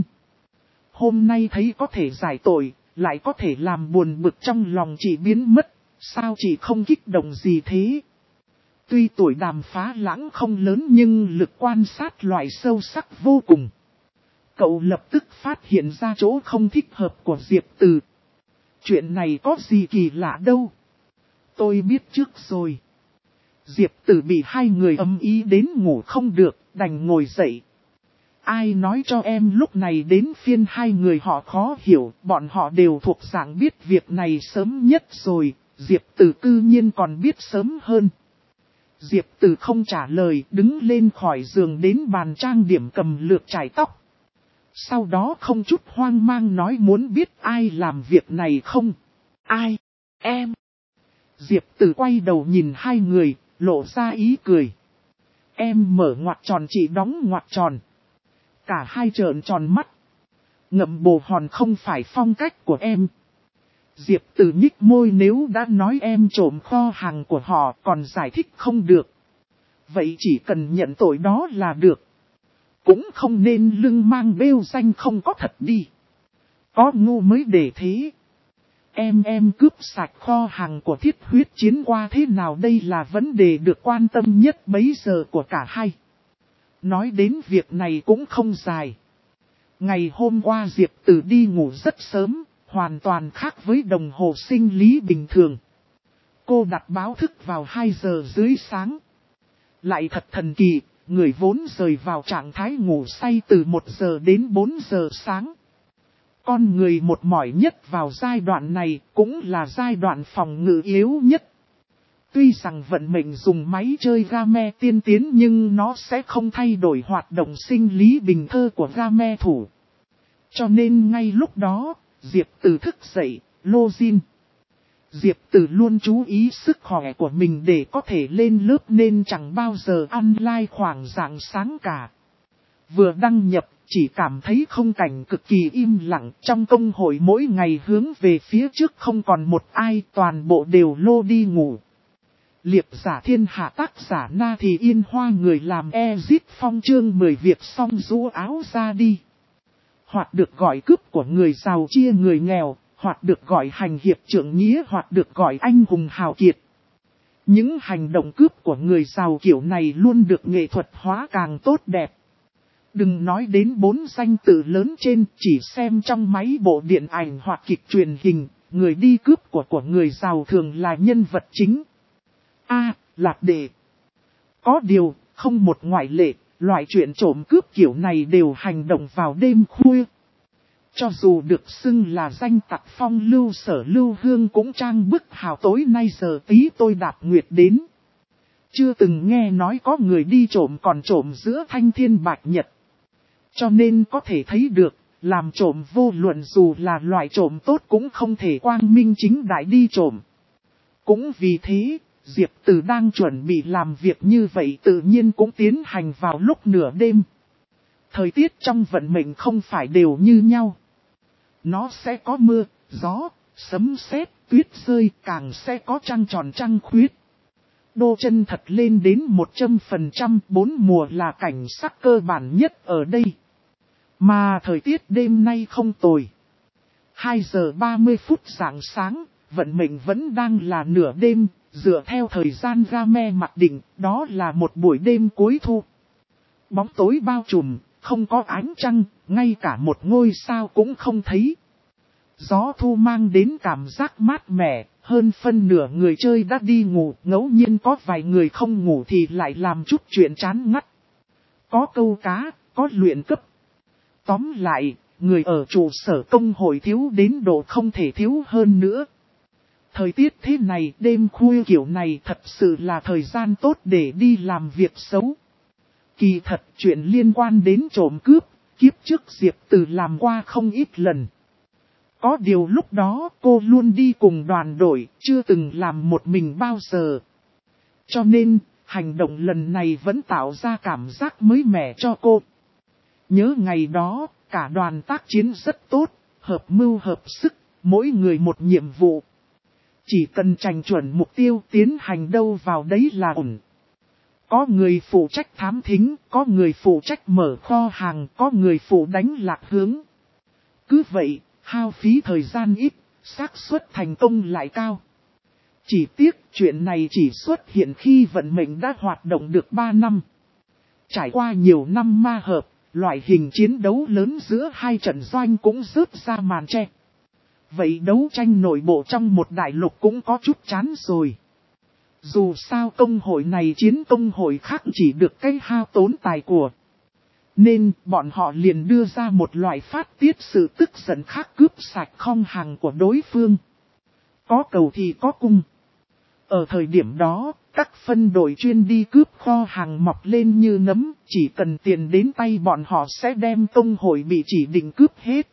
Hôm nay thấy có thể giải tội, lại có thể làm buồn bực trong lòng chị biến mất. Sao chị không kích động gì thế? Tuy tuổi Đàm Phá Lãng không lớn nhưng lực quan sát loại sâu sắc vô cùng. Cậu lập tức phát hiện ra chỗ không thích hợp của Diệp Từ. Chuyện này có gì kỳ lạ đâu. Tôi biết trước rồi. Diệp Từ bị hai người âm ý đến ngủ không được, đành ngồi dậy. Ai nói cho em lúc này đến phiên hai người họ khó hiểu, bọn họ đều thuộc dạng biết việc này sớm nhất rồi, Diệp Từ cư nhiên còn biết sớm hơn. Diệp Từ không trả lời, đứng lên khỏi giường đến bàn trang điểm cầm lược chải tóc. Sau đó không chút hoang mang nói muốn biết ai làm việc này không? Ai? Em. Diệp Từ quay đầu nhìn hai người, lộ ra ý cười. Em mở ngoặc tròn, chị đóng ngoặc tròn. Cả hai trợn tròn mắt. Ngậm bồ hòn không phải phong cách của em. Diệp Từ nhích môi, nếu đã nói em trộm kho hàng của họ còn giải thích không được. Vậy chỉ cần nhận tội đó là được. Cũng không nên lưng mang bêu danh không có thật đi. Có ngu mới để thế. Em cướp sạch kho hàng của thiết huyết chiến qua thế nào, đây là vấn đề được quan tâm nhất bấy giờ của cả hai. Nói đến việc này cũng không dài. Ngày hôm qua Diệp Từ đi ngủ rất sớm, hoàn toàn khác với đồng hồ sinh lý bình thường. Cô đặt báo thức vào 2 giờ dưới sáng. Lại thật thần kỳ, người vốn rời vào trạng thái ngủ say từ 1 giờ đến 4 giờ sáng. Con người một mỏi nhất vào giai đoạn này cũng là giai đoạn phòng ngự yếu nhất. Tuy rằng vận mệnh dùng máy chơi game tiên tiến nhưng nó sẽ không thay đổi hoạt động sinh lý bình thường của game thủ. Cho nên ngay lúc đó, Diệp Từ thức dậy, login. Diệp Từ luôn chú ý sức khỏe của mình để có thể lên lớp nên chẳng bao giờ online khoảng rạng sáng cả. Vừa đăng nhập, chỉ cảm thấy không cảnh cực kỳ im lặng, trong công hội mỗi ngày hướng về phía trước không còn một ai, toàn bộ đều lô đi ngủ. Liệp giả thiên hạ tác giả Na Thì Yên Hoa người làm Ezit Phong chương 10 việc xong rũ áo ra đi. Hoặc được gọi cướp của người giàu chia người nghèo, hoặc được gọi hành hiệp trượng nghĩa, hoặc được gọi anh hùng hào kiệt. Những hành động cướp của người giàu kiểu này luôn được nghệ thuật hóa càng tốt đẹp. Đừng nói đến 4 danh từ lớn trên, chỉ xem trong mấy bộ điện ảnh hoặc kịch truyền hình, người đi cướp của người giàu thường là nhân vật chính. Lạc đệ. Có điều, không một ngoại lệ, loại chuyện trộm cướp kiểu này đều hành động vào đêm khuya. Cho dù được xưng là danh tặc phong lưu Sở Lưu Hương cũng trang bức hào tối nay giờ tí tôi đạp nguyệt đến. Chưa từng nghe nói có người đi trộm còn trộm giữa thanh thiên bạch nhật. Cho nên có thể thấy được, làm trộm vô luận dù là loại trộm tốt cũng không thể quang minh chính đại đi trộm. Cũng vì thế, Diệp Từ đang chuẩn bị làm việc như vậy tự nhiên cũng tiến hành vào lúc nửa đêm. Thời tiết trong vận mệnh không phải đều như nhau. Nó sẽ có mưa, gió, sấm sét, tuyết rơi, càng sẽ có trăng tròn trăng khuyết. Đô chân thật lên đến 100%, 4 mùa là cảnh sắc cơ bản nhất ở đây. Mà thời tiết đêm nay không tồi. 2 giờ 30 phút rạng sáng, vận mệnh vẫn đang là nửa đêm, dựa theo thời gian Game mặc định, đó là một buổi đêm cuối thu. Bóng tối bao trùm, không có ánh trăng, ngay cả một ngôi sao cũng không thấy. Gió thu mang đến cảm giác mát mẻ, hơn phân nửa người chơi đã đi ngủ, ngẫu nhiên có vài người không ngủ thì lại làm chút chuyện chán ngắt. Có câu cá, có luyện cấp. Tóm lại, người ở trụ sở công hội thiếu đến độ không thể thiếu hơn nữa. Thời tiết thế này, đêm khuya kiểu này thật sự là thời gian tốt để đi làm việc xấu. Kỳ thật chuyện liên quan đến trộm cướp, kiếp trước Diệp Từ làm qua không ít lần. Có điều lúc đó cô luôn đi cùng đoàn đội, chưa từng làm một mình bao giờ. Cho nên, hành động lần này vẫn tạo ra cảm giác mới mẻ cho cô. Nhớ ngày đó, cả đoàn tác chiến rất tốt, hợp mưu hợp sức, mỗi người một nhiệm vụ. Chỉ cần chành chuẩn mục tiêu tiến hành đâu vào đấy là ổn. Có người phụ trách thám thính, có người phụ trách mở kho hàng, có người phụ đánh lạc hướng. Cứ vậy, hao phí thời gian ít, xác suất thành công lại cao. Chỉ tiếc chuyện này chỉ xuất hiện khi vận mệnh đã hoạt động được 3 năm. Trải qua nhiều năm ma hợp, loại hình chiến đấu lớn giữa hai trận doanh cũng rớt ra màn che. Vậy đấu tranh nội bộ trong một đại lục cũng có chút chán rồi. Dù sao công hội này chiến công hội khác chỉ được cái hao tốn tài của. Nên bọn họ liền đưa ra một loại phát tiết sự tức giận khác cướp sạch kho hàng của đối phương. Có cầu thì có cung. Ở thời điểm đó, các phân đội chuyên đi cướp kho hàng mọc lên như nấm, chỉ cần tiền đến tay bọn họ sẽ đem công hội bị chỉ định cướp hết.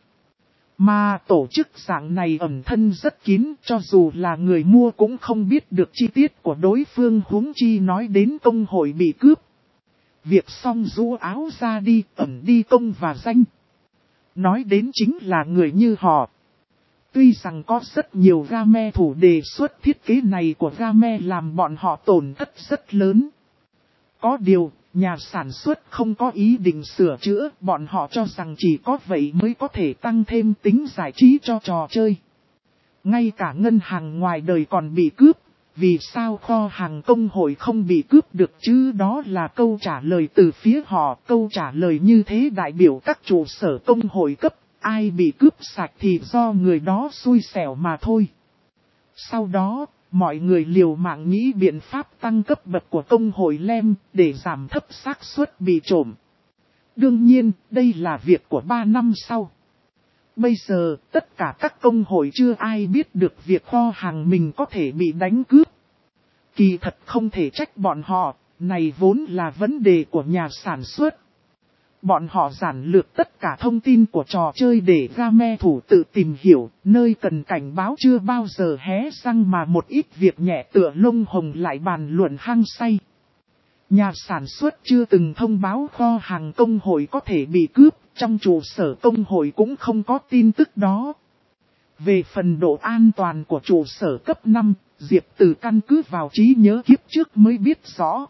Mà tổ chức dạng này ẩn thân rất kín, cho dù là người mua cũng không biết được chi tiết của đối phương, huống chi nói đến công hội bị cướp. Việc xong rũ áo ra đi, ẩn đi công và danh. Nói đến chính là người như họ. Tuy rằng có rất nhiều game thủ đề xuất thiết kế này của game làm bọn họ tổn thất rất lớn. Có điều, nhà sản xuất không có ý định sửa chữa, bọn họ cho rằng chỉ có vậy mới có thể tăng thêm tính giải trí cho trò chơi. Ngay cả ngân hàng ngoài đời còn bị cướp, vì sao kho hàng công hội không bị cướp được chứ? Đó là câu trả lời từ phía họ. Câu trả lời như thế đại biểu các trụ sở công hội cấp, ai bị cướp sạch thì do người đó xui xẻo mà thôi. Sau đó, mọi người liều mạng nghĩ biện pháp tăng cấp bậc của công hội Lem để giảm thấp xác suất bị trộm. Đương nhiên, đây là việc của 3 năm sau. Bây giờ, tất cả các công hội chưa ai biết được việc kho hàng mình có thể bị đánh cướp. Kỳ thật không thể trách bọn họ, này vốn là vấn đề của nhà sản xuất. Bọn họ giản lược tất cả thông tin của trò chơi để game thủ tự tìm hiểu, nơi cần cảnh báo chưa bao giờ hé răng mà một ít việc nhẹ tựa lông hồng lại bàn luận hăng say. Nhà sản xuất chưa từng thông báo kho hàng công hội có thể bị cướp, trong trụ sở công hội cũng không có tin tức đó. Về phần độ an toàn của trụ sở cấp 5, Diệp Từ căn cứ vào trí nhớ kiếp trước mới biết rõ.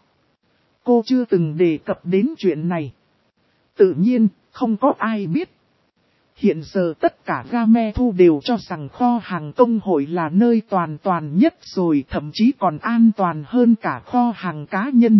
Cô chưa từng đề cập đến chuyện này. Tự nhiên, không có ai biết. Hiện giờ tất cả Game Thu đều cho rằng kho hàng công hội là nơi toàn nhất rồi, thậm chí còn an toàn hơn cả kho hàng cá nhân.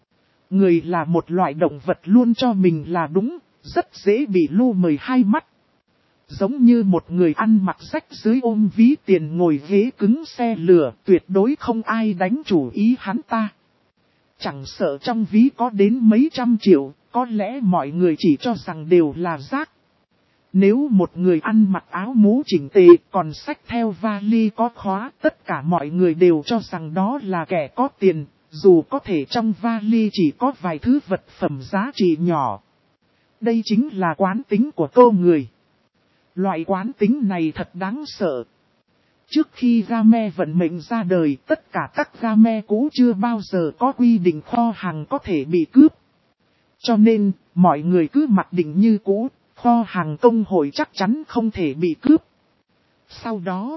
Người là một loại động vật luôn cho mình là đúng, rất dễ bị lu mờ hai mắt. Giống như một người ăn mặc rách dưới ôm ví tiền ngồi ghế cứng xe lửa, tuyệt đối không ai đánh chủ ý hắn ta. Chẳng sợ trong ví có đến mấy trăm triệu, có lẽ mọi người chỉ cho rằng đều là rác. Nếu một người ăn mặc áo mũ chỉnh tề còn xách theo vali có khóa, tất cả mọi người đều cho rằng đó là kẻ có tiền, dù có thể trong vali chỉ có vài thứ vật phẩm giá trị nhỏ. Đây chính là quán tính của con người. Loại quán tính này thật đáng sợ. Trước khi Game vận mệnh ra đời, tất cả các Game cũ chưa bao giờ có quy định kho hàng có thể bị cướp. Cho nên, mọi người cứ mặc định như cũ, kho hàng công hội chắc chắn không thể bị cướp. Sau đó,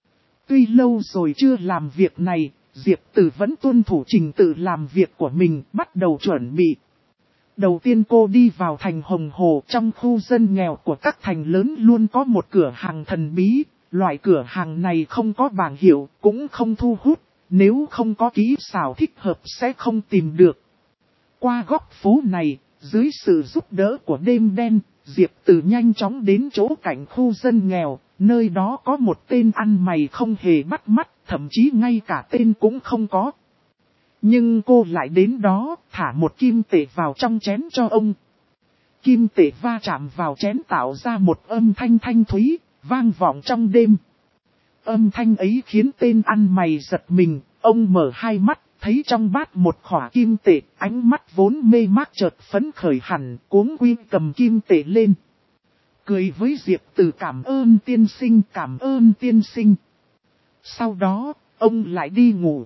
tuy lâu rồi chưa làm việc này, Diệp Từ vẫn tuân thủ trình tự làm việc của mình, bắt đầu chuẩn bị. Đầu tiên cô đi vào thành Hồng Hồ, trong khu dân nghèo của các thành lớn luôn có một cửa hàng thần bí. Loại cửa hàng này không có bảng hiệu, cũng không thu hút, nếu không có kỹ xảo thích hợp sẽ không tìm được. Qua góc phố này, dưới sự giúp đỡ của đêm đen, Diệp Từ nhanh chóng đến chỗ cạnh khu dân nghèo, nơi đó có một tên ăn mày không hề bắt mắt, thậm chí ngay cả tên cũng không có. Nhưng cô lại đến đó, thả một kim tệ vào trong chén cho ông. Kim tệ va chạm vào chén tạo ra một âm thanh thanh thúy, vang vọng trong đêm. Âm thanh ấy khiến tên ăn mày giật mình, ông mở hai mắt, thấy trong bát một khỏa kim tệ, ánh mắt vốn mê mác chợt phấn khởi hẳn, cuống quy cầm kim tệ lên. Cười với Diệp Từ cảm ơn tiên sinh. Sau đó, ông lại đi ngủ.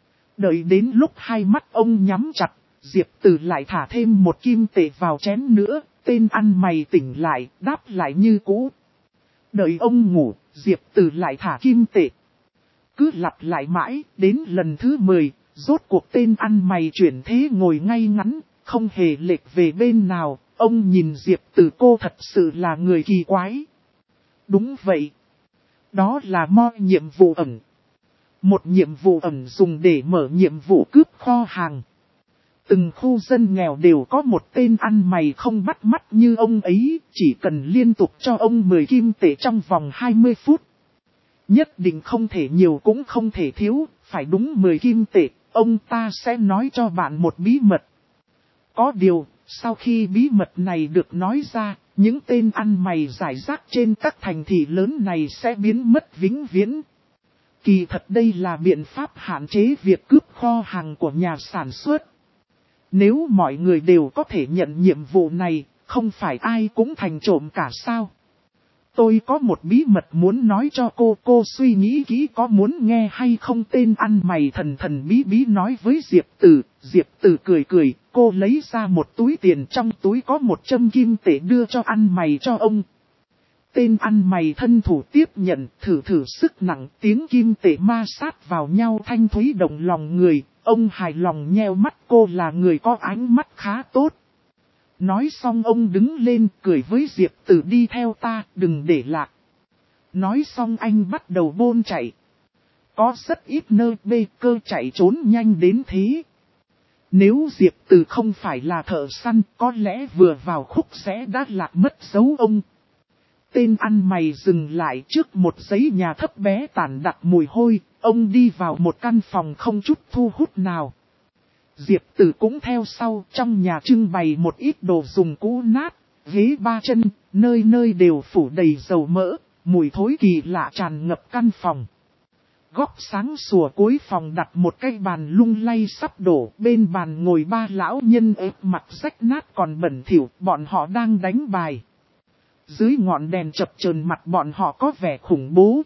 Đợi đến lúc hai mắt ông nhắm chặt, Diệp Từ lại thả thêm một kim tệ vào chén nữa, tên ăn mày tỉnh lại, đáp lại như cũ. Đợi ông ngủ, Diệp Từ lại thả kim tệ. Cứ lặp lại mãi, đến lần thứ 10, rốt cuộc tên ăn mày chuyển thế ngồi ngay ngắn, không hề lệch về bên nào. Ông nhìn Diệp Từ, cô thật sự là người kỳ quái. Đúng vậy. Đó là nhiệm vụ ẩn. Một nhiệm vụ ẩn dùng để mở nhiệm vụ cướp kho hàng. Từng khu dân nghèo đều có một tên ăn mày không bắt mắt như ông ấy, chỉ cần liên tục cho ông 10 kim tệ trong vòng 20 phút. Nhất định không thể nhiều cũng không thể thiếu, phải đúng 10 kim tệ, ông ta sẽ nói cho bạn một bí mật. Có điều, sau khi bí mật này được nói ra, những tên ăn mày rải rác trên các thành thị lớn này sẽ biến mất vĩnh viễn. Kỳ thật đây là biện pháp hạn chế việc cướp kho hàng của nhà sản xuất. Nếu mọi người đều có thể nhận nhiệm vụ này, không phải ai cũng thành trộm cả sao? Tôi có một bí mật muốn nói cho cô suy nghĩ kỹ có muốn nghe hay không? Tên ăn mày thần bí nói với Diệp Từ. Diệp Từ cười, cô lấy ra một túi tiền, trong túi có 100 kim tệ đưa cho ăn mày cho ông. Tên ăn mày thân thủ tiếp nhận, thử sức nặng, tiếng kim tệ ma sát vào nhau thanh thúy động lòng người. Ông hài lòng nheo mắt, cô là người có ánh mắt khá tốt. Nói xong ông đứng lên cười với Diệp Từ, đi theo ta, đừng để lạc. Nói xong anh bắt đầu bôn chạy. Có rất ít nơi bê cơ chạy trốn nhanh đến thế. Nếu Diệp Từ không phải là thợ săn, có lẽ vừa vào khúc sẽ đã lạc mất dấu ông. Tên ăn mày dừng lại trước một dãy nhà thấp bé tản đặc mùi hôi, ông đi vào một căn phòng không chút thu hút nào. Diệp Từ cũng theo sau, trong nhà trưng bày một ít đồ dùng cũ nát, ghế 3 chân, nơi nơi đều phủ đầy dầu mỡ, mùi thối kỳ lạ tràn ngập căn phòng. Góc sáng sủa cuối phòng đặt một cái bàn lung lay sắp đổ, bên bàn ngồi 3 lão nhân ép mặt rách nát còn bẩn thỉu, bọn họ đang đánh bài. Dưới ngọn đèn chập chờn mặt bọn họ có vẻ khủng bố.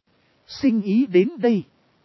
Sinh ý đến đây.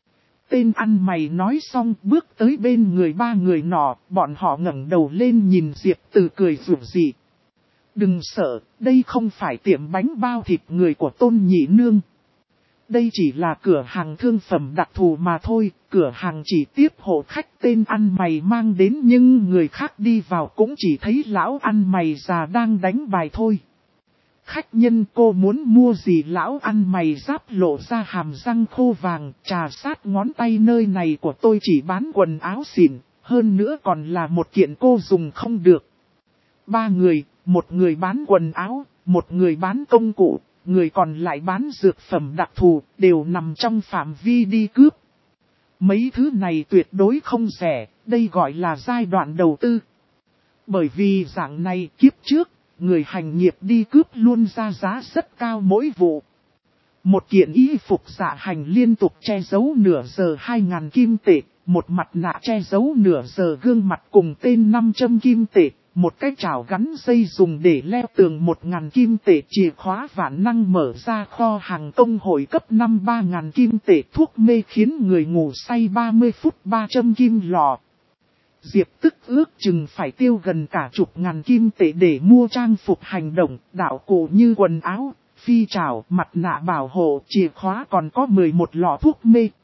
Tên ăn mày nói xong bước tới bên người 3 người nọ, bọn họ ngẩng đầu lên nhìn Diệp Từ cười rủ rỉ. Đừng sợ, đây không phải tiệm bánh bao thịt người của Tôn Nhị Nương. Đây chỉ là cửa hàng thương phẩm đặc thù mà thôi, cửa hàng chỉ tiếp hộ khách tên ăn mày mang đến nhưng người khác đi vào cũng chỉ thấy lão ăn mày già đang đánh bài thôi. Khách nhân cô muốn mua gì lão ăn mày giáp lộ ra hàm răng khô vàng, trà sát ngón tay nơi này của tôi chỉ bán quần áo xịn, hơn nữa còn là một kiện cô dùng không được. 3 người, một người bán quần áo, một người bán công cụ, người còn lại bán dược phẩm đặc thù, đều nằm trong phạm vi đi cướp. Mấy thứ này tuyệt đối không rẻ, đây gọi là giai đoạn đầu tư. Bởi vì dạng này kiếp trước, người hành nghiệp đi cướp luôn ra giá rất cao mỗi vụ. Một kiện y phục dạ hành liên tục che giấu nửa giờ 2.000 kim tệ, một mặt nạ che giấu nửa giờ gương mặt cùng tên 500 kim tệ, một cái chảo gắn dây dùng để leo tường 1.000 kim tệ, chìa khóa vạn năng mở ra kho hàng công hội cấp 5 3.000 kim tệ, thuốc mê khiến người ngủ say 30 phút 300 kim lọ. Diệp Tức ước chừng phải tiêu gần cả chục ngàn kim tệ để mua trang phục hành động, đạo cụ như quần áo, phi trảo, mặt nạ bảo hộ, chìa khóa còn có 11 lọ thuốc mê.